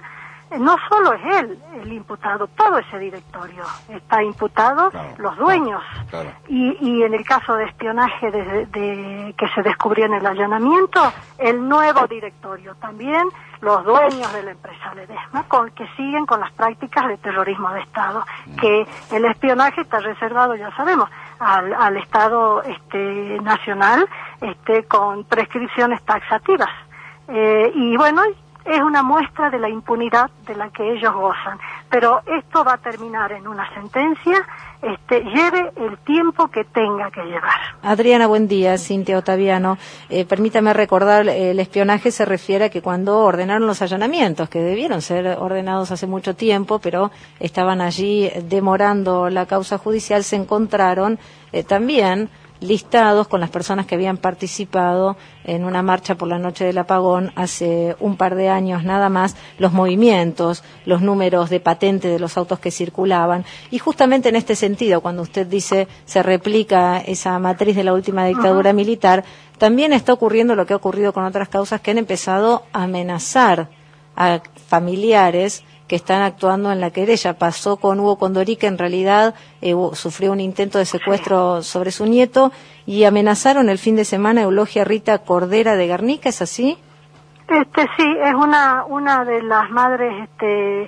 no solo es él el imputado, todo ese directorio está imputado, claro, los dueños. Claro. Y, y en el caso de espionaje de, de, que se descubrió en el allanamiento, el nuevo directorio, también los dueños de la empresa Ledesma, con, que siguen con las prácticas de terrorismo de Estado, que el espionaje está reservado, ya sabemos, al, al Estado este, nacional, este, con prescripciones taxativas. Eh, y bueno, es una muestra de la impunidad de la que ellos gozan. Pero esto va a terminar en una sentencia, este, lleve el tiempo que tenga que llevar. Adriana, buen día. Cintia Ottaviano. Eh, permítame recordar, el espionaje se refiere a que cuando ordenaron los allanamientos, que debieron ser ordenados hace mucho tiempo, pero estaban allí demorando la causa judicial, se encontraron eh, también listados con las personas que habían participado en una marcha por la noche del apagón hace un par de años nada más, los movimientos, los números de patente de los autos que circulaban. Y justamente en este sentido, cuando usted dice se replica esa matriz de la última dictadura uh-huh. militar, también está ocurriendo lo que ha ocurrido con otras causas que han empezado a amenazar a familiares que están actuando en la querella. Pasó con Hugo Condori, que en realidad eh, sufrió un intento de secuestro sobre su nieto, y amenazaron el fin de semana a Eulogia Rita Cordera de Garnica, ¿es así? Este sí, es una una de las madres este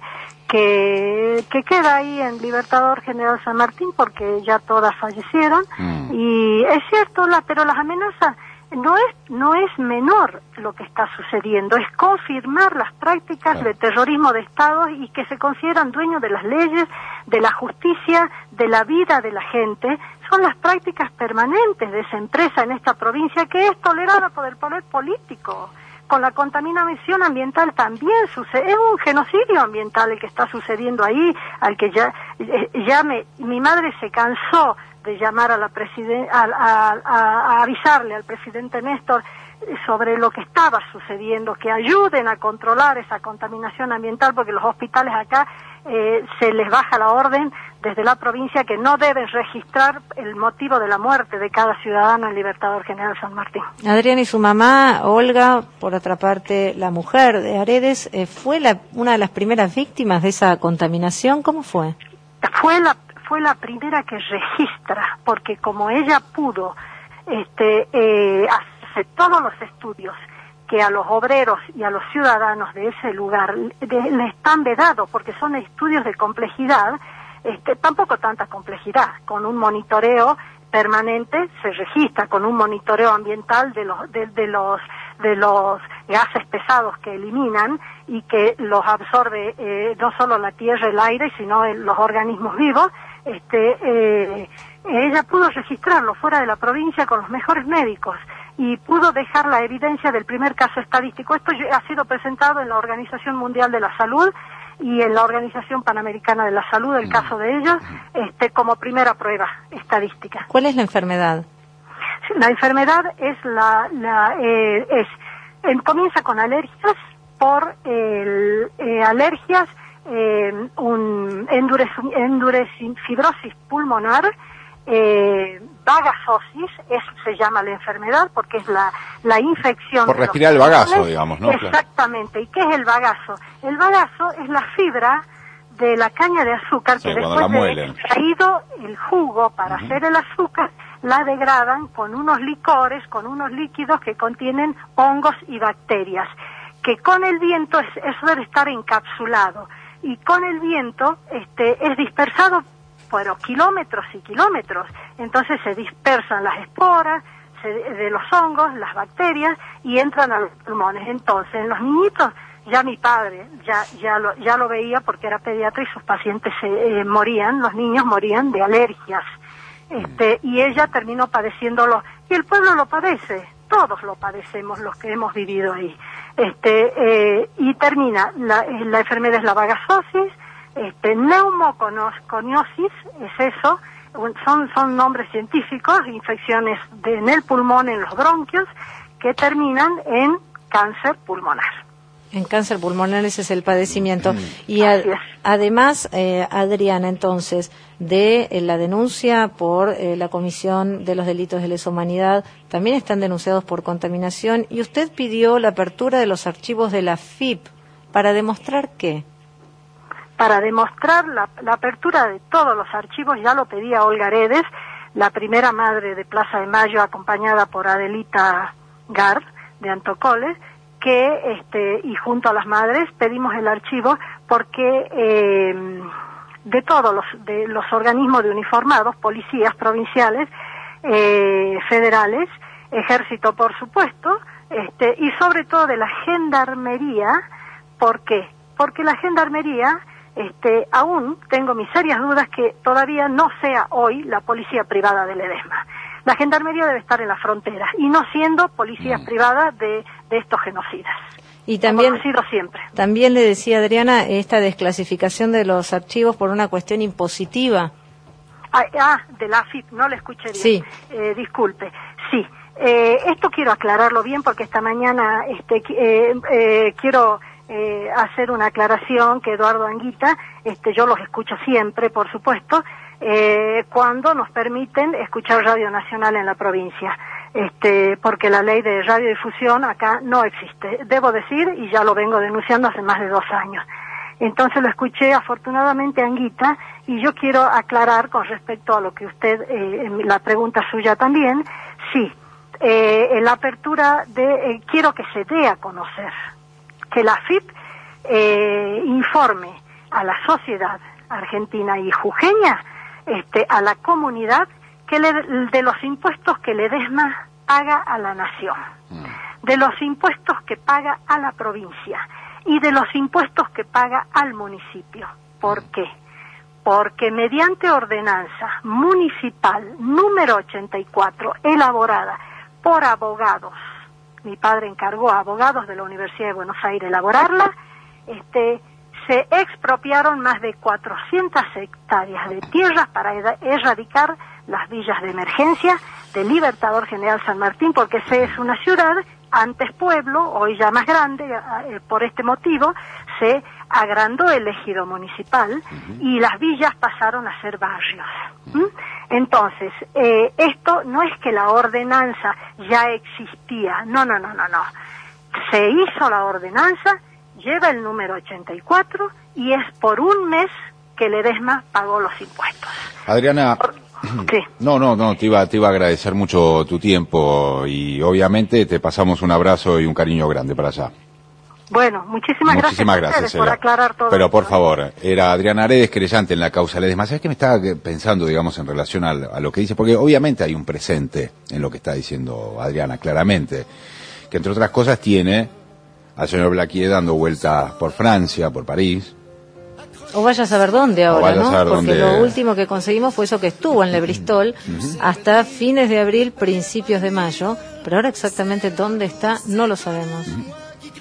que que queda ahí en Libertador General San Martín, porque ya todas fallecieron, mm. y es cierto, la, pero las amenazas no es no es menor lo que está sucediendo, es confirmar las prácticas claro. de terrorismo de Estado y que se consideran dueños de las leyes, de la justicia, de la vida de la gente. Son las prácticas permanentes de esa empresa en esta provincia, que es tolerada por el poder político. Con la contaminación ambiental también sucede, es un genocidio ambiental el que está sucediendo ahí, al que ya, ya me, mi madre se cansó de llamar a la presiden- a, a, a, a avisarle al presidente Néstor sobre lo que estaba sucediendo, que ayuden a controlar esa contaminación ambiental, porque los hospitales acá eh, se les baja la orden desde la provincia que no deben registrar el motivo de la muerte de cada ciudadano en Libertador General San Martín. Adriana, y su mamá, Olga, por otra parte, la mujer de Aredes, eh, ¿fue la, una de las primeras víctimas de esa contaminación? ¿Cómo fue? Fue la fue la primera que registra, porque como ella pudo este, eh, hacer todos los estudios que a los obreros y a los ciudadanos de ese lugar le, le están vedados, porque son estudios de complejidad, este, tampoco tanta complejidad, con un monitoreo permanente se registra, con un monitoreo ambiental de los de, de los de los gases pesados que eliminan y que los absorbe eh, no solo la tierra, el aire, sino el, los organismos vivos. Este, eh, ella pudo registrarlo fuera de la provincia con los mejores médicos y pudo dejar la evidencia del primer caso estadístico. Esto ha sido presentado en la Organización Mundial de la Salud y en la Organización Panamericana de la Salud, el caso de ellos, este, como primera prueba estadística. ¿Cuál es la enfermedad? La enfermedad es la, la eh, es eh, comienza con alergias por el, eh, alergias eh, un endurec, endurec, fibrosis pulmonar, eh, bagasosis, eso se llama la enfermedad porque es la, la infección. Por respirar el bagazo, digamos, ¿no? Exactamente. ¿Y qué es el bagazo? El bagazo es la fibra de la caña de azúcar sí, que después de haber extraído el jugo para uh-huh. hacer el azúcar, la degradan con unos licores, con unos líquidos que contienen hongos y bacterias, que con el viento, es, eso debe estar encapsulado, y con el viento este, es dispersado por kilómetros y kilómetros, entonces se dispersan las esporas se, de los hongos, las bacterias, y entran a los pulmones. Entonces, en los niñitos, ya mi padre ya ya lo, ya lo veía porque era pediatra y sus pacientes se, eh, morían, los niños morían de alergias. Este, y ella terminó padeciéndolo, y el pueblo lo padece, todos lo padecemos los que hemos vivido ahí. Este, eh, y termina, la, la enfermedad es la bagasosis, este, neumoconiosis, es eso, son, son nombres científicos, infecciones de, en el pulmón, en los bronquios, que terminan en cáncer pulmonar. En cáncer pulmonar ese es el padecimiento. Y a, además, eh, Adriana, entonces, de eh, la denuncia por eh, la Comisión de los Delitos de Lesa Humanidad, también están denunciados por contaminación, y usted pidió la apertura de los archivos de la F I P para demostrar qué. para demostrar la, la apertura de todos los archivos. Ya lo pedía Olga Aredes, la primera madre de Plaza de Mayo, acompañada por Adelita Gard de Antocoles, que este y junto a las madres pedimos el archivo porque eh, de todos los de los organismos de uniformados, policías provinciales, eh, federales, ejército por supuesto, este y sobre todo de la gendarmería. ¿Por qué? Porque la gendarmería, este aún tengo mis serias dudas que todavía no sea hoy la policía privada de Ledesma. La gendarmería debe estar en la frontera y no siendo policías privadas de, de estos genocidas. Y también, ha sido siempre. También le decía Adriana, esta desclasificación de los archivos por una cuestión impositiva. Ah, ah de la A F I P, no le escuché bien. Sí. Eh, disculpe. Sí. Eh, esto quiero aclararlo bien porque esta mañana este, eh, eh, quiero eh, hacer una aclaración que Eduardo Anguita, este, yo los escucho siempre, por supuesto, Eh, cuando nos permiten escuchar Radio Nacional en la provincia, este, porque la ley de radiodifusión acá no existe, debo decir, y ya lo vengo denunciando hace más de dos años. Entonces lo escuché afortunadamente Anguita, y yo quiero aclarar con respecto a lo que usted, eh, la pregunta suya también, sí, eh, en la apertura de, eh, quiero que se dé a conocer, que la A F I P eh, informe a la sociedad argentina y jujeña, Este, a la comunidad que le, de los impuestos que Ledesma paga a la nación, de los impuestos que paga a la provincia y de los impuestos que paga al municipio. ¿Por qué? Porque mediante ordenanza municipal número ochenta y cuatro, elaborada por abogados, mi padre encargó a abogados de la Universidad de Buenos Aires elaborarla, este se expropiaron más de cuatrocientas hectáreas de tierras para erradicar las villas de emergencia del Libertador General San Martín, porque esa es una ciudad, antes pueblo, hoy ya más grande, eh, por este motivo se agrandó el ejido municipal y las villas pasaron a ser barrios. ¿Mm? Entonces, eh, esto no es que la ordenanza ya existía, no, no, no, no, no. Se hizo la ordenanza, lleva el número ochenta y cuatro y es por un mes que Ledesma pagó los impuestos. Adriana, Por... sí. no, no, no, te iba, te iba a agradecer mucho tu tiempo y obviamente te pasamos un abrazo y un cariño grande para allá. Bueno, muchísimas, muchísimas gracias, gracias por aclarar todo. Pero por esto. favor, era Adriana Aredes, querellante en la causa Ledesma. ¿Sabes qué me estaba pensando, digamos, en relación a, a lo que dice? Porque obviamente hay un presente en lo que está diciendo Adriana, claramente, que entre otras cosas tiene al señor Blaquier dando vueltas por Francia, por París. O vaya a saber dónde ahora, ¿no? Porque dónde... lo último que conseguimos fue eso que estuvo en Le Bristol uh-huh. hasta fines de abril, principios de mayo, pero ahora exactamente dónde está no lo sabemos. Uh-huh.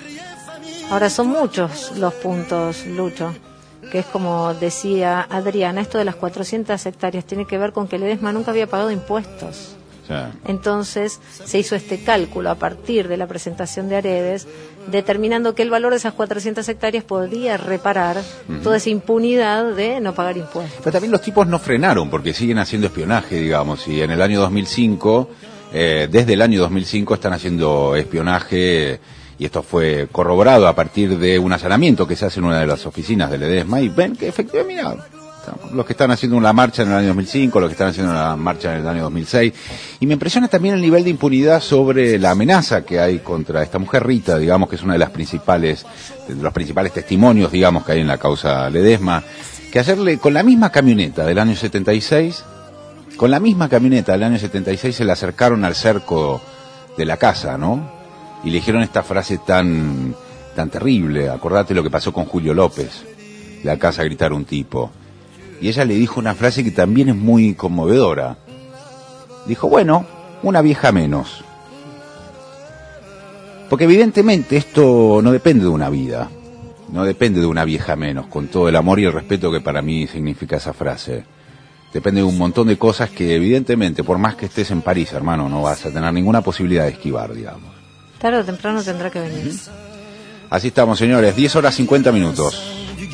Ahora son muchos los puntos, Lucho, que es como decía Adriana, esto de las cuatrocientas hectáreas tiene que ver con que Ledesma nunca había pagado impuestos. Entonces se hizo este cálculo a partir de la presentación de Aredes, determinando que el valor de esas cuatrocientas hectáreas podía reparar uh-huh. toda esa impunidad de no pagar impuestos. Pero también los tipos no frenaron porque siguen haciendo espionaje, digamos, y en el año dos mil cinco, eh, desde el año dos mil cinco están haciendo espionaje, y esto fue corroborado a partir de un allanamiento que se hace en una de las oficinas de Ledesma, y ven que efectivamente, mira, los que están haciendo una marcha en el año dos mil cinco, los que están haciendo una marcha en el año dos mil seis, y me impresiona también el nivel de impunidad sobre la amenaza que hay contra esta mujer Rita, digamos, que es una de las principales, de los principales testimonios, digamos, que hay en la causa Ledesma, que hacerle con la misma camioneta del año setenta y seis, con la misma camioneta del año setenta y seis se le acercaron al cerco de la casa, ¿no? Y le dijeron esta frase tan, tan terrible, acordate lo que pasó con Julio López, le alcanza a gritar un tipo. Y ella le dijo una frase que también es muy conmovedora. Dijo, bueno, una vieja menos. Porque evidentemente esto no depende de una vida, no depende de una vieja menos, con todo el amor y el respeto que para mí significa esa frase. Depende de un montón de cosas que evidentemente, por más que estés en París, hermano, no vas a tener ninguna posibilidad de esquivar, digamos. Tarde o temprano tendrá que venir. Así estamos, señores, diez horas cincuenta minutos.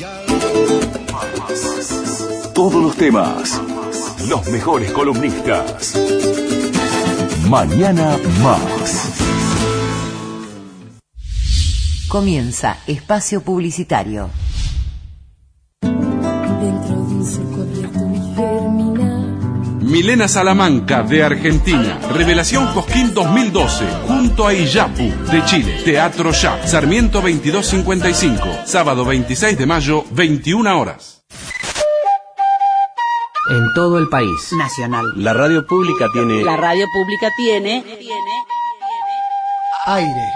Todos los temas, los mejores columnistas. Mañana más. Comienza Espacio Publicitario. Milena Salamanca de Argentina. Revelación Cosquín dos mil doce. Junto a Iyapu de Chile. Teatro Ya. Sarmiento veintidós cincuenta y cinco. Sábado veintiséis de mayo, veintiuna horas. En todo el país. Nacional. La radio pública tiene... La radio pública tiene... Aire.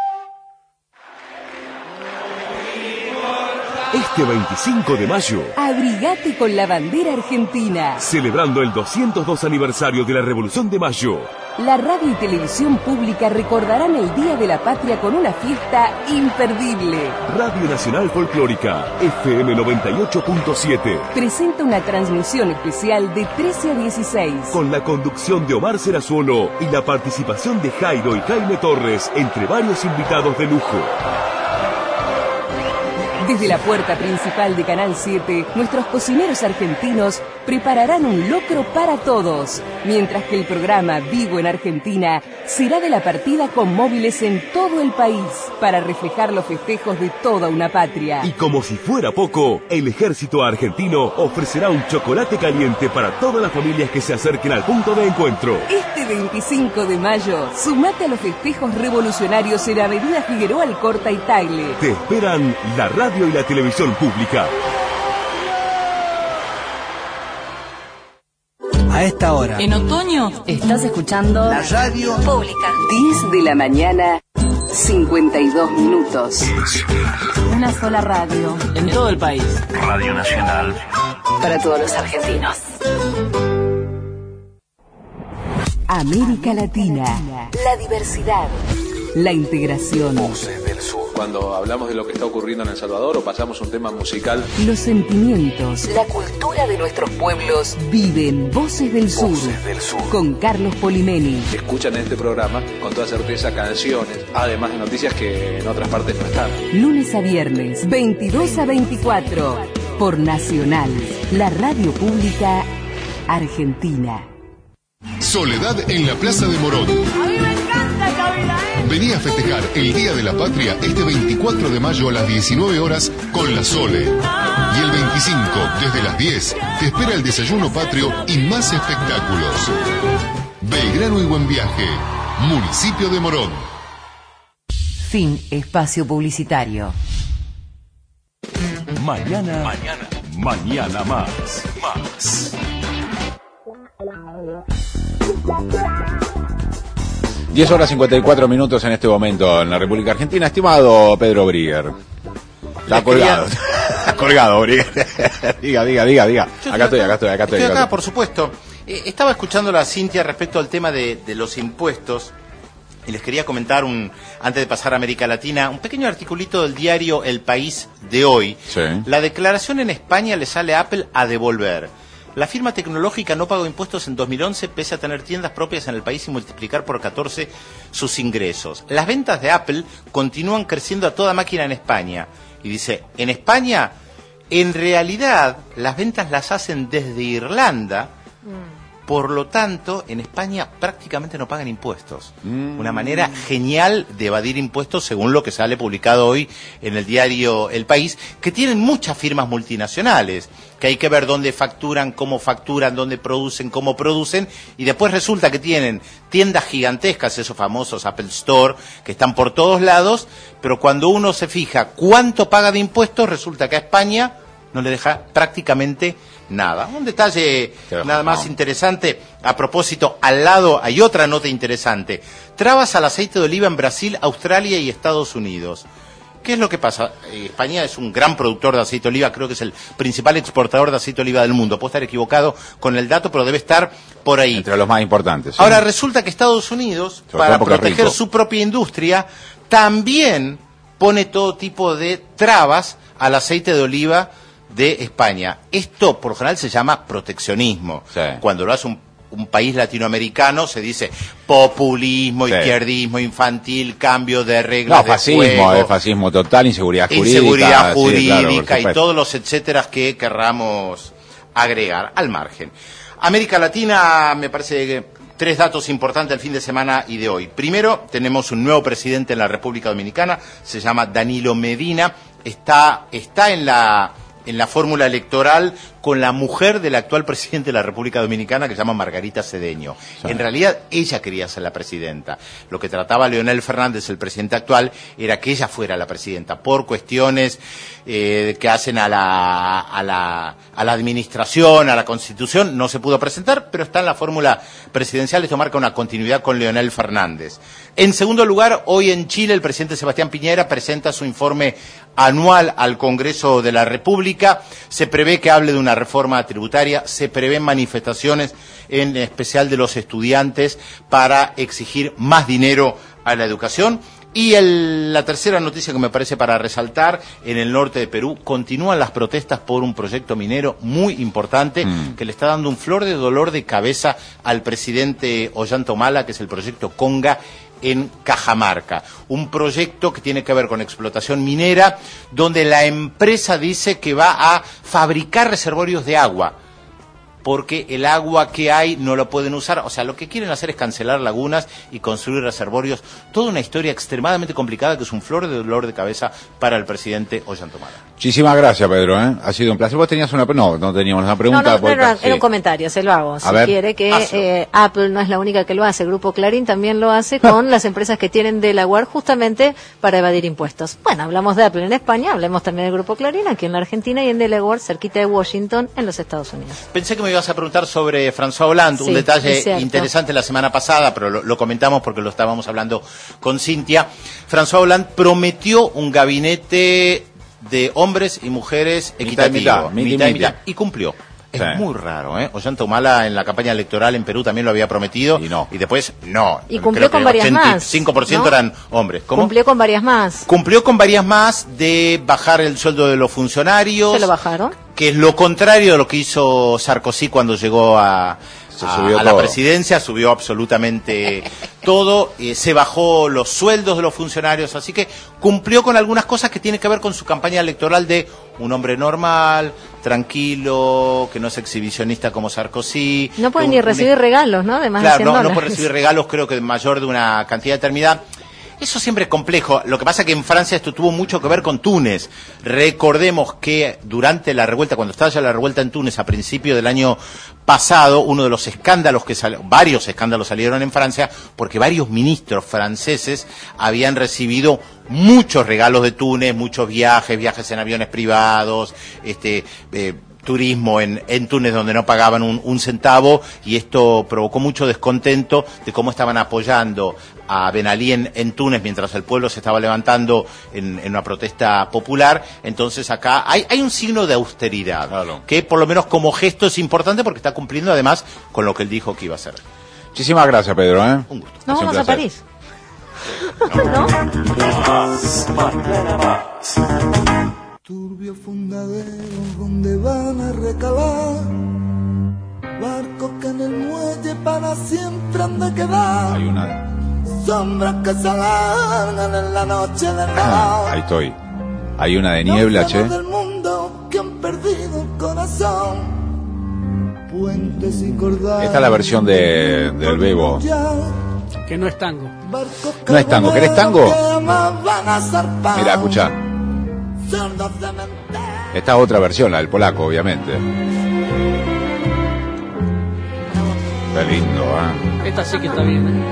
Este veinticinco de mayo, abrigate con la bandera argentina. Celebrando el doscientos dos aniversario de la Revolución de Mayo. La radio y televisión pública recordarán el Día de la Patria con una fiesta imperdible. Radio Nacional Folclórica, F M noventa y ocho punto siete. Presenta una transmisión especial de trece a dieciséis. Con la conducción de Omar Serazuolo y la participación de Jairo y Jaime Torres, entre varios invitados de lujo. Desde la puerta principal de Canal siete, nuestros cocineros argentinos prepararán un locro para todos, mientras que el programa Vivo en Argentina será de la partida con móviles en todo el país, para reflejar los festejos de toda una patria. Y como si fuera poco, el ejército argentino ofrecerá un chocolate caliente para todas las familias que se acerquen al punto de encuentro. Este veinticinco de mayo, sumate a los festejos revolucionarios en Avenida Figueroa Alcorta y Tagle. Te esperan la radio y la televisión pública. A esta hora. En otoño, estás escuchando La radio pública. diez de la mañana, cincuenta y dos minutos. Una sola radio. En todo el país. Radio Nacional. Para todos los argentinos. América Latina. La diversidad. La integración. Voces del Sur. Cuando hablamos de lo que está ocurriendo en El Salvador o pasamos un tema musical. Los sentimientos, la cultura de nuestros pueblos viven Voces del Sur. Voces del Sur. Con Carlos Polimeni. Escuchan en este programa con toda certeza canciones, además de noticias que en otras partes no están. Lunes a viernes, veintidós a veinticuatro. Por Nacional, la radio pública argentina. Soledad en la Plaza de Morón. A mí me encanta esta vida, ¿eh? Vení a festejar el Día de la Patria este veinticuatro de mayo a las diecinueve horas con la Sole. Y el veinticinco, desde las diez, te espera el desayuno patrio y más espectáculos. Belgrano y Buen Viaje, municipio de Morón. Fin espacio publicitario. Mañana, mañana, mañana más, más. diez horas cincuenta y cuatro minutos en este momento en la República Argentina. Estimado Pedro Brigger. Está colgado. Está colgado, Brigger. Diga, diga, diga, diga. Acá estoy, acá estoy, acá estoy. Estoy acá, por supuesto. Eh, estaba escuchando a la Cintia respecto al tema de, de los impuestos. Y les quería comentar, un antes de pasar a América Latina, un pequeño articulito del diario El País de hoy. Sí. La declaración en España le sale a Apple a devolver. La firma tecnológica no pagó impuestos en dos mil once pese a tener tiendas propias en el país y multiplicar por catorce sus ingresos. Las ventas de Apple continúan creciendo a toda máquina en España. Y dice, en España, en realidad, las ventas las hacen desde Irlanda. Por lo tanto, en España prácticamente no pagan impuestos. Mm. Una manera genial de evadir impuestos, según lo que sale publicado hoy en el diario El País, que tienen muchas firmas multinacionales, que hay que ver dónde facturan, cómo facturan, dónde producen, cómo producen, y después resulta que tienen tiendas gigantescas, esos famosos Apple Store, que están por todos lados, pero cuando uno se fija cuánto paga de impuestos, resulta que a España no le deja prácticamente nada. Un detalle nada más interesante. A propósito, al lado hay otra nota interesante. Trabas al aceite de oliva en Brasil, Australia y Estados Unidos. ¿Qué es lo que pasa? España es un gran productor de aceite de oliva, creo que es el principal exportador de aceite de oliva del mundo. Puedo estar equivocado con el dato, pero debe estar por ahí. Entre los más importantes. ¿Sí? Ahora, resulta que Estados Unidos, para proteger su propia industria, también pone todo tipo de trabas al aceite de oliva de España. Esto, por lo general, se llama proteccionismo. Sí. Cuando lo hace un, un país latinoamericano, se dice populismo, sí. izquierdismo infantil, cambio de reglas no, de fascismo, juego. Es fascismo total, inseguridad jurídica. Inseguridad jurídica sí, claro, y todos los etcéteras que querramos agregar al margen. América Latina, me parece que tres datos importantes del fin de semana y de hoy. Primero, tenemos un nuevo presidente en la República Dominicana, se llama Danilo Medina, está, está en la... en la fórmula electoral con la mujer del actual presidente de la República Dominicana, que se llama Margarita Cedeño. Sí. En realidad, ella quería ser la presidenta. Lo que trataba Leonel Fernández, el presidente actual, era que ella fuera la presidenta, por cuestiones eh, que hacen a la, a, la, a la administración, a la Constitución. No se pudo presentar, pero está en la fórmula presidencial. Esto marca una continuidad con Leonel Fernández. En segundo lugar, hoy en Chile, el presidente Sebastián Piñera presenta su informe anual al Congreso de la República. Se prevé que hable de una reforma tributaria, se prevén manifestaciones, en especial de los estudiantes, para exigir más dinero a la educación. Y el, la tercera noticia que me parece para resaltar, en el norte de Perú continúan las protestas por un proyecto minero muy importante mm. que le está dando un flor de dolor de cabeza al presidente Ollanta Humala, que es el proyecto Conga en Cajamarca. Un proyecto que tiene que ver con explotación minera, donde la empresa dice que va a fabricar reservorios de agua, porque el agua que hay no lo pueden usar. O sea, lo que quieren hacer es cancelar lagunas y construir reservorios. Toda una historia extremadamente complicada que es un flor de dolor de cabeza para el presidente Ollanta Humala. Muchísimas gracias, Pedro, ¿eh? Ha sido un placer. ¿Vos tenías una pregunta? No, no teníamos una pregunta. No, no, no, era, sí. era un comentario, se lo hago. Si ver, quiere que eh, Apple no es la única que lo hace, Grupo Clarín también lo hace con las empresas que tienen Delaware justamente para evadir impuestos. Bueno, hablamos de Apple en España, hablemos también del Grupo Clarín aquí en la Argentina y en Delaware, cerquita de Washington, en los Estados Unidos. Pensé que me ibas a preguntar sobre François Hollande, sí, un detalle interesante la semana pasada, pero lo, lo comentamos porque lo estábamos hablando con Cintia. François Hollande prometió un gabinete de hombres y mujeres equitativo, mitad, mitad, mitad, mitad, mitad, y cumplió. Es sí. muy raro, ¿eh? Ollanta Humala en la campaña electoral en Perú también lo había prometido y, no. y después no. Y cumplió con varias más. ochenta y cinco por ciento ¿no? eran hombres. ¿Cómo? Cumplió con varias más. Cumplió con varias más de bajar el sueldo de los funcionarios. ¿Se lo bajaron? Que es lo contrario de lo que hizo Sarkozy cuando llegó a... Se subió a, a la presidencia, subió absolutamente todo, eh, se bajó los sueldos de los funcionarios, así que cumplió con algunas cosas que tienen que ver con su campaña electoral de un hombre normal, tranquilo, que no es exhibicionista como Sarkozy. No puede un, ni recibir un, regalos, ¿no? De más claro, de cien no, dólares. no puede recibir regalos, creo que mayor de una cantidad determinada. Eso siempre es complejo. Lo que pasa es que en Francia esto tuvo mucho que ver con Túnez. Recordemos que durante la revuelta, cuando estaba ya la revuelta en Túnez a principios del año pasado, uno de los escándalos que salió, varios escándalos salieron en Francia, porque varios ministros franceses habían recibido muchos regalos de Túnez, muchos viajes, viajes en aviones privados, este... Eh, turismo en, en Túnez donde no pagaban un, un centavo, y esto provocó mucho descontento de cómo estaban apoyando a Ben Ali en, en Túnez mientras el pueblo se estaba levantando en, en una protesta popular. Entonces acá hay, hay un signo de austeridad, claro, que por lo menos como gesto es importante porque está cumpliendo además con lo que él dijo que iba a hacer. Muchísimas gracias, Pedro, ¿eh? Un gusto. Nos vamos a París. ¿No? Más, mañana más. Turbio fundadero donde van a recalar barcos que en el muelle para siempre han de quedar. Hay una... sombras que se alargan en la noche del mar. Ahí estoy. Hay una de niebla, che. Del mundo que han perdido el corazón. Puentes y cordales. Esta es la versión de del Bebo. Que no es tango. No es tango. ¿Querés tango? Mira, escuchá. Esta otra versión, la del polaco, obviamente. Qué lindo, ¿eh? Esta sí que está bien, ¿eh?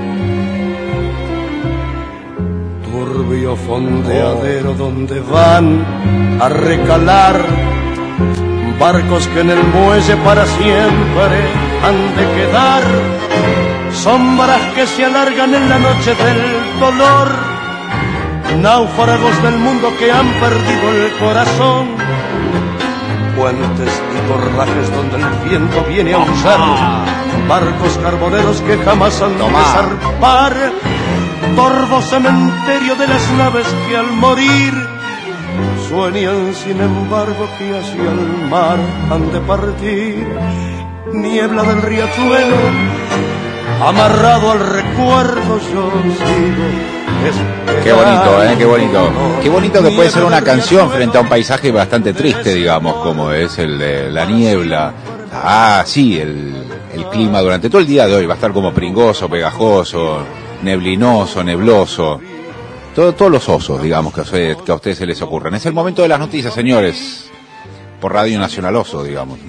Turbio fondeadero oh. donde van a recalar barcos que en el muelle para siempre han de quedar. Sombras que se alargan en la noche del dolor. Náufragos del mundo que han perdido el corazón. Puentes y corrajes donde el viento viene a usar. Barcos carboneros que jamás han de zarpar. Torvo cementerio de las naves que al morir sueñan sin embargo que hacia el mar han de partir. Niebla del riachuelo amarrado al recuerdo yo sigo. Qué bonito, ¿eh? Qué bonito. Qué bonito que puede ser una canción frente a un paisaje bastante triste, digamos, como es el de la niebla. Ah, sí, el, el clima durante todo el día de hoy va a estar como pringoso, pegajoso, neblinoso, nebloso. Todo, todos los osos, digamos, que a, ustedes, que a ustedes se les ocurren. Es el momento de las noticias, señores. por Radio Nacional Oso, digamos.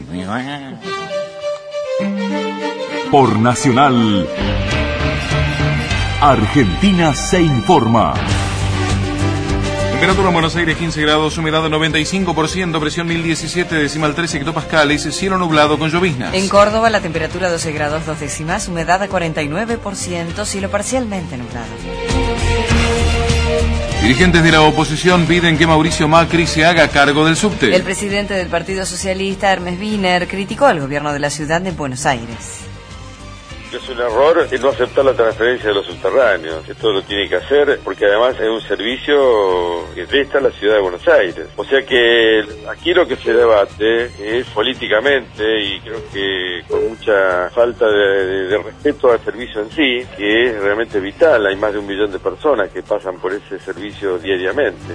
Por Nacional, Argentina se informa. Temperatura en Buenos Aires quince grados, humedad noventa y cinco por ciento, presión mil diecisiete decimal tres hectopascales, cielo nublado con lloviznas. En Córdoba la temperatura doce grados dos décimas, humedad a cuarenta y nueve por ciento, cielo parcialmente nublado. Dirigentes de la oposición piden que Mauricio Macri se haga cargo del subte. El presidente del Partido Socialista, Hermes Wiener, criticó al gobierno de la ciudad de Buenos Aires. Es un error no aceptar la transferencia de los subterráneos. Esto lo tiene que hacer porque además es un servicio que presta la ciudad de Buenos Aires. O sea que aquí lo que se debate es políticamente, y creo que con mucha falta de, de, de respeto al servicio en sí, que es realmente vital. Hay más de un millón de personas que pasan por ese servicio diariamente.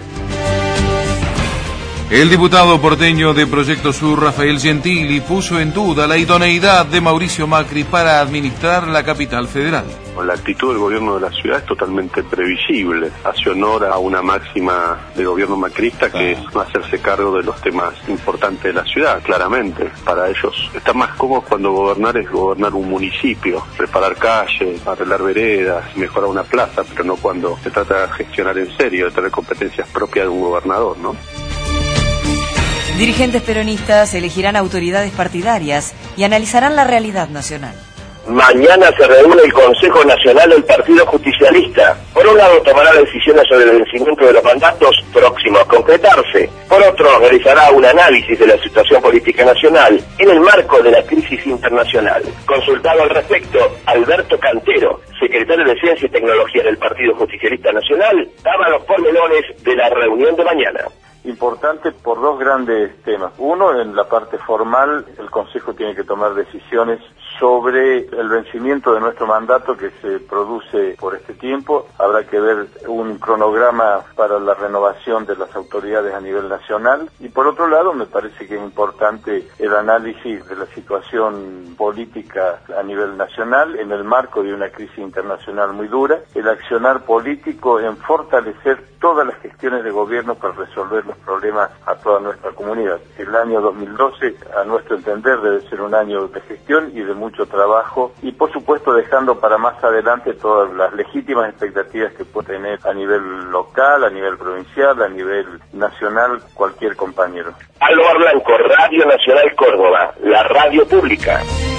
El diputado porteño de Proyecto Sur, Rafael Gentili, puso en duda la idoneidad de Mauricio Macri para administrar la capital federal. La actitud del gobierno de la ciudad es totalmente previsible. Hace honor a una máxima del gobierno macrista, que es no hacerse cargo de los temas importantes de la ciudad, claramente. Para ellos está más cómodo cuando gobernar es gobernar un municipio, preparar calles, arreglar veredas, mejorar una plaza, pero no cuando se trata de gestionar en serio, de tener competencias propias de un gobernador, ¿no? Dirigentes peronistas elegirán autoridades partidarias y analizarán la realidad nacional. Mañana se reúne el Consejo Nacional del Partido Justicialista. Por un lado tomará decisiones sobre el vencimiento de los mandatos próximos a concretarse. Por otro, realizará un análisis de la situación política nacional en el marco de la crisis internacional. Consultado al respecto, Alberto Cantero, secretario de Ciencia y Tecnología del Partido Justicialista Nacional, daba los pormenores de la reunión de mañana. Importante por dos grandes temas. Uno, en la parte formal, el Consejo tiene que tomar decisiones sobre el vencimiento de nuestro mandato que se produce por este tiempo. Habrá que ver un cronograma para la renovación de las autoridades a nivel nacional. Y por otro lado, me parece que es importante el análisis de la situación política a nivel nacional en el marco de una crisis internacional muy dura. El accionar político en fortalecer todas las gestiones de gobierno para resolver los problemas a toda nuestra comunidad. El año dos mil doce, a nuestro entender, debe ser un año de gestión y de mucho trabajo, y por supuesto dejando para más adelante todas las legítimas expectativas que puede tener a nivel local, a nivel provincial, a nivel nacional, cualquier compañero. Álvaro Blanco, Radio Nacional Córdoba, la radio pública.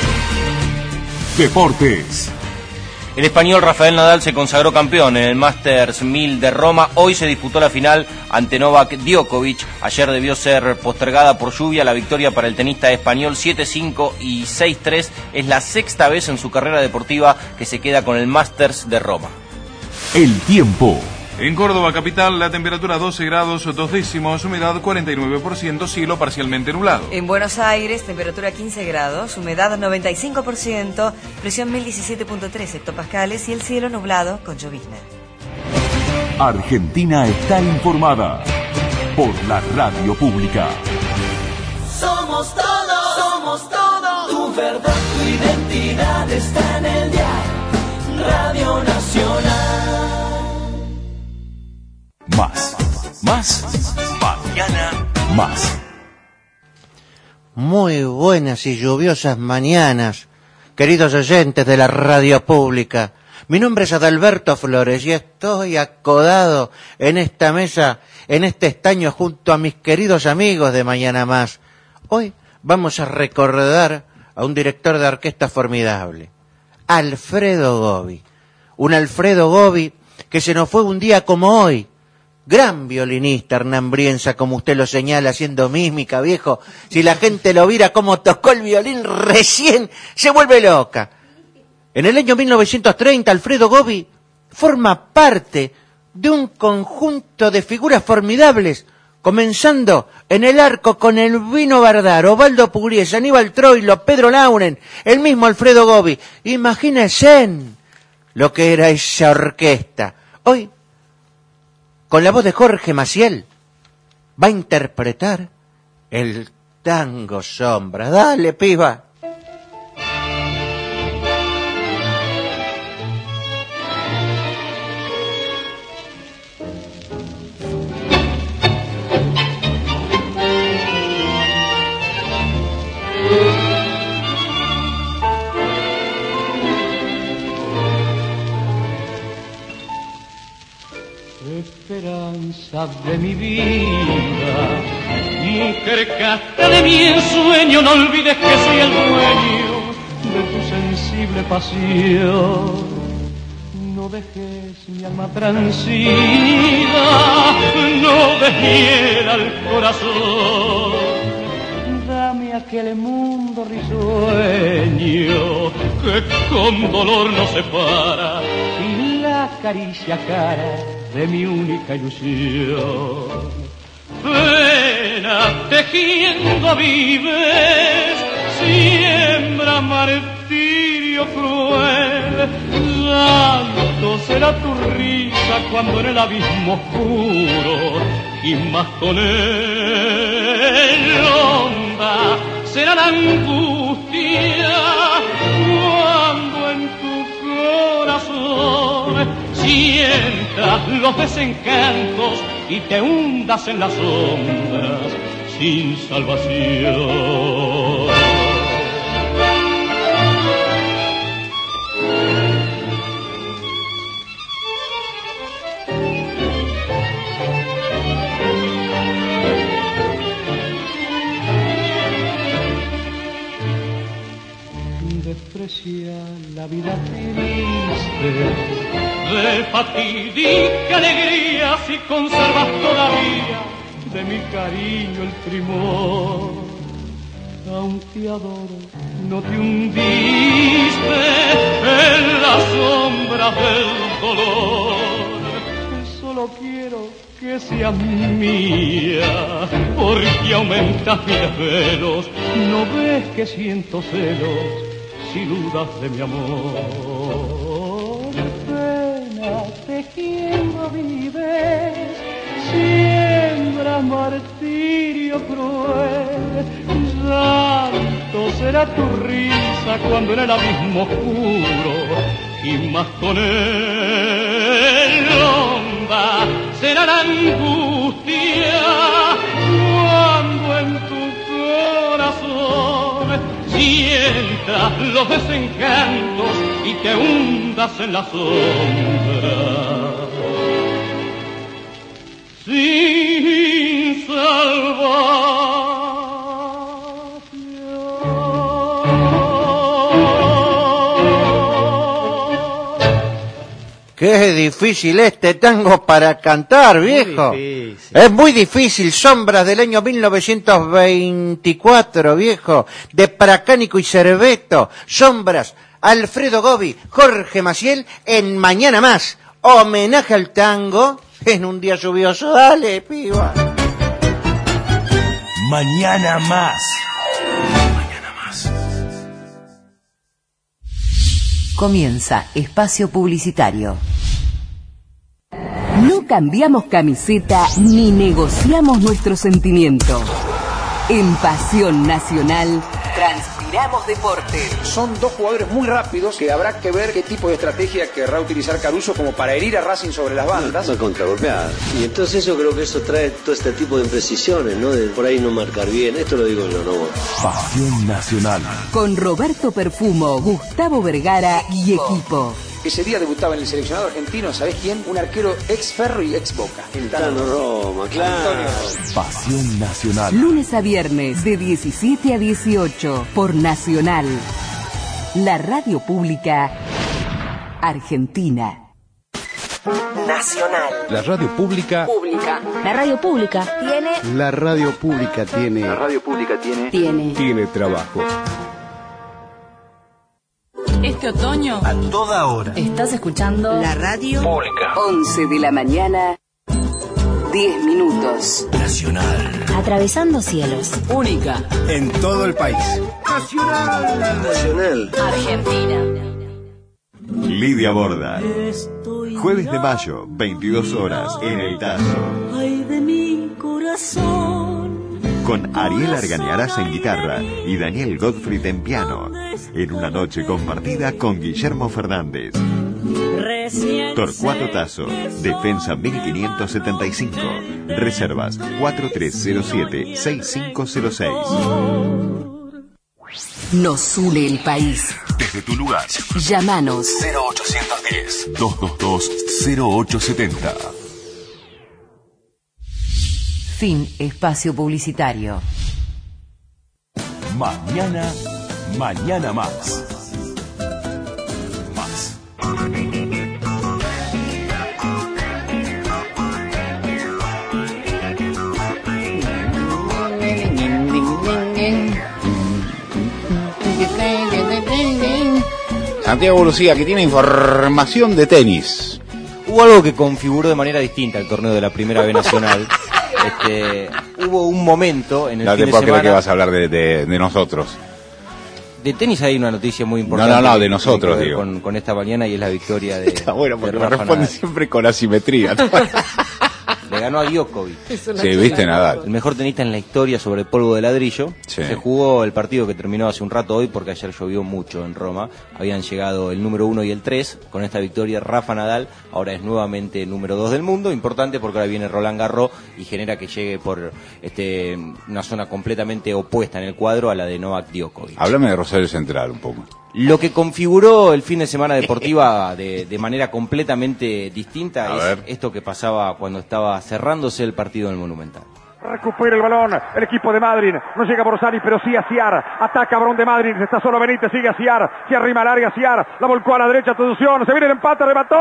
Deportes. El español Rafael Nadal se consagró campeón en el Masters mil de Roma. Hoy se disputó la final ante Novak Djokovic. Ayer debió ser postergada por lluvia. La victoria para el tenista español siete cinco y seis tres. Es la sexta vez en su carrera deportiva que se queda con el Masters de Roma. El tiempo. En Córdoba capital, la temperatura doce grados dos décimos, humedad cuarenta y nueve por ciento, cielo parcialmente nublado. En Buenos Aires, temperatura quince grados, humedad noventa y cinco por ciento, presión mil diecisiete punto tres hectopascales y el cielo nublado con llovizna. Argentina está informada por la radio pública. Somos todos, somos todos. Tu verdad, tu identidad está en el diario Radio Nacional. Más, más, mañana más. Muy buenas y lluviosas mañanas, queridos oyentes de la radio pública. Mi nombre es Adalberto Flores y estoy acodado en esta mesa, en este estaño junto a mis queridos amigos de Mañana Más. Hoy vamos a recordar a un director de orquesta formidable, Alfredo Gobi. Un Alfredo Gobi que se nos fue un día como hoy. Gran violinista, Hernán Brienza, como usted lo señala, haciendo mímica, viejo. Si la gente lo viera cómo tocó el violín recién, se vuelve loca. En el año mil novecientos treinta, Alfredo Gobi forma parte de un conjunto de figuras formidables, comenzando en el arco con el Vino Bardar, Osvaldo Pugliese, Aníbal Troilo, Pedro Lauren, el mismo Alfredo Gobi. Imagínense lo que era esa orquesta. Hoy, con la voz de Jorge Maciel, va a interpretar el tango Sombra. Dale, piba. esperanza de mi vida. Mujer casta de mi ensueño, no olvides que soy el dueño de tu sensible pasión. No dejes mi alma transida, no deshiera el corazón. Dame aquel mundo risueño que con dolor nos separa y la caricia cara de mi única ilusión. Pena tejiendo vives, siembra martirio cruel. Santo será tu risa cuando en el abismo oscuro gimas con él. Honda será la angustia cuando en tu corazón sientas los desencantos y te hundas en las sombras sin salvación. Desprecia la vida triste de fatídica alegría si conservas todavía de mi cariño el primor. Aunque adoro, no te hundiste en las sombras del dolor. Solo quiero que seas mía, porque aumentas mis desvelos. No ves que siento celos si dudas de mi amor. Pena tejiendo vives, siembra martirio cruel. Santo será tu risa cuando en el abismo oscuro gimas con él. Honda será la angustia cuando en tu corazón sientas los desencantos y te hundas en la sombra sin salvación. Qué difícil este tango para cantar, viejo. Muy difícil. Es muy difícil. Sombras del año mil novecientos veinticuatro, viejo. De Pracánico y Cerveto. Sombras, Alfredo Gobi, Jorge Maciel en Mañana Más. Homenaje al tango en un día lluvioso. Dale, piba. Mañana Más. Mañana Más. Comienza espacio publicitario. No cambiamos camiseta ni negociamos nuestro sentimiento. En Pasión Nacional transpiramos deporte. Son dos jugadores muy rápidos que habrá que ver qué tipo de estrategia querrá utilizar Caruso como para herir a Racing sobre las bandas. Una contragolpeada. Y entonces yo creo que eso trae todo este tipo de imprecisiones, ¿no? De por ahí no marcar bien. Esto lo digo yo, no. Pasión Nacional. Con Roberto Perfumo, Gustavo Vergara y equipo. Ese día debutaba en el seleccionado argentino, ¿sabés quién? Un arquero ex Ferro y ex Boca. El Tano Roma, claro. Pasión Nacional. Lunes a viernes de diecisiete a dieciocho por Nacional. La radio pública argentina. Nacional. La radio pública. Pública. La radio pública tiene. La radio pública tiene. La radio pública tiene. Tiene. Tiene trabajo. Este otoño, a toda hora, estás escuchando La radio pública. once de la mañana, diez minutos. Nacional. Atravesando cielos. Única. En todo el país. Nacional. Nacional. Argentina. Lidia Borda. Jueves de mayo, veintidós horas, en El Tazo. Ay de mi corazón. Con Ariel Argañarás en guitarra y Daniel Gottfried en piano. En una noche compartida con Guillermo Fernández. Torcuato Tazo, Defensa mil quinientos setenta y cinco. Reservas cuatro tres cero siete, seis cinco cero seis. Nos une el país. Desde tu lugar. Llámanos. cero ochocientos diez, doscientos veintidós, cero ocho setenta. Fin espacio publicitario. Mañana, mañana más. Más. Santiago Lucía, que tiene información de tenis. Hubo algo que configuró de manera distinta el torneo de la Primera B Nacional. Este, hubo un momento en el No fin te de puedo creer semana... que vas a hablar de, de, de nosotros. De tenis hay una noticia muy importante. No, no, no, de que nosotros, tiene que ver digo. Con, con esta mañana y es la victoria de. Está bueno, porque de me Rafa responde Nadal. siempre con asimetría. Le ganó a Djokovic. Sí, viste, Nadal. El mejor tenista en la historia sobre polvo de ladrillo. Sí. Se jugó el partido que terminó hace un rato hoy porque ayer llovió mucho en Roma. Habían llegado el número uno y el tres. Con esta victoria, Rafa Nadal ahora es nuevamente número dos del mundo. Importante porque ahora viene Roland Garros y genera que llegue por este una zona completamente opuesta en el cuadro a la de Novak Djokovic. Háblame de Rosario Central un poco. Lo que configuró el fin de semana deportiva de, de manera completamente distinta A es ver. esto que pasaba cuando estaba cerrándose el partido en el Monumental. Recupera el balón el equipo de Madrid. No llega Borsari, pero sí a Ciar. Ataca Brón de Madrid. Está solo Benítez. Sigue a Ciar. Se arrima al área Ciar. La volcó a la derecha. Atención. Se viene el empate. Remató.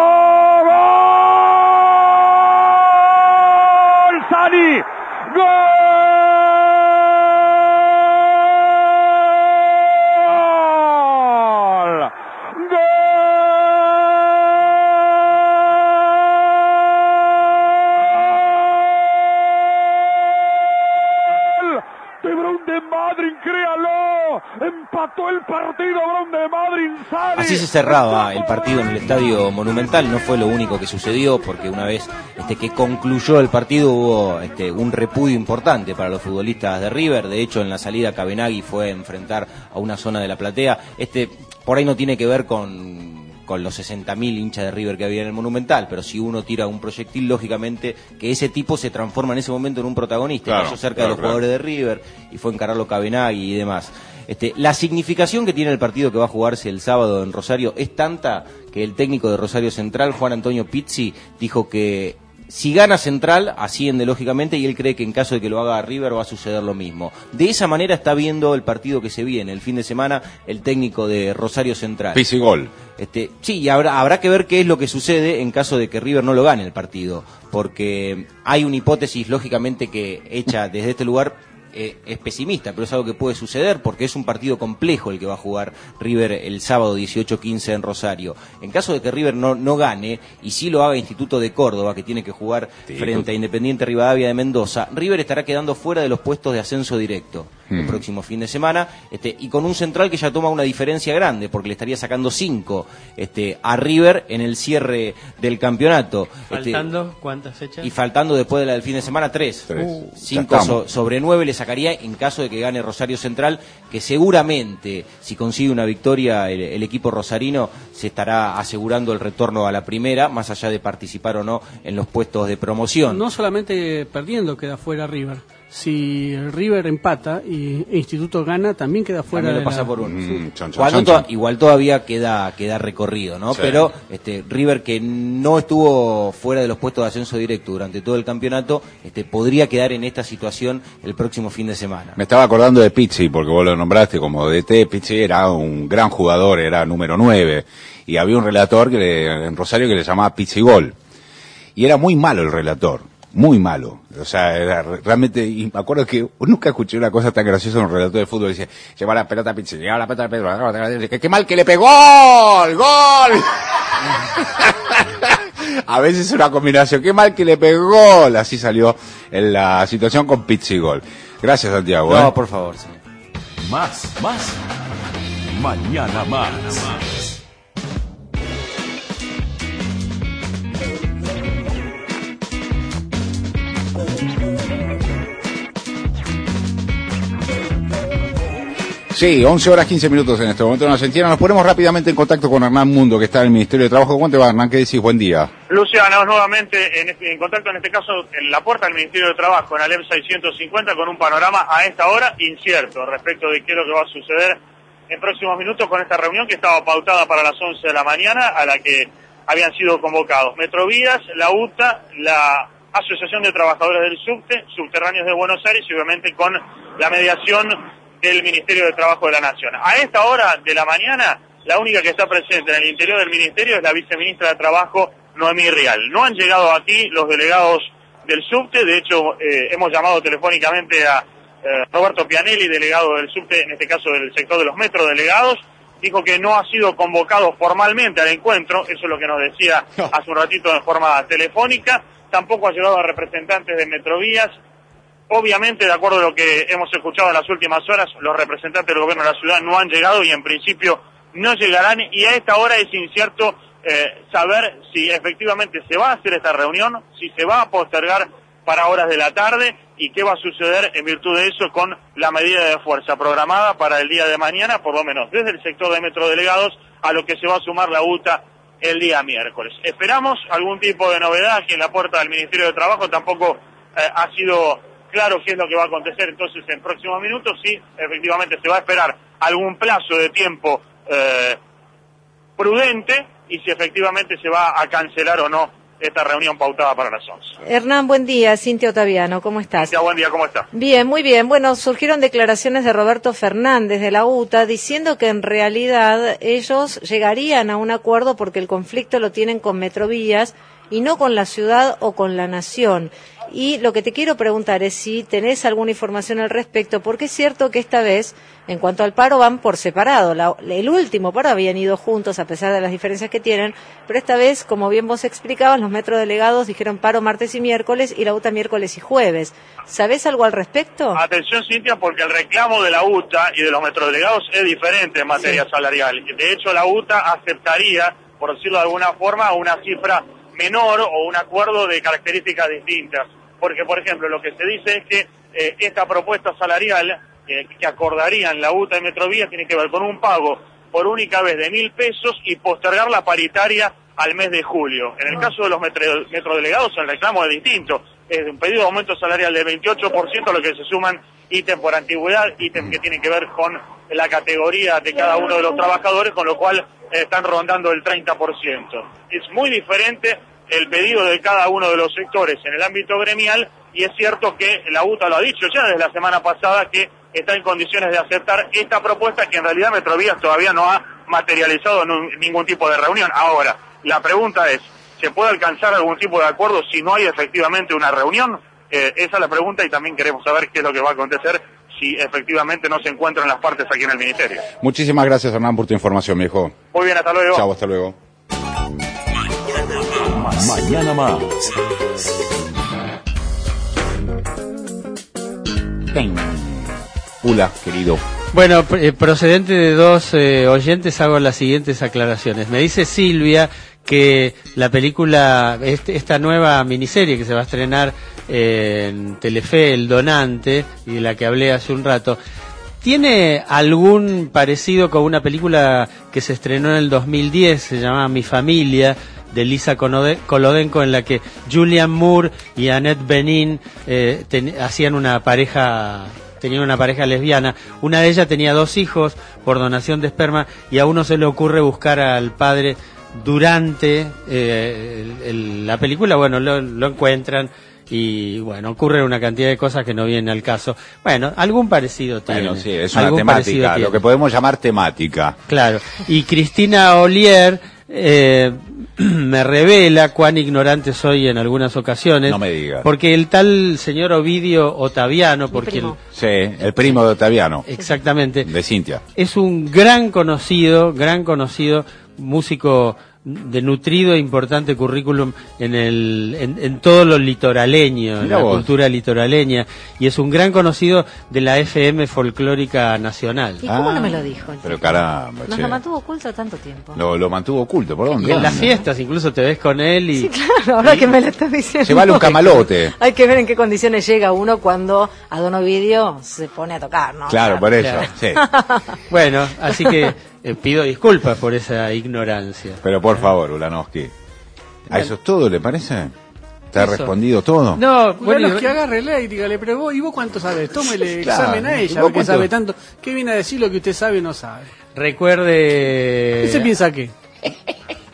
¡Gol! ¡Sani! ¡Gol! De Brón de Madrid, créalo, empató el partido Brón de Madrid. Sani. Así se cerraba el partido en el Estadio Monumental. No fue lo único que sucedió porque una vez este, que concluyó el partido hubo este, un repudio importante para los futbolistas de River. De hecho, en la salida Cabenagui fue a enfrentar a una zona de la platea. Este por ahí no tiene que ver con con los sesenta mil hinchas de River que había en el Monumental, pero si uno tira un proyectil, lógicamente que ese tipo se transforma en ese momento en un protagonista. Claro, Cayó cerca claro, de los claro. jugadores de River y fue a encararlo Cabenagui y demás. Este, la significación que tiene el partido que va a jugarse el sábado en Rosario es tanta que el técnico de Rosario Central, Juan Antonio Pizzi, dijo que si gana Central, asciende lógicamente, y él cree que en caso de que lo haga River va a suceder lo mismo. De esa manera está viendo el partido que se viene, el fin de semana, el técnico de Rosario Central. Pizzi gol. Este, sí, y habrá, habrá que ver qué es lo que sucede en caso de que River no lo gane el partido, porque hay una hipótesis, lógicamente, que hecha desde este lugar eh, es pesimista, pero es algo que puede suceder porque es un partido complejo el que va a jugar River el sábado dieciocho quince en Rosario. En caso de que River no, no gane, y sí lo haga Instituto de Córdoba, que tiene que jugar Sí, frente tú- a Independiente Rivadavia de Mendoza, River estará quedando fuera de los puestos de ascenso directo el Mm. próximo fin de semana, este, y con un Central que ya toma una diferencia grande, porque le estaría sacando cinco este, a River en el cierre del campeonato. Este, ¿Faltando cuántas fechas? y faltando después de la del fin de semana tres. Tres. Uh, Ya cinco estamos. so- sobre nueve le sacaría en caso de que gane Rosario Central, que seguramente, si consigue una victoria el, el equipo rosarino, se estará asegurando el retorno a la primera, más allá de participar o no en los puestos de promoción. No solamente perdiendo queda fuera River. Si River empata y Instituto gana, también queda fuera También de lo pasa la... por uno. Mm, chon, chon, Cuando chon, to- chon. igual todavía queda queda recorrido, ¿no? Sí. Pero este River, que no estuvo fuera de los puestos de ascenso directo durante todo el campeonato, este podría quedar en esta situación el próximo fin de semana. Me estaba acordando de Pizzi, porque vos lo nombraste como D T. Pizzi era un gran jugador, era número nueve. Y había un relator que le- en Rosario que le llamaba Pizzi Gol. Y era muy malo el relator, muy malo. O sea, era re- realmente, y me acuerdo que nunca escuché una cosa tan graciosa en un relator de fútbol. Dice, lleva la pelota a Pizzi, lleva la pelota a Pedro, lleva la pelota a Pedro, qué mal que le pegó, gol, gol. A veces una combinación, qué mal que le pegó, así salió en la situación con Pizzi Gol. Gracias, Santiago. No, ¿eh? por favor, señor. Más, más. Mañana más. Sí, once horas quince minutos en este momento en Argentina. Nos ponemos rápidamente en contacto con Hernán Mundo, que está en el Ministerio de Trabajo. ¿Cómo te va, Hernán? ¿Qué decís? Buen día. Luciano, nuevamente en, este- en contacto, en este caso, en la puerta del Ministerio de Trabajo, en Alem seiscientos cincuenta, con un panorama a esta hora incierto respecto de qué es lo que va a suceder en próximos minutos con esta reunión que estaba pautada para las once de la mañana, a la que habían sido convocados Metrovías, la U T A, la Asociación de Trabajadores del Subte, Subterráneos de Buenos Aires y obviamente con la mediación del Ministerio de Trabajo de la Nación. A esta hora de la mañana, la única que está presente en el interior del Ministerio es la viceministra de Trabajo, Noemí Rial. No han llegado aquí los delegados del Subte, de hecho eh, hemos llamado telefónicamente a eh, Roberto Pianelli, delegado del Subte, en este caso del sector de los metros delegados, dijo que no ha sido convocado formalmente al encuentro, eso es lo que nos decía hace un ratito de forma telefónica, tampoco ha llegado a representantes de Metrovías. Obviamente, de acuerdo a lo que hemos escuchado en las últimas horas, los representantes del gobierno de la ciudad no han llegado y en principio no llegarán, y a esta hora es incierto eh, saber si efectivamente se va a hacer esta reunión, si se va a postergar para horas de la tarde y qué va a suceder en virtud de eso con la medida de fuerza programada para el día de mañana, por lo menos desde el sector de metrodelegados, a lo que se va a sumar la U T A el día miércoles. Esperamos algún tipo de novedad aquí en la puerta del Ministerio de Trabajo, tampoco eh, ha sido claro qué es lo que va a acontecer entonces en próximos minutos, sí, efectivamente se va a esperar algún plazo de tiempo eh, prudente y si efectivamente se va a cancelar o no esta reunión pautada para las once. Hernán, buen día. Cintia Otaviano, ¿cómo estás? Cintia, buen día, ¿cómo estás? Bien, muy bien. Bueno, surgieron declaraciones de Roberto Fernández de la U T A diciendo que en realidad ellos llegarían a un acuerdo porque el conflicto lo tienen con Metrovías y no con la ciudad o con la nación. Y lo que te quiero preguntar es si tenés alguna información al respecto, porque es cierto que esta vez, en cuanto al paro, van por separado. La, el último paro habían ido juntos a pesar de las diferencias que tienen, pero esta vez, como bien vos explicabas, los metrodelegados dijeron paro martes y miércoles y la U T A miércoles y jueves. ¿Sabés algo al respecto? Atención, Cintia, porque el reclamo de la U T A y de los metrodelegados es diferente en materia sí. salarial. De hecho, la U T A aceptaría, por decirlo de alguna forma, una cifra menor o un acuerdo de características distintas. Porque, por ejemplo, lo que se dice es que eh, esta propuesta salarial eh, que acordarían la U T A y Metrovías tiene que ver con un pago por única vez de mil pesos y postergar la paritaria al mes de julio. En el caso de los metro, metrodelegados el reclamo es distinto. Es un pedido de aumento salarial del veintiocho por ciento, a lo que se suman ítem por antigüedad, ítem que tiene que ver con la categoría de cada uno de los trabajadores, con lo cual eh, están rondando el treinta por ciento. Es muy diferente el pedido de cada uno de los sectores en el ámbito gremial, y es cierto que la U T A lo ha dicho ya desde la semana pasada que está en condiciones de aceptar esta propuesta que en realidad Metrovías todavía no ha materializado en ningún tipo de reunión. Ahora, la pregunta es, ¿se puede alcanzar algún tipo de acuerdo si no hay efectivamente una reunión? Eh, esa es la pregunta y también queremos saber qué es lo que va a acontecer si efectivamente no se encuentran las partes aquí en el Ministerio. Muchísimas gracias, Hernán, por tu información, viejo. Muy bien, hasta luego. Chau, hasta luego. Mañana más. Hola, querido. Bueno, eh, procedente de dos eh, oyentes hago las siguientes aclaraciones. Me dice Silvia que la película, este, esta nueva miniserie que se va a estrenar eh, en Telefe, El Donante, y de la que hablé hace un rato, ¿tiene algún parecido con una película que se estrenó en el dos mil diez, se llama Mi Familia, de Lisa Kolodenko, en la que Julianne Moore y Annette Bening eh, ten, hacían una pareja, tenían una pareja lesbiana? Una de ellas tenía dos hijos por donación de esperma y a uno se le ocurre buscar al padre durante eh, el, el, la película. Bueno, lo, lo encuentran y bueno, ocurre una cantidad de cosas que no vienen al caso. Bueno, algún parecido tiene. Bueno, sí, es una temática, lo que podemos llamar temática. Claro. Y Cristina Ollier eh, me revela cuán ignorante soy en algunas ocasiones. No me digas. Porque el tal señor Ovidio Otaviano, porque el, sí, el primo de Otaviano. Exactamente. De Cintia. Es un gran conocido, gran conocido músico de nutrido e importante currículum en el en, en todo lo litoraleño, en la vos. cultura litoraleña, y es un gran conocido de la F M folclórica nacional. ¿Y cómo ah, no me lo dijo? Pero caramba, Nos che. lo mantuvo oculto tanto tiempo. Lo, lo mantuvo oculto, ¿por dónde? Y en las fiestas incluso te ves con él y... Sí, claro, ahora y, que me lo estás diciendo. Llevale un camalote. Hay que ver en qué condiciones llega uno cuando a Don Ovidio se pone a tocar, ¿no? Claro, claro. por eso, claro. sí. Bueno, así que eh, pido disculpas por esa ignorancia. Pero por favor, Ulanowski. ¿A eso es todo, le parece? ¿Te ha respondido todo? No, bueno, es que agarrele y dígale, pero vos, ¿y vos cuánto sabes? Tómele claro, examen a ella, porque sabe tanto. ¿Qué viene a decir lo que usted sabe o no sabe? Recuerde... ¿Qué se piensa qué?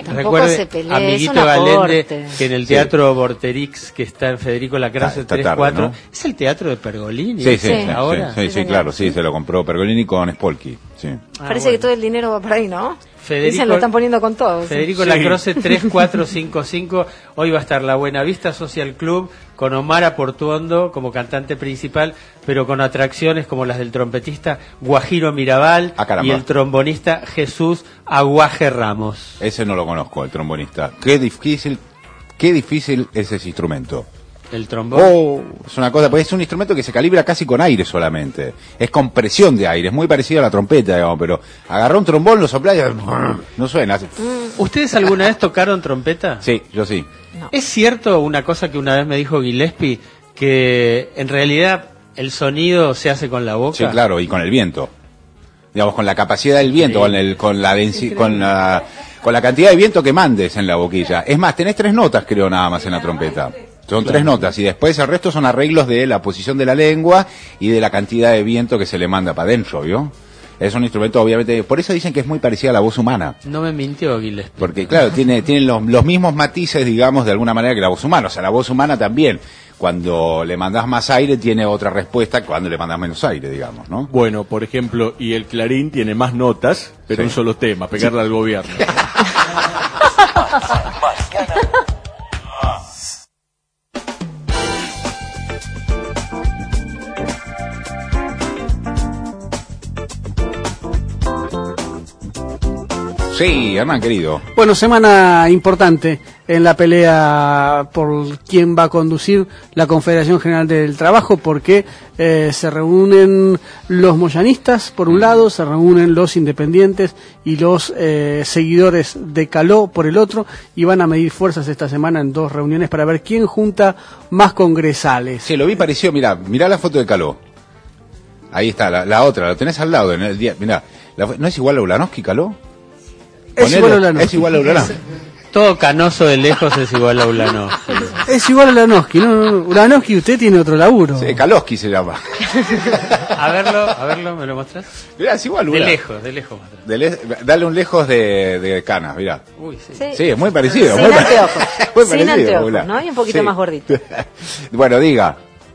Tampoco Recuerde, se pelee, amiguito es un Galende, aporte. que en el Sí. Teatro Vorterix, que está en Federico Lacroze Está- está tres tarde, cuatro, ¿no? es el teatro de Pergolini. Sí, sí, sí, sí, ahora. sí, sí, claro, sí, se lo compró Pergolini con Spolky. Sí. Parece que todo el dinero va por ahí, ¿no? Federico- Dicen, lo están poniendo con todo. sí. Federico Sí. Lacroze tres cuatro cinco cinco. Hoy va a estar la Buenavista Social Club con Omar Portuondo como cantante principal, pero con atracciones como las del trompetista Guajiro Mirabal Ah, caramba. y el trombonista Jesús Aguaje Ramos. Ese no lo conozco, el trombonista. Qué difícil, qué difícil es ese instrumento. El trombón. Oh, es una cosa, pues es un instrumento que se calibra casi con aire solamente. Es con presión de aire, es muy parecido a la trompeta, digamos, pero agarró un trombón, lo soplá y no suena. hace- ¿Ustedes alguna vez tocaron trompeta? Sí, yo sí. ¿Es cierto una cosa que una vez me dijo Gillespie, que en realidad el sonido se hace con la boca? Sí, claro, y con el viento. Digamos, con la capacidad del viento, con, el, con, la densi- con, la, con la cantidad de viento que mandes en la boquilla. Es más, tenés tres notas, creo, nada más en la trompeta. Son tres notas y después el resto son arreglos de la posición de la lengua y de la cantidad de viento que se le manda para adentro, ¿vio? Es un instrumento, obviamente, por eso dicen que es muy parecida a la voz humana. No me mintió Gillespie. Porque, claro, tiene, tiene los, los mismos matices, digamos, de alguna manera que la voz humana. O sea, la voz humana también, cuando le mandás más aire, tiene otra respuesta que cuando le mandás menos aire, digamos, ¿no? Bueno, por ejemplo, y el clarín tiene más notas, pero Sí. un solo tema, pegarle al gobierno. Sí, Hernán, querido. Bueno, semana importante en la pelea por quién va a conducir la Confederación General del Trabajo, porque eh, se reúnen los moyanistas por un lado, se reúnen los independientes y los eh, seguidores de Caló por el otro, y van a medir fuerzas esta semana en dos reuniones para ver quién junta más congresales. Sí, lo vi parecido, mirá, mirá la foto de Caló. Ahí está, la, la otra, la tenés al lado. En el día, mirá, la- ¿no es igual a Ulanowski, Caló? Es Ponele, igual a Ulanowski. Es igual a Ulanowski. Todo canoso de lejos es igual a Ulanowski. Es igual a Ulanowski, no, no, no. Ulanowski, usted tiene otro laburo. Sí, Kalowski se llama. A verlo, a verlo, ¿me lo mostrás? Mirá, es igual De Ula. lejos, de lejos. mostrás. De le- dale un lejos de, de canas, mirá. Uy, sí. Sí. Sí, es muy parecido. Sin muy pa- anteojos. muy Sin parecido, anteojos, Ula. ¿no? Y un poquito Sí. más gordito. Bueno, diga.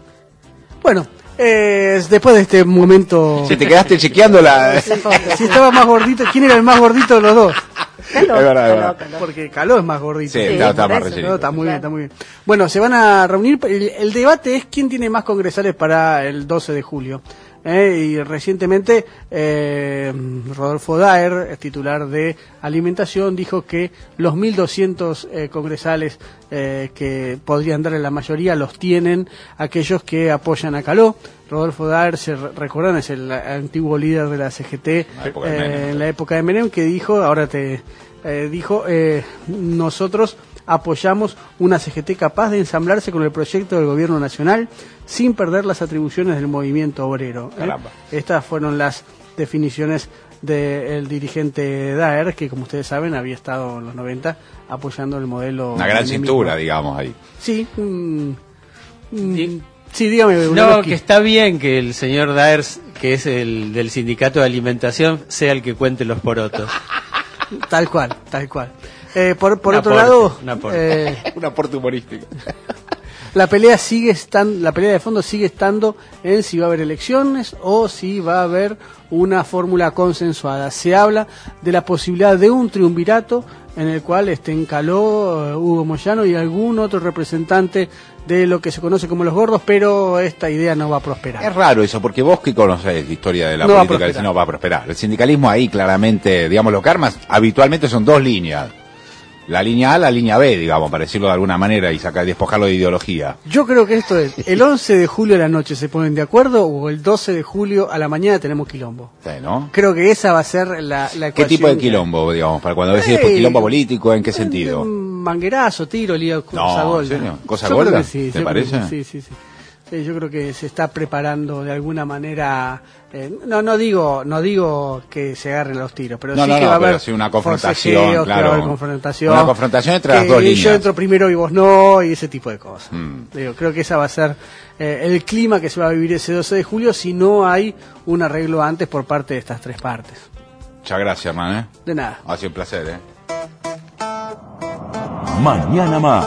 Bueno, eh, después de este momento... Si te quedaste chequeando la... Si estaba más gordito, ¿quién era el más gordito de los dos? Caló, Es verdad, es Caló, verdad. Caló. Porque Caló es más gordito. Sí, está, está por más eso. rellenito. No, está muy bien, está muy bien. Bueno, se van a reunir. El, el debate es quién tiene más congresales para el doce de julio. Eh, y recientemente eh, Rodolfo Daer, titular de Alimentación, dijo que los mil doscientos eh, congresales eh, que podrían darle la mayoría los tienen aquellos que apoyan a Caló. Rodolfo Daer, se re- recuerdan, es el antiguo líder de la C G T La época de eh, Menem. en la época de Menem, que dijo, ahora te eh, dijo, eh, nosotros apoyamos una C G T capaz de ensamblarse con el proyecto del gobierno nacional sin perder las atribuciones del movimiento obrero. ¿eh? Caramba. Estas fueron las definiciones del dirigente Daer, que como ustedes saben había estado en los noventa apoyando el modelo... Una gran menemista. cintura, digamos, ahí. Sí, mm, mm, sí, dígame. No, Ulanowski. que está bien que el señor Daers, que es el del sindicato de alimentación, sea el que cuente los porotos. Tal cual, tal cual. Eh, por por Un otro aporte, lado, un aporte. eh, Un aporte humorístico. la pelea sigue estando, la pelea de fondo sigue estando en si va a haber elecciones o si va a haber una fórmula consensuada. Se habla de la posibilidad de un triunvirato en el cual estén Caló, eh, Hugo Moyano y algún otro representante de lo que se conoce como los gordos, pero esta idea no va a prosperar. Es raro eso, porque vos que conocés la historia de la No va a política, prosperar. decís, no va a prosperar. El sindicalismo ahí claramente, digamos, lo que armas habitualmente son dos líneas. La línea A, la línea B, digamos, para decirlo de alguna manera y sacar, despojarlo de ideología. Yo creo que esto es, el once de julio a la noche se ponen de acuerdo o el doce de julio a la mañana tenemos quilombo. Sí, ¿no? Creo que esa va a ser la, la ¿Qué ecuación tipo de que- quilombo, digamos, para cuando decís Ey. quilombo político, en qué sentido? Un manguerazo, tiro, lío, cosa No, golda. ¿en serio? ¿Cosa Yo creo golda? que sí, ¿Te yo creo que parece? sí, sí, sí. Sí, yo creo que se está preparando de alguna manera. eh, no, no digo, no digo que se agarren los tiros, pero No, sí no, que no, va a pero haber sí una confrontación, forcejeos, que claro. va a haber confrontación, Una confrontación entre las que dos Yo líneas. entro primero y vos no, y ese tipo de cosas. Mm. Digo, creo que esa va a ser eh, el clima que se va a vivir ese doce de julio si no hay un arreglo antes por parte de estas tres partes. Muchas gracias, man, ¿eh? De nada. Ha sido un placer, ¿eh? Mañana más.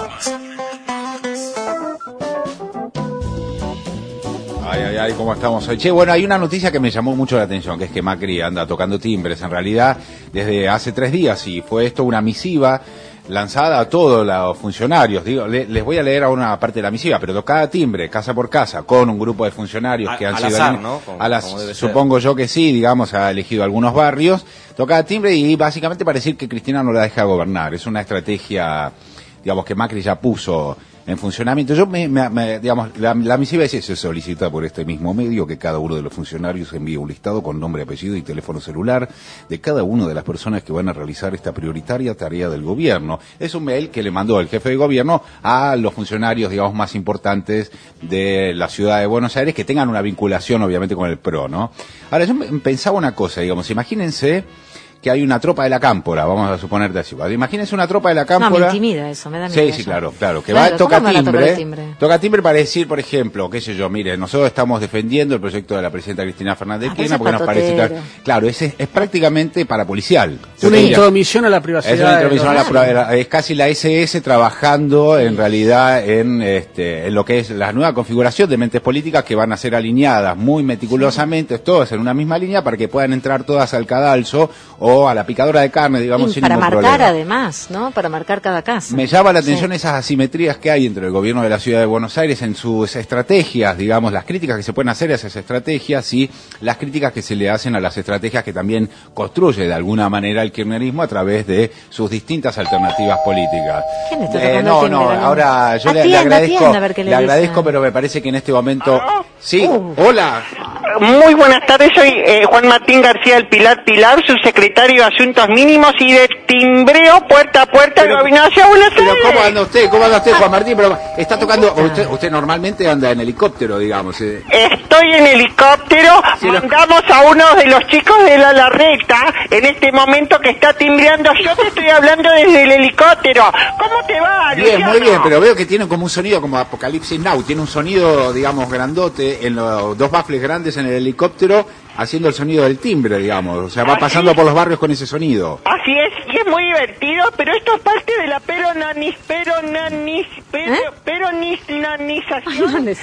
Ay, ay, ay, ¿cómo estamos hoy? Che, bueno, hay una noticia que me llamó mucho la atención, que es que Macri anda tocando timbres, en realidad, desde hace tres días, y fue esto una misiva lanzada a todos los funcionarios. Digo, le, les voy a leer a una parte de la misiva, pero tocada timbre, casa por casa, con un grupo de funcionarios a, que han al sido... azar, ¿no? Como, a las, como debe supongo ser. yo que sí, digamos, ha elegido algunos barrios, tocada timbre y básicamente para decir que Cristina no la deja gobernar. Es una estrategia, digamos, que Macri ya puso en funcionamiento. Yo me, me, me digamos, la, la misiva dice: se solicita por este mismo medio que cada uno de los funcionarios envíe un listado con nombre, apellido y teléfono celular de cada una de las personas que van a realizar esta prioritaria tarea del gobierno. Es un mail que le mandó el jefe de gobierno a los funcionarios, digamos, más importantes de la ciudad de Buenos Aires, que tengan una vinculación, obviamente, con el P R O, ¿no? Ahora, yo pensaba una cosa, digamos, imagínense que hay una tropa de la Cámpora, vamos a suponer de así. Imagínense una tropa de la Cámpora. No, me intimida eso, me da miedo. Sí, eso. sí, claro, claro. Que Claro, va, toca ¿cómo van a tocar timbre, el timbre? toca timbre para decir, por ejemplo, qué sé yo, mire, nosotros estamos defendiendo el proyecto de la presidenta Cristina Fernández de Ah, Kirchner pero porque eso nos es parece patotero. que, claro, es, es prácticamente parapolicial. Yo Una te diría, intromisión a la privacidad. es una intromisión a la de los- prueba, es casi la ese ese trabajando en realidad en este en lo que es la nueva configuración de mentes políticas que van a ser alineadas muy meticulosamente, todas en una misma línea para que puedan entrar todas al cadalso o a la picadora de carne, digamos, Y sin para ningún marcar problema. además, ¿no? Para marcar cada casa. Me llama la atención Sí. esas asimetrías que hay entre el gobierno de la ciudad de Buenos Aires en sus estrategias, digamos, las críticas que se pueden hacer a esas estrategias y las críticas que se le hacen a las estrategias que también construye de alguna manera el kirchnerismo a través de sus distintas alternativas políticas. ¿Quién está Eh, tocando no, el no, timbre, Daniel? ahora yo le, le Atienda, agradezco, atienda, a ver qué le le dicen. agradezco, pero me parece que en este momento... Sí, hola. Muy buenas tardes, soy eh, Juan Martín García del Pilar Pilar, subsecretario de Asuntos Mínimos y de timbreo puerta a puerta de Gobinación Buenos Pero Aires. ¿cómo anda usted? ¿Cómo anda usted, Juan Martín? Pero está tocando... Usted, usted normalmente anda en helicóptero, digamos. eh. Estoy en helicóptero, mandamos a uno de los chicos de la Larreta en este momento que está timbreando. Yo te estoy hablando desde el helicóptero. ¿Cómo te va, Bien, Luciano? muy bien, pero veo que tiene como un sonido como Apocalipsis Now, tiene un sonido, digamos, grandote, en los dos baffles grandes en el helicóptero, haciendo el sonido del timbre, digamos, o sea, va pasando por los barrios con ese sonido. Así es, y es muy divertido, pero esto es parte de la peronanis, peronanis, pero, ¿Eh? peronisnanización del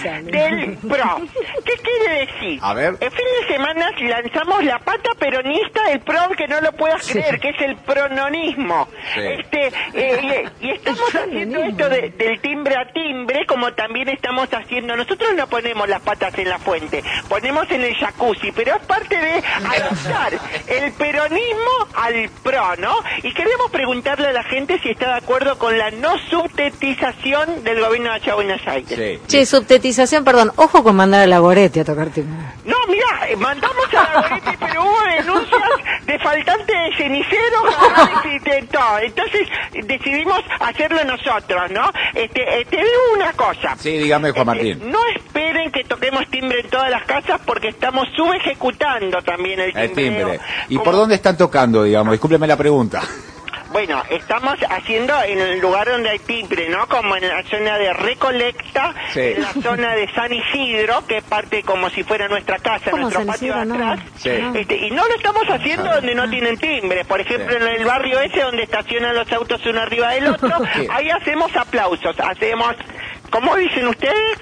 P R O. ¿Qué quiere decir? A ver. El fin de semana lanzamos la pata peronista del P R O, que no lo puedas creer, que es el prononismo. Sí. Este, eh, y, y estamos haciendo esto de- del timbre a timbre, como también estamos haciendo, nosotros no ponemos las patas en la fuente, ponemos en el jacuzzi, pero es parte de adaptar el peronismo al P R O, ¿no? Y queremos preguntarle a la gente si está de acuerdo con la no subtetización del gobierno de la Ciudad de Buenos Aires. Che, subtetización, perdón, ojo con mandar a la Goretti a tocar timbre. No, mira, eh, mandamos a la Goretti, pero hubo denuncias de faltante de cenicero, y de todo. Entonces eh, decidimos hacerlo nosotros, ¿no? Este, eh, te digo una cosa. Sí, dígame, Juan Martín. No esperen que toquemos timbre en todas las casas porque estamos subejecutando también el timbre. El timbre. ¿Y por dónde están tocando, digamos? Discúlpeme la pregunta. Bueno, estamos haciendo en el lugar donde hay timbre, ¿no? Como en la zona de Recolecta, Sí. en la zona de San Isidro, que es parte como si fuera nuestra casa, ¿Cómo nuestro San patio Isidro, no? atrás. Sí. Este, y no lo estamos haciendo donde no tienen timbre. Por ejemplo, Sí. en el barrio ese donde estacionan los autos uno arriba del otro, Sí. ahí hacemos aplausos, hacemos, ¿cómo dicen ustedes?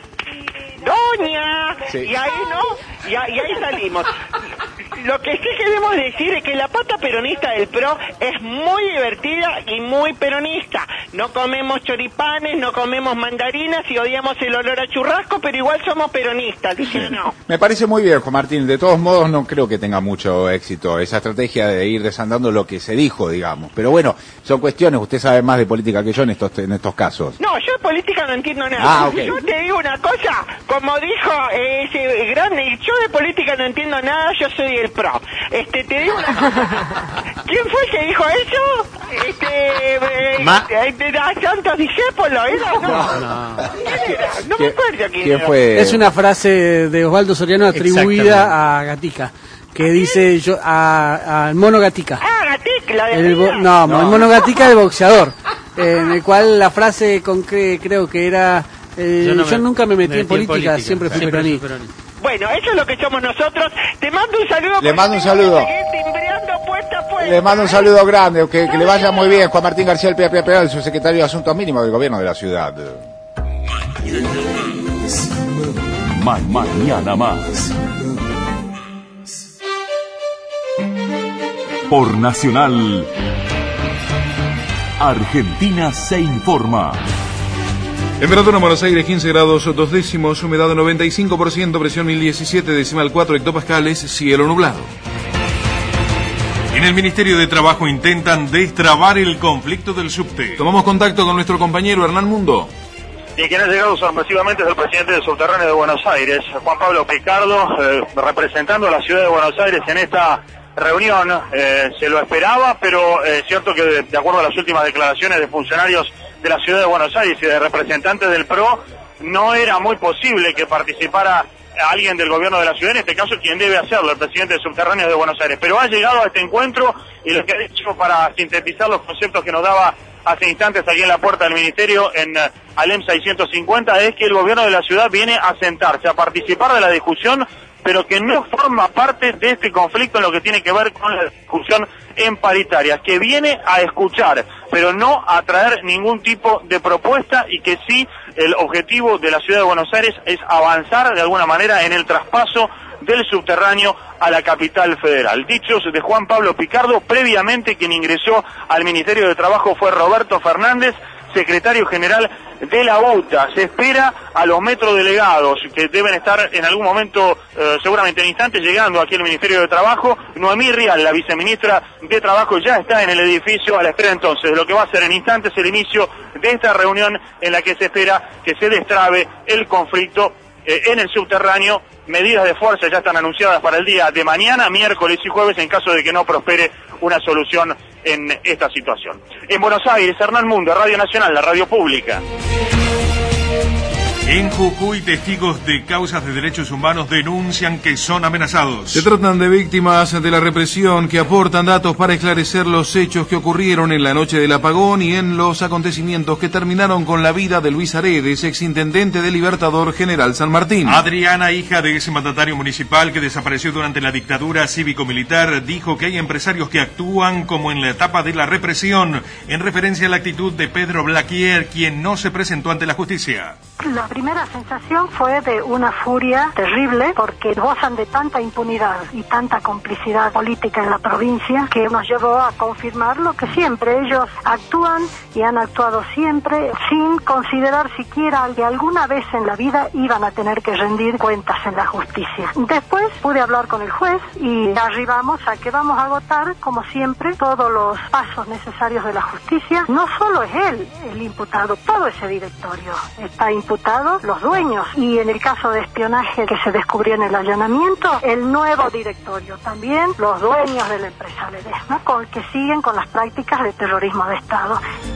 Doña, Sí. y ahí no, y, a- y ahí salimos. Lo que sí queremos decir es que la pata peronista del P R O es muy divertida y muy peronista. No comemos choripanes, no comemos mandarinas y odiamos el olor a churrasco, pero igual somos peronistas, Luciano. Me parece muy bien, Juan Martín. De todos modos, no creo que tenga mucho éxito esa estrategia de ir desandando lo que se dijo, digamos. Pero bueno, son cuestiones. Usted sabe más de política que yo en estos en estos casos. No, yo de política no entiendo nada. Ah, ok. Yo te digo una cosa, como dijo eh, ese grande, yo de política no entiendo nada, yo soy el P R O. Este, te digo una cosa. ¿Quién fue que dijo eso? Este, eh, Ma- eh, de la Santos Discépolo, ¿era? No, no. ¿Quién era? No me acuerdo quién, ¿Quién era. fue? Es una frase de Osvaldo Soriano atribuida a Gatica, que dice yo a- al mono Gatica. Ah, Gatica, la de El bo- arriba. no, No. el mono Gatica, el boxeador, eh, en el cual la frase con que creo que era eh, Yo yo, no me- nunca me metí me en metí en política, política, siempre fui siempre fui Bueno, eso es lo que somos nosotros. Te mando un saludo. Le porque mando un tengo que saludo. seguir timbreando puesta a puesta. Le mando un saludo grande, que, que le vaya muy bien. Juan Martín García del P P P, el subsecretario de Asuntos Mínimos del Gobierno de la Ciudad. Ma- mañana más. Por Nacional, Argentina se informa. Temperatura en Buenos Aires quince grados dos décimos, humedad noventa y cinco por ciento, presión mil diecisiete decimal cuatro hectopascales, cielo nublado. En el Ministerio de Trabajo intentan destrabar el conflicto del subte. Tomamos contacto con nuestro compañero Hernán Mundo. Y quien ha llegado sorpresivamente es el presidente del Subterráneo de Buenos Aires, Juan Pablo Picardo, eh, representando a la ciudad de Buenos Aires en esta reunión. Eh, se lo esperaba, pero es eh, cierto que de, de acuerdo a las últimas declaraciones de funcionarios de la ciudad de Buenos Aires y de representantes del P R O, no era muy posible que participara alguien del gobierno de la ciudad, en este caso quien debe hacerlo, el presidente del Subterráneo de Buenos Aires. Pero ha llegado a este encuentro y lo que ha dicho, para sintetizar los conceptos que nos daba hace instantes aquí en la puerta del ministerio, en uh, Alem seiscientos cincuenta, es que el gobierno de la ciudad viene a sentarse, a participar de la discusión, pero que no forma parte de este conflicto en lo que tiene que ver con la discusión en paritarias, que viene a escuchar, pero no a traer ningún tipo de propuesta, y que sí, el objetivo de la ciudad de Buenos Aires es avanzar de alguna manera en el traspaso del subterráneo a la capital federal. Dichos de Juan Pablo Picardo. Previamente quien ingresó al Ministerio de Trabajo fue Roberto Fernández, secretario general de la UTA. Se espera a los metrodelegados, que deben estar en algún momento, eh, seguramente en instantes, llegando aquí al Ministerio de Trabajo. Noemí Rial, la viceministra de Trabajo, ya está en el edificio a la espera entonces de lo que va a ser en instantes el inicio de esta reunión, en la que se espera que se destrabe el conflicto eh, en el subterráneo. Medidas de fuerza ya están anunciadas para el día de mañana, miércoles y jueves, en caso de que no prospere una solución en esta situación. En Buenos Aires, Hernán Mundo, Radio Nacional, la radio pública. En Jujuy, testigos de causas de derechos humanos denuncian que son amenazados. Se tratan de víctimas de la represión que aportan datos para esclarecer los hechos que ocurrieron en la noche del apagón y en los acontecimientos que terminaron con la vida de Luis Aredes, exintendente del Libertador General San Martín. Adriana, hija de ese mandatario municipal que desapareció durante la dictadura cívico-militar, dijo que hay empresarios que actúan como en la etapa de la represión, en referencia a la actitud de Pedro Blaquier, quien no se presentó ante la justicia. La primera sensación fue de una furia terrible, porque gozan de tanta impunidad y tanta complicidad política en la provincia, que nos llevó a confirmar lo que siempre ellos actúan y han actuado siempre sin considerar siquiera que alguna vez en la vida iban a tener que rendir cuentas en la justicia. Después pude hablar con el juez y arribamos a que vamos a agotar, como siempre, todos los pasos necesarios de la justicia. No solo es él el imputado, todo ese directorio está imputado, los dueños, y en el caso de espionaje que se descubrió en el allanamiento, el nuevo directorio, también los dueños de la empresa Ledesma, con que siguen con las prácticas de terrorismo de Estado.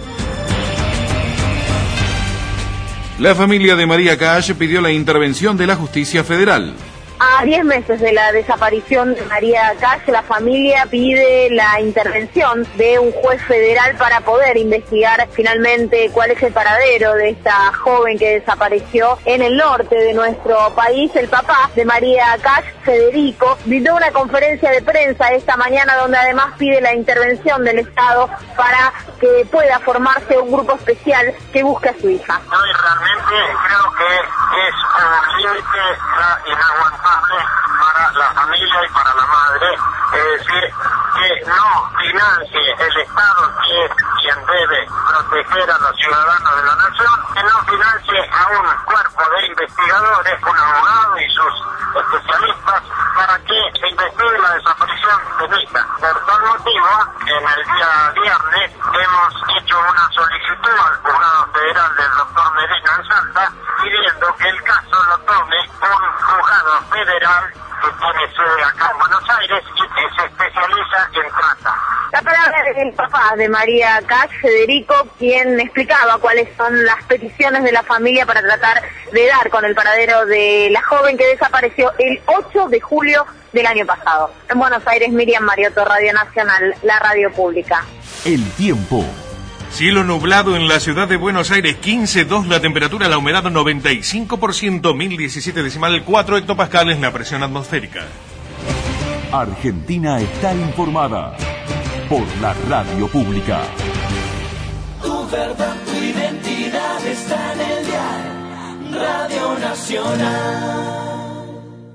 La familia de María Cash pidió la intervención de la justicia federal. A diez meses de la desaparición de María Cash, la familia pide la intervención de un juez federal para poder investigar finalmente cuál es el paradero de esta joven que desapareció en el norte de nuestro país. El papá de María Cash, Federico, brindó una conferencia de prensa esta mañana donde además pide la intervención del Estado para que pueda formarse un grupo especial que busque a su hija. Hoy realmente creo que es un límite inaguantable para la familia y para la madre, es decir, que no financie el Estado, que es quien debe proteger a los ciudadanos de la nación, que no financie a un cuerpo de investigadores, un abogado y sus especialistas, para que se investigue la desaparición de mi hija. Por tal motivo, en el día viernes hemos hecho una solicitud al juzgado federal del doctor Medina en Salta, pidiendo que el caso lo tome un juzgado federal que tiene sede acá en Buenos Aires y que se especializa en trata. La palabra del papá de María Cash, Federico, quien explicaba cuáles son las peticiones de la familia para tratar de dar con el paradero de la joven que desapareció el ocho de julio del año pasado. En Buenos Aires, Miriam Mariotto, Radio Nacional, la radio pública. El tiempo. Cielo nublado en la ciudad de Buenos Aires, quince coma dos la temperatura, la humedad noventa y cinco por ciento, mil diecisiete decimal cuatro hectopascales la presión atmosférica. Argentina está informada. por la radio pública. Tu verdad, tu identidad está en el dial Radio Nacional.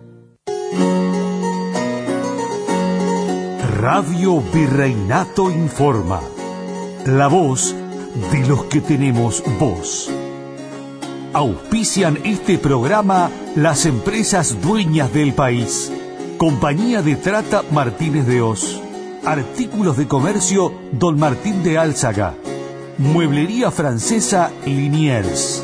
Radio Virreinato informa. La voz de los que tenemos voz. Auspician este programa las empresas dueñas del país. Compañía de Trata Martínez de Hoz. Artículos de comercio Don Martín de Álzaga. Mueblería francesa Liniers.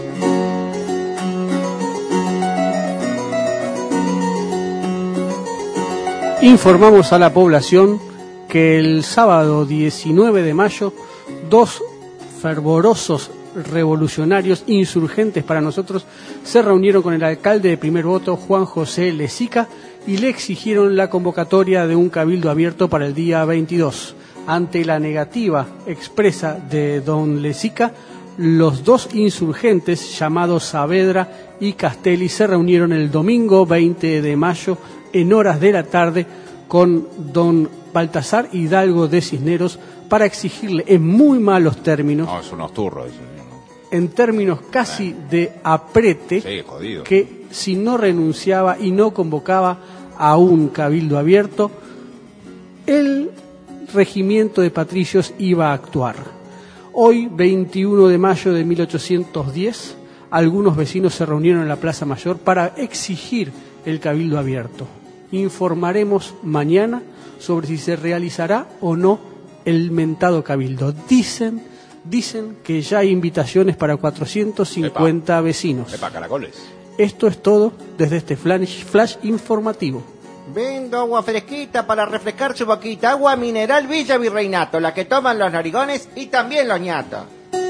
Informamos a la población que el sábado diecinueve de mayo, dos fervorosos revolucionarios insurgentes para nosotros se reunieron con el alcalde de primer voto, Juan José Lezica, y le exigieron la convocatoria de un cabildo abierto para el día veintidós. Ante la negativa expresa de don Lezica, los dos insurgentes llamados Saavedra y Castelli se reunieron el domingo veinte de mayo en horas de la tarde con don Baltasar Hidalgo de Cisneros para exigirle en muy malos términos, no, es unos turros, eso, ¿no? En términos casi de aprete, sí, jodido, que si no renunciaba y no convocaba a un cabildo abierto, el regimiento de patricios iba a actuar. Hoy, veintiuno de mayo de mil ochocientos diez, algunos vecinos se reunieron en la Plaza Mayor para exigir el cabildo abierto. Informaremos mañana sobre si se realizará o no el mentado cabildo. Dicen, dicen que ya hay invitaciones para cuatrocientos cincuenta Epa. vecinos. Epa, caracoles. Esto es todo desde este flash, flash informativo. Vendo agua fresquita para refrescar su boquita. Agua mineral Villa Virreinato, la que toman los narigones y también los ñatos.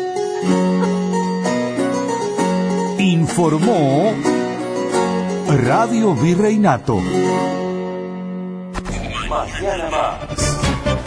Informó Radio Virreinato. Mañana más.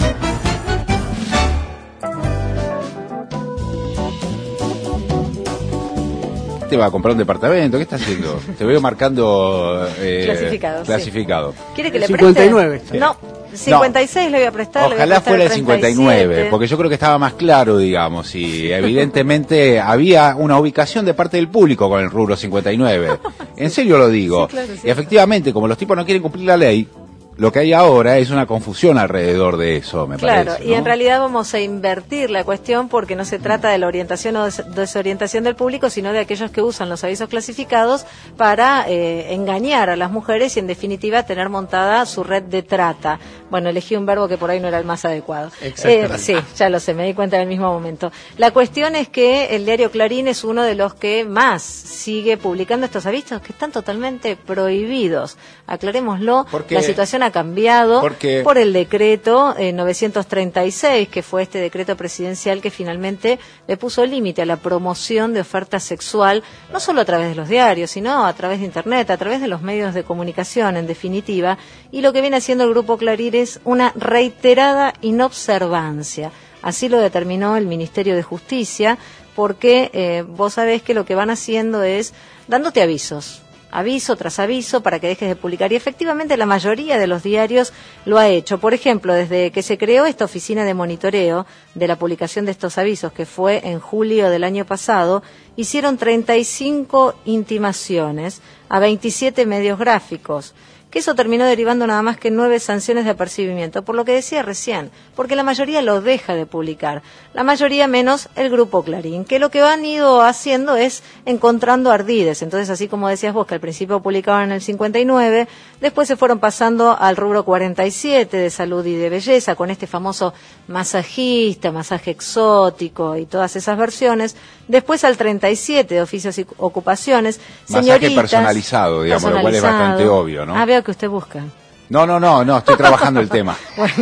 Te va a comprar un departamento, ¿qué está haciendo? Te veo marcando eh, clasificado. clasificado. Sí. ¿Quiere que le cincuenta y nueve. preste? No, cincuenta y seis no. Le voy a prestar. Ojalá le voy a prestar fuera el treinta y siete. cincuenta y nueve, porque yo creo que estaba más claro, digamos, y evidentemente había una ubicación de parte del público con el rubro cincuenta y nueve. En serio lo digo. Sí, claro, sí. Y efectivamente, como los tipos no quieren cumplir la ley, lo que hay ahora es una confusión alrededor de eso, me claro, parece. Claro, y en realidad vamos a invertir la cuestión porque no se trata de la orientación o des- desorientación del público, sino de aquellos que usan los avisos clasificados para eh, engañar a las mujeres y en definitiva tener montada su red de trata. Bueno, elegí un verbo que por ahí no era el más adecuado. Exactamente. Eh, sí, ya lo sé, me di cuenta en el mismo momento. La cuestión es que el diario Clarín es uno de los que más sigue publicando estos avisos que están totalmente prohibidos. Aclarémoslo, Porque la situación ha cambiado Porque... por el decreto eh, novecientos treinta y seis, que fue este decreto presidencial que finalmente le puso límite a la promoción de oferta sexual, no solo a través de los diarios, sino a través de Internet, a través de los medios de comunicación, en definitiva, y lo que viene haciendo el Grupo Clarín es una reiterada inobservancia. Así lo determinó el Ministerio de Justicia, porque eh, vos sabés que lo que van haciendo es dándote avisos. Aviso tras aviso para que dejes de publicar. Y efectivamente la mayoría de los diarios lo ha hecho. Por ejemplo, desde que se creó esta oficina de monitoreo de la publicación de estos avisos, que fue en julio del año pasado, hicieron treinta y cinco intimaciones a veintisiete medios gráficos, que eso terminó derivando nada más que nueve sanciones de apercibimiento, por lo que decía recién, porque la mayoría lo deja de publicar, la mayoría menos el Grupo Clarín, que lo que han ido haciendo es encontrando ardides. Entonces, así como decías vos, que al principio publicaban en el cincuenta y nueve, después se fueron pasando al rubro cuarenta y siete de salud y de belleza, con este famoso masajista, masaje exótico y todas esas versiones, después al treinta y siete de oficios y ocupaciones, masaje señoritas, personalizado, digamos, lo cual es bastante obvio, ¿no? Ah, veo que usted busca. No, no, no, no, estoy trabajando el tema. Bueno,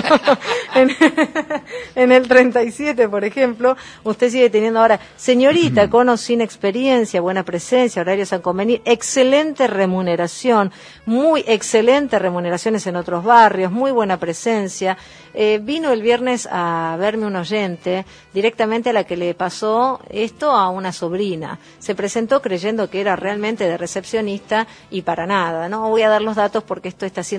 en, en el treinta y siete, por ejemplo, usted sigue teniendo ahora señorita con o sin experiencia, buena presencia, horarios a convenir, excelente remuneración, muy excelente remuneraciones en otros barrios, muy buena presencia. Eh, vino el viernes a verme un oyente, directamente a la que le pasó esto a una sobrina. Se presentó creyendo que era realmente de recepcionista y para nada. No voy a dar los datos porque esto está siendo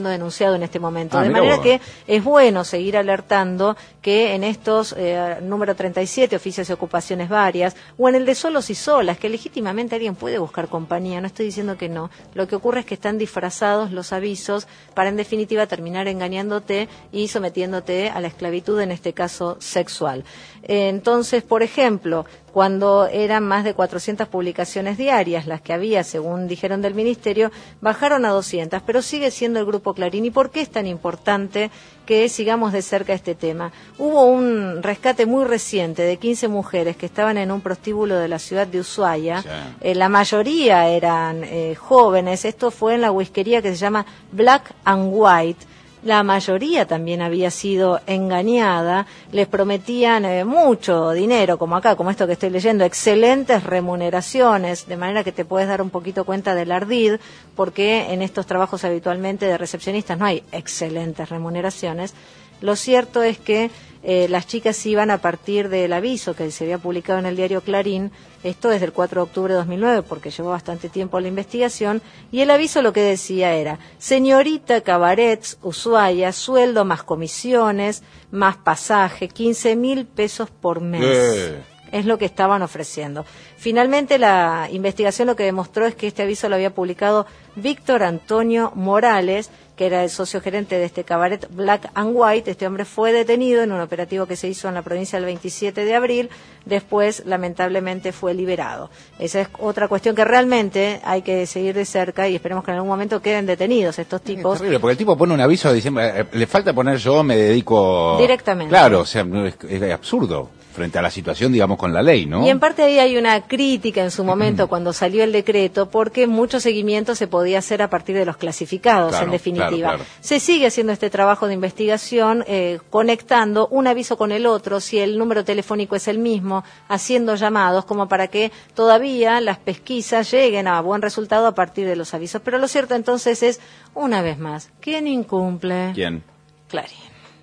siendo denunciado en este momento. Ah, de mirá manera vos. que es bueno seguir alertando que en estos, eh, número treinta y siete, oficios y ocupaciones varias, o en el de solos y solas, que legítimamente alguien puede buscar compañía, no estoy diciendo que no. Lo que ocurre es que están disfrazados los avisos para, en definitiva, terminar engañándote y sometiéndote a la esclavitud, en este caso sexual. Eh, entonces, por ejemplo, cuando eran más de cuatrocientas publicaciones diarias las que había, según dijeron del Ministerio, bajaron a doscientas, pero sigue siendo el Grupo Clarín. ¿Y por qué es tan importante que sigamos de cerca este tema? Hubo un rescate muy reciente de quince mujeres que estaban en un prostíbulo de la ciudad de Ushuaia. Sí. Eh, la mayoría eran eh, jóvenes. Esto fue en la whiskería que se llama Black and White. La mayoría también había sido engañada, les prometían eh, mucho dinero, como acá, como esto que estoy leyendo, excelentes remuneraciones, de manera que te puedes dar un poquito cuenta del ardid, porque en estos trabajos habitualmente de recepcionistas no hay excelentes remuneraciones. Lo cierto es que eh, las chicas iban a partir del aviso que se había publicado en el diario Clarín, esto desde el cuatro de octubre de dos mil nueve, porque llevó bastante tiempo la investigación, y el aviso lo que decía era: señorita Cabarets, Ushuaia, sueldo más comisiones, más pasaje, quince mil pesos por mes. Eh. Es lo que estaban ofreciendo. Finalmente, la investigación lo que demostró es que este aviso lo había publicado Víctor Antonio Morales, que era el socio gerente de este cabaret Black and White. Este hombre fue detenido en un operativo que se hizo en la provincia el veintisiete de abril. Después, lamentablemente, fue liberado. Esa es otra cuestión que realmente hay que seguir de cerca y esperemos que en algún momento queden detenidos estos tipos. Es terrible, porque el tipo pone un aviso diciendo, eh, le falta poner yo me dedico... Directamente. Claro, o sea, no, es, es absurdo frente a la situación, digamos, con la ley, ¿no? Y en parte ahí hay una crítica en su momento cuando salió el decreto, porque mucho seguimiento se podía hacer a partir de los clasificados, Claro, en definitiva. claro, claro. Se sigue haciendo este trabajo de investigación, eh, conectando un aviso con el otro, si el número telefónico es el mismo, haciendo llamados, como para que todavía las pesquisas lleguen a buen resultado a partir de los avisos. Pero lo cierto entonces es, una vez más, ¿quién incumple? ¿Quién? Clarín.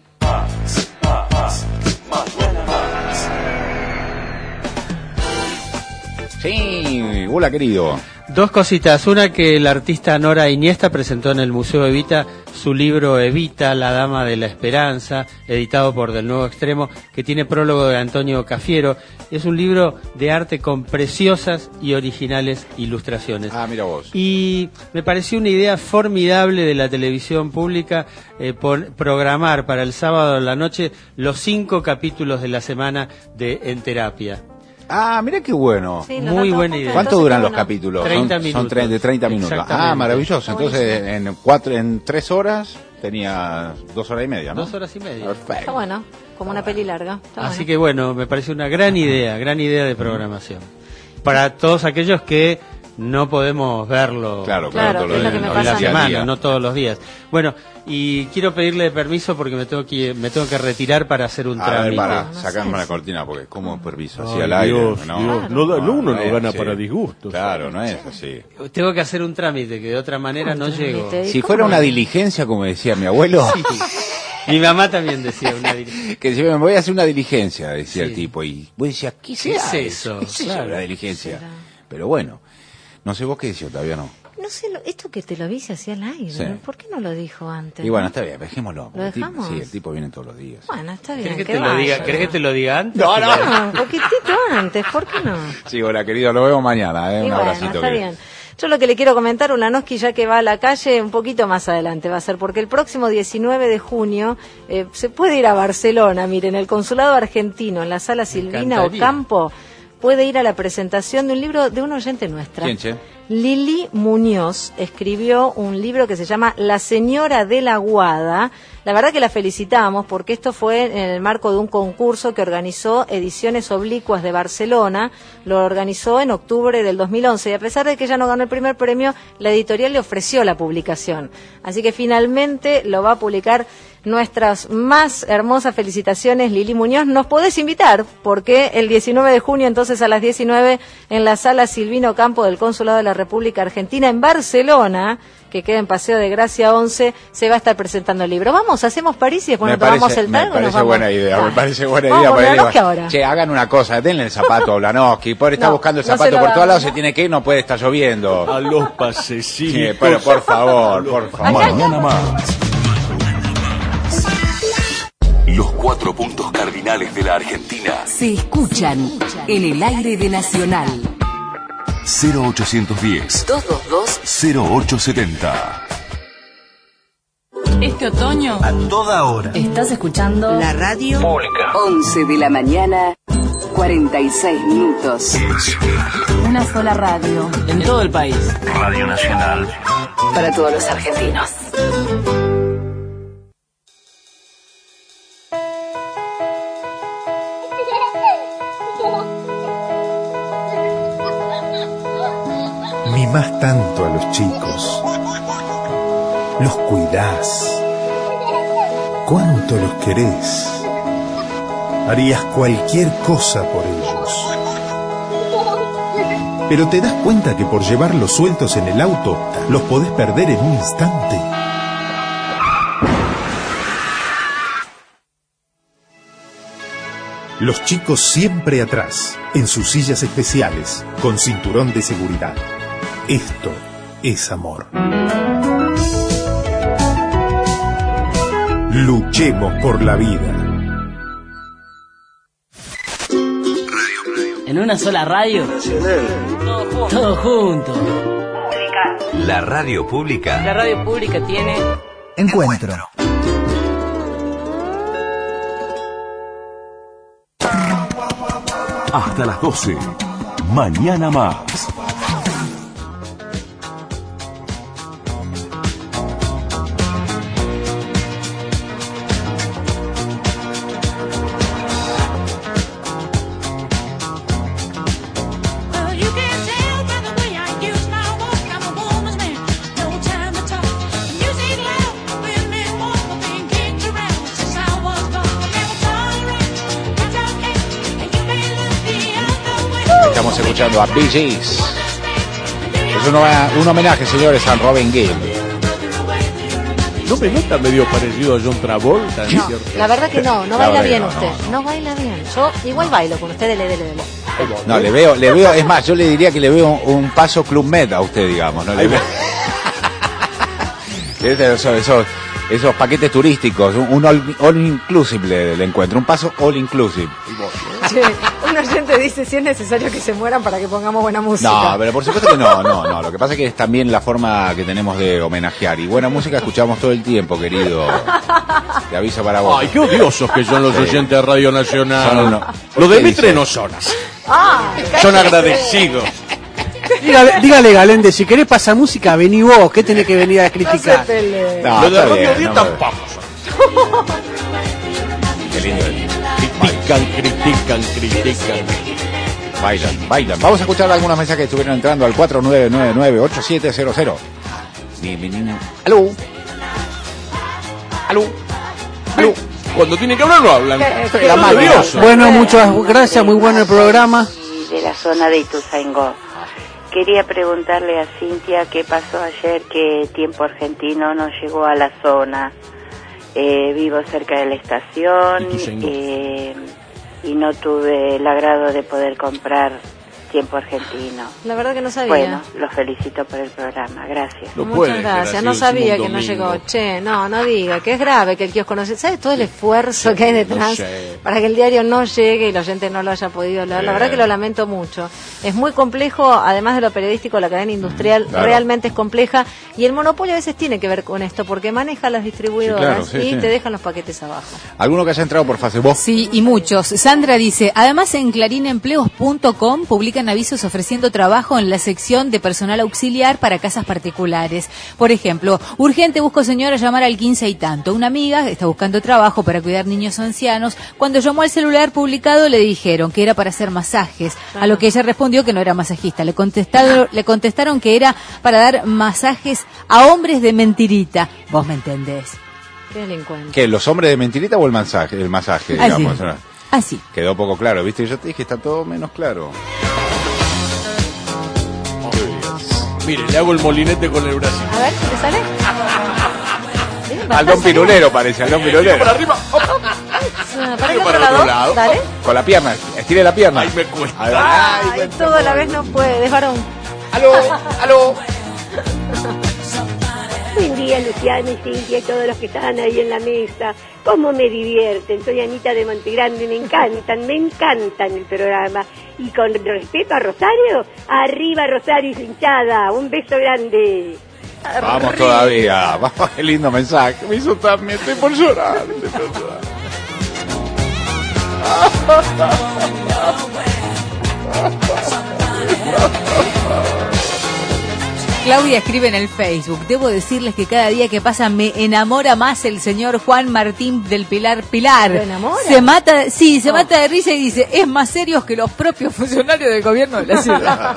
Sí, hola querido. Dos cositas. Una, que la artista Nora Iniesta presentó en el Museo Evita su libro Evita, la Dama de la Esperanza, editado por Del Nuevo Extremo, que tiene prólogo de Antonio Cafiero. Es un libro de arte con preciosas y originales ilustraciones. Ah, mira vos. Y me pareció una idea formidable de la televisión pública eh, por programar para el sábado en la noche los cinco capítulos de la semana de En Terapia. Ah, mira qué bueno. Sí, Muy buena idea. ¿Cuánto duran los capítulos? treinta son, minutos. Son tre- de treinta minutos. Exactamente. Ah, maravilloso. Entonces, en cuatro, en tres horas tenía dos horas y media, ¿no? Dos horas y media. Perfecto. Está bueno, como una peli larga. Está Así bueno. que bueno, me parece una gran idea, gran idea de programación. Para todos aquellos que no podemos verlo Claro, Claro, claro, todo es lo lo que me de- en la pasa a mí. semana, día a día. no todos los días. Bueno, y quiero pedirle permiso porque me tengo que me tengo que retirar para hacer un A ver, trámite. para, No sacarme sé. la cortina, porque como permiso, así Ay, al aire, Dios, ¿no? Dios, no da- no, uno no es gana así. para disgustos. Claro, no es así. Tengo que hacer un trámite que de otra manera no llego. trámite? Si ¿Cómo fuera una es? diligencia, como decía mi abuelo, Mi mamá también decía una diligencia. que decía, me voy a hacer una diligencia, decía Sí. el tipo, y vos decías, ¿qué, ¿Qué será es eso? ¿Qué es eso, Claro. la diligencia? ¿Será? Pero bueno, no sé vos qué decís, todavía no. No sé, lo- esto que te lo avise hacia el aire, Sí. ¿no? ¿Por qué no lo dijo antes? Y bueno, está bien, dejémoslo. ¿Lo El tipo- dejamos? sí, el tipo viene todos los días. Bueno, está bien. ¿Querés que que te lo vaya. diga? ¿Querés que te lo diga antes? No, no. No, un poquitito antes, ¿por qué no? Sí, hola querido, lo vemos mañana, ¿eh? Y Un bueno, abracito. está que- bien. Yo lo que le quiero comentar, Ulanowski, ya que va a la calle, un poquito más adelante va a ser, porque el próximo diecinueve de junio eh, se puede ir a Barcelona, miren, el consulado argentino, en la sala Silvina encantaría. Ocampo, puede ir a la presentación de un libro de una oyente nuestra. ¿Quién, che? Lili Muñoz escribió un libro que se llama La Señora de la Guada. La verdad que la felicitamos porque esto fue en el marco de un concurso que organizó Ediciones Oblicuas de Barcelona. Lo organizó en octubre del dos mil once y a pesar de que ella no ganó el primer premio, la editorial le ofreció la publicación. Así que finalmente lo va a publicar. Nuestras más hermosas felicitaciones, Lili Muñoz. Nos podés invitar, porque el diecinueve de junio, entonces a las diecinueve, en la sala Silvino Campo del Consulado de la República Argentina en Barcelona, que queda en Paseo de Gracia once, se va a estar presentando el libro. Vamos, hacemos París y después Me nos tomamos parece, el me tango. parece buena idea, me parece buena Vamos idea. por para ir- Blanoski ahora. Che, hagan una cosa, denle el zapato a Blanoski. Por estar No, buscando el no zapato se lo por todos damos, lados, ¿no? se tiene que ir, no puede estar lloviendo. A los pasecitos. Sí, pero por favor, por favor. Mañana más. Los cuatro puntos cardinales de la Argentina. Se escuchan en el aire de Nacional. cero ochocientos diez, dos dos dos, cero ocho setenta. Este otoño, A toda hora. estás escuchando la radio Pública. once de la mañana, cuarenta y seis minutos. Una sola radio. En todo el país. Radio Nacional. Para todos los argentinos. Mimás tanto a los chicos, los cuidás, cuánto los querés, harías cualquier cosa por ellos. Pero te das cuenta que por llevarlos sueltos en el auto, los podés perder en un instante. Los chicos siempre atrás, en sus sillas especiales, con cinturón de seguridad. Esto es amor. Luchemos por la vida. En una sola radio. Todo junto. La radio pública. La radio pública tiene Encuentro. Hasta las doce. Mañana más. Estamos escuchando a Bee Gees. Es un, un homenaje, señores, a Robin Gibb. ¿No me nota medio parecido a John Travolta? No, la verdad que no, no La baila verdad bien que no, usted. No. baila bien. Yo igual bailo con usted, dele, dele, dele. No, le veo, le veo, es más, yo le diría que le veo un, un paso Club Med a usted, digamos, ¿no? Le veo... esos, esos, esos paquetes turísticos, un, un all, all inclusive le, le encuentro, un paso all inclusive. Che, un oyente dice si es necesario que se mueran para que pongamos buena música. No, pero por supuesto que no, no, no. Lo que pasa es que es también la forma que tenemos de homenajear. Y buena música escuchamos todo el tiempo, querido. Te aviso para vos. Ay, qué odiosos que son los Sí. oyentes de Radio Nacional. Son uno- Los de ¿Qué Mitre dice? no son así. Ah, Son agradecidos. Dígale, dígale, Galende, si querés pasar música, vení vos, ¿qué tenés que venir a criticar? No, Los de está Radio bien, diez no, tampoco. Qué lindo. Critican, critican, critican. Bailan, bailan. Vamos a escuchar algunos mensajes que estuvieron entrando al cuatro nueve nueve nueve ocho siete cero cero. Bienvenido. Aló. Aló. Aló. Cuando tienen que hablar no hablan. La mano. Bueno, muchas gracias, muy bueno el programa. De la zona de Ituzaingó. Quería preguntarle a Cintia qué pasó ayer, que Tiempo Argentino no llegó a la zona. Eh, vivo cerca de la estación eh, y no tuve el agrado de poder comprar Tiempo Argentino. La verdad que no sabía. Bueno, los felicito por el programa, gracias. Muchas gracias, no sabía que no llegó. Che, no, no diga, que es grave que el kiosco no se... ¿Sabe todo el esfuerzo que hay detrás sé. para que el diario no llegue y la gente no lo haya podido leer? La Bien. verdad que lo lamento mucho. Es muy complejo, además de lo periodístico, la cadena industrial Claro. realmente es compleja y el monopolio a veces tiene que ver con esto porque maneja las distribuidoras Sí, claro, sí, y sí. te dejan los paquetes abajo. ¿Alguno que haya entrado por Facebook? Sí, y muchos. Sandra dice, además en clarinempleos punto com publican avisos ofreciendo trabajo en la sección de personal auxiliar para casas particulares. Por ejemplo, urgente busco señora llamar al quince y tanto. Una amiga está buscando trabajo para cuidar niños o ancianos. Cuando llamó al celular publicado le dijeron que era para hacer masajes, a lo que ella respondió que no era masajista. Le contestaron, le contestaron que era para dar masajes a hombres de mentirita. Vos me entendés. Qué delincuente. ¿Qué, los hombres de mentirita o el masaje? El masaje, Así. digamos. ¿no? Así. Quedó poco claro, ¿viste? Yo te dije, está todo menos claro. Mire, le hago el molinete con el brazo. A ver, ¿te sale? Al don Pirulero parece, al don Pirulero. Para arriba. Para el otro lado, lado. Dale. Con la pierna, estire la pierna. Ay, me cuesta. Ay, Ay, ay, todo a la vez no puede, es varón. Aló, aló. Buen día, Luciano y Cintia y todos los que están ahí en la mesa. ¿Cómo me divierten? Soy Anita de Montegrande, me encantan, me encantan el programa. Y con respeto a Rosario, arriba Rosario y su hinchada. Un beso grande. Vamos arriba. Todavía, vamos, qué lindo mensaje. Me hizo también, estoy por llorar. Estoy por llorar. Claudia escribe en el Facebook: debo decirles que cada día que pasa me enamora más el señor Juan Martín del Pilar Pilar. ¿Lo enamora? Se mata, sí, se oh. mata de risa y dice, es más serio que los propios funcionarios del gobierno de la ciudad.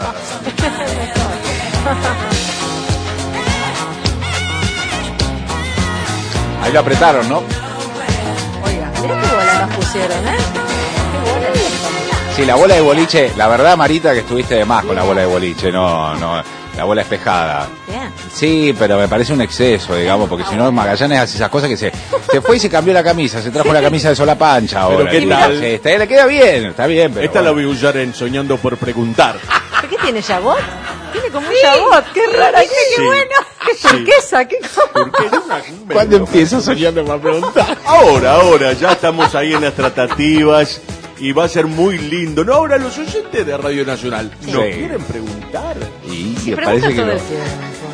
Ahí lo apretaron, ¿no? Oiga, mirá qué bola nos pusieron, ¿eh? Qué bola. Sí, la bola de boliche, la verdad, Marita, que estuviste de más con la bola de boliche, no, no, la bola espejada. Bien. Sí, pero me parece un exceso, digamos, porque si no Magallanes hace esas cosas que se, se fue y se cambió la camisa, se trajo la camisa de sola pancha ahora. Pero qué tal. Sí, está, le queda bien, está bien, pero esta bueno. la voy a usar en Soñando por Preguntar. ¿Pero qué tiene, Jabot? Tiene como un Jabot, qué raro, qué, Sí. qué bueno, qué Sí. turquesa, qué ¿Cuándo empieza Soñando por Preguntar? Ahora, ahora, ya estamos ahí en las tratativas y va a ser muy lindo. No, ahora los oyentes de Radio Nacional Sí. no quieren preguntar. Y Sí, me pregunta parece que todo no. el tiempo.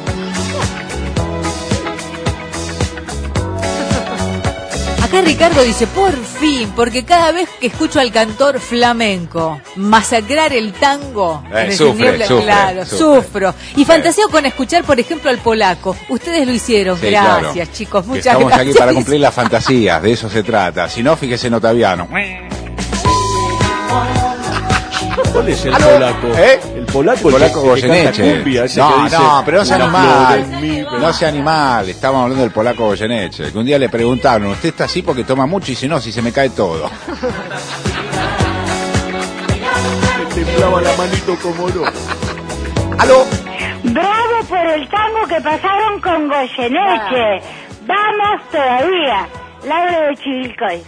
Acá Ricardo dice, por fin, porque cada vez que escucho al cantor flamenco masacrar el tango, Eh, me sufre, niebla- sufre, claro, sufre. sufro. Y fantaseo con escuchar, por ejemplo, al polaco. Ustedes lo hicieron, Sí, gracias, claro. chicos, Que muchas estamos gracias. aquí para cumplir las fantasías, de eso se trata. Si no, fíjese en Otaviano. ¿Cuál es el ¿Aló? polaco? ¿Eh? El polaco, El polaco el que- el que Goyeneche. canta cumbia, ese No, que dice, no, pero no sea "Una animal. flor en mi-". No sea animal. Estamos hablando del polaco Goyeneche. Que un día le preguntaron, ¿usted está así porque toma mucho? Y si no, si se me cae todo. Me temblaba la manito como no. ¡Aló! Bravo por el tango que pasaron con Goyeneche. Vamos todavía. Laura de Chivilcoy.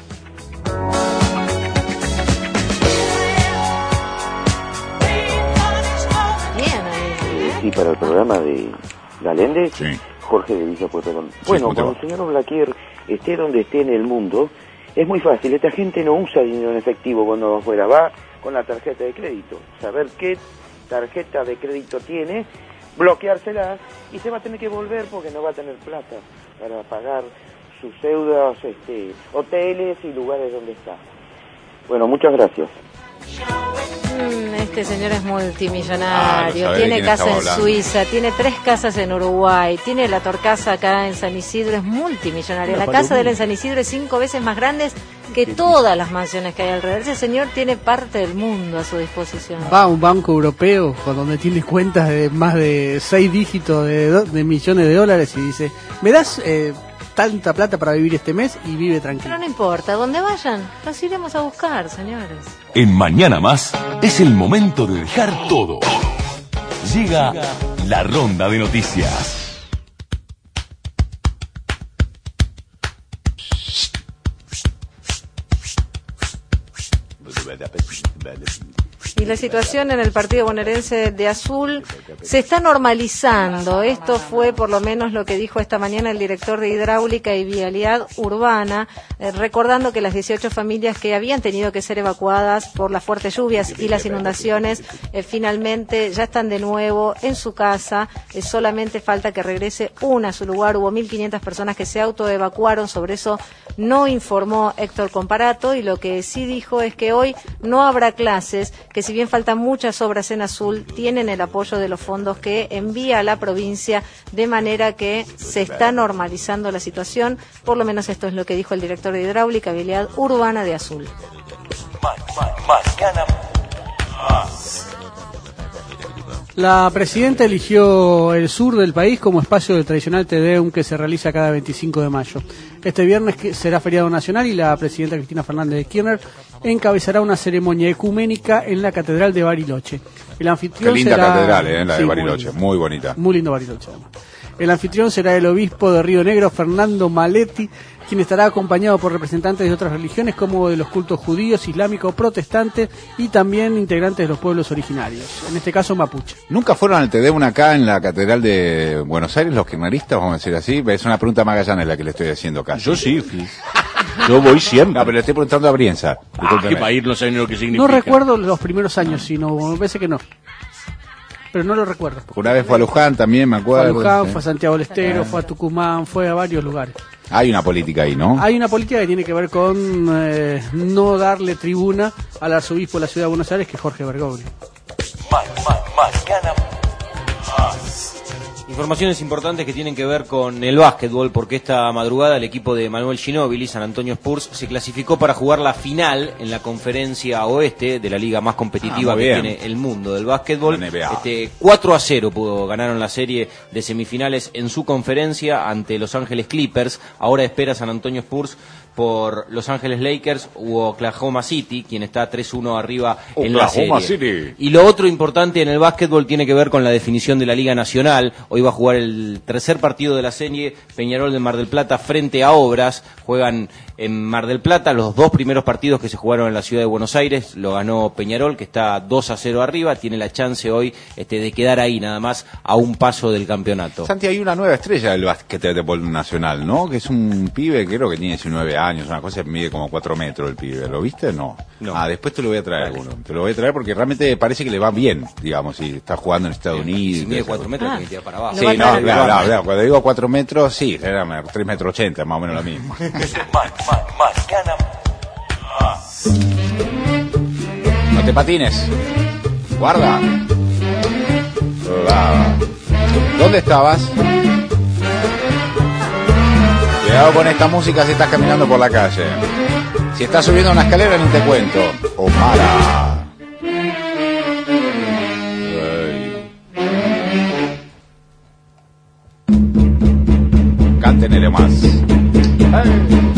Bien ahí. Sí, para el programa de Galende, Sí. Jorge de Villa Pueyrredón. Bueno, ¿cómo te cuando va? el señor Blaquier esté donde esté en el mundo, es muy fácil. Esta gente no usa dinero en efectivo cuando va afuera, va con la tarjeta de crédito. Saber qué tarjeta de crédito tiene, bloqueársela y se va a tener que volver porque no va a tener plata para pagar sus deudas, este, hoteles y lugares donde está. Bueno, muchas gracias. Mm, Este señor es Ah, multimillonario, no sabe de tiene quién casa en estamos hablando. Suiza, tiene tres casas en Uruguay, tiene la Torcasa acá en San Isidro, es multimillonario. Una La casa de él palomilla. en San Isidro es cinco veces más grande que todas las mansiones que hay alrededor. Ese señor tiene parte del mundo a su disposición. Va a un banco europeo con donde tiene cuentas de más de seis dígitos de, do- de millones de dólares y dice, ¿me das eh, tanta plata para vivir este mes? Y vive tranquilo. Pero no importa, donde vayan, los iremos a buscar, señores. En Mañana Más es el momento de dejar todo. Llega la ronda de noticias. Y la situación en el partido bonaerense de Azul se está normalizando. Esto fue por lo menos lo que dijo esta mañana el director de Hidráulica y Vialidad Urbana, eh, recordando que las dieciocho familias que habían tenido que ser evacuadas por las fuertes lluvias y las inundaciones eh, finalmente ya están de nuevo en su casa. Eh, solamente falta que regrese una a su lugar. Hubo mil quinientas personas que se autoevacuaron. Sobre eso no informó Héctor Comparato, y lo que sí dijo es que hoy no habrá clases, que si bien faltan muchas obras en Azul, tienen el apoyo de los fondos que envía a la provincia, de manera que se está normalizando la situación. Por lo menos esto es lo que dijo el director de Hidráulica y Vialidad Urbana de Azul. Mañana Más. La presidenta eligió el sur del país como espacio del tradicional Te Deum que se realiza cada veinticinco de mayo. Este viernes será feriado nacional y la presidenta Cristina Fernández de Kirchner encabezará una ceremonia ecuménica en la Catedral de Bariloche. El anfitrión Qué linda será... catedral, eh, la sí, de Bariloche, muy, muy bonita. Muy lindo Bariloche, además. El anfitrión será el obispo de Río Negro, Fernando Maletti, quien estará acompañado por representantes de otras religiones como de los cultos judíos, islámicos, protestantes y también integrantes de los pueblos originarios, en este caso mapuche. ¿Nunca fueron al Te Deum acá en la Catedral de Buenos Aires, los kirchneristas, vamos a decir así? Es una pregunta Magallanes la que le estoy haciendo acá. Yo sí, fui. Yo voy siempre. No, pero le estoy preguntando a Brienza. Ah, que para ir no saben lo que significa. No recuerdo los primeros años, sino me parece que no. Pero no lo recuerdo. Una vez fue a Luján también, me acuerdo. Fue a Luján, ¿sí? fue a Santiago del Estero, Eh. fue a Tucumán, fue a varios lugares. Hay una política ahí, ¿no? Hay una política que tiene que ver con eh, no darle tribuna al arzobispo de la ciudad de Buenos Aires, que es Jorge Bergoglio. Informaciones importantes que tienen que ver con el básquetbol, porque esta madrugada el equipo de Manuel Ginóbili, San Antonio Spurs, se clasificó para jugar la final en la conferencia oeste de la liga más competitiva Ah, muy que bien. tiene el mundo del básquetbol. La N B A. Este, cuatro a cero pudo, ganaron la serie de semifinales en su conferencia ante Los Ángeles Clippers. Ahora espera San Antonio Spurs por Los Ángeles Lakers u Oklahoma City, quien está tres uno arriba en la Oklahoma serie. City. Y lo otro importante en el básquetbol tiene que ver con la definición de la Liga Nacional. Hoy va a jugar el tercer partido de la serie, Peñarol de Mar del Plata frente a Obras. Juegan en Mar del Plata. Los dos primeros partidos que se jugaron en la ciudad de Buenos Aires lo ganó Peñarol, que está dos a cero arriba. Tiene la chance hoy este, de quedar ahí nada más a un paso del campeonato. Santi, hay una nueva estrella del básquetbol nacional, ¿no? Que es un pibe, creo que tiene diecinueve años, una cosa que mide como cuatro metros el pibe. ¿Lo viste? No. No. Ah, después te lo voy a traer alguno. Te lo voy a traer porque realmente parece que le va bien, digamos, si está jugando en Estados Unidos. Si mide cuatro metros, tiene que tirar para abajo. Sí, no, claro, claro, claro. Cuando digo cuatro metros, sí, era tres metros ochenta, más o menos lo mismo. No te patines. Guarda. ¿Dónde estabas? Cuidado con esta música si estás caminando por la calle. Si estás subiendo una escalera ni te cuento. O para. Canten más. Hey.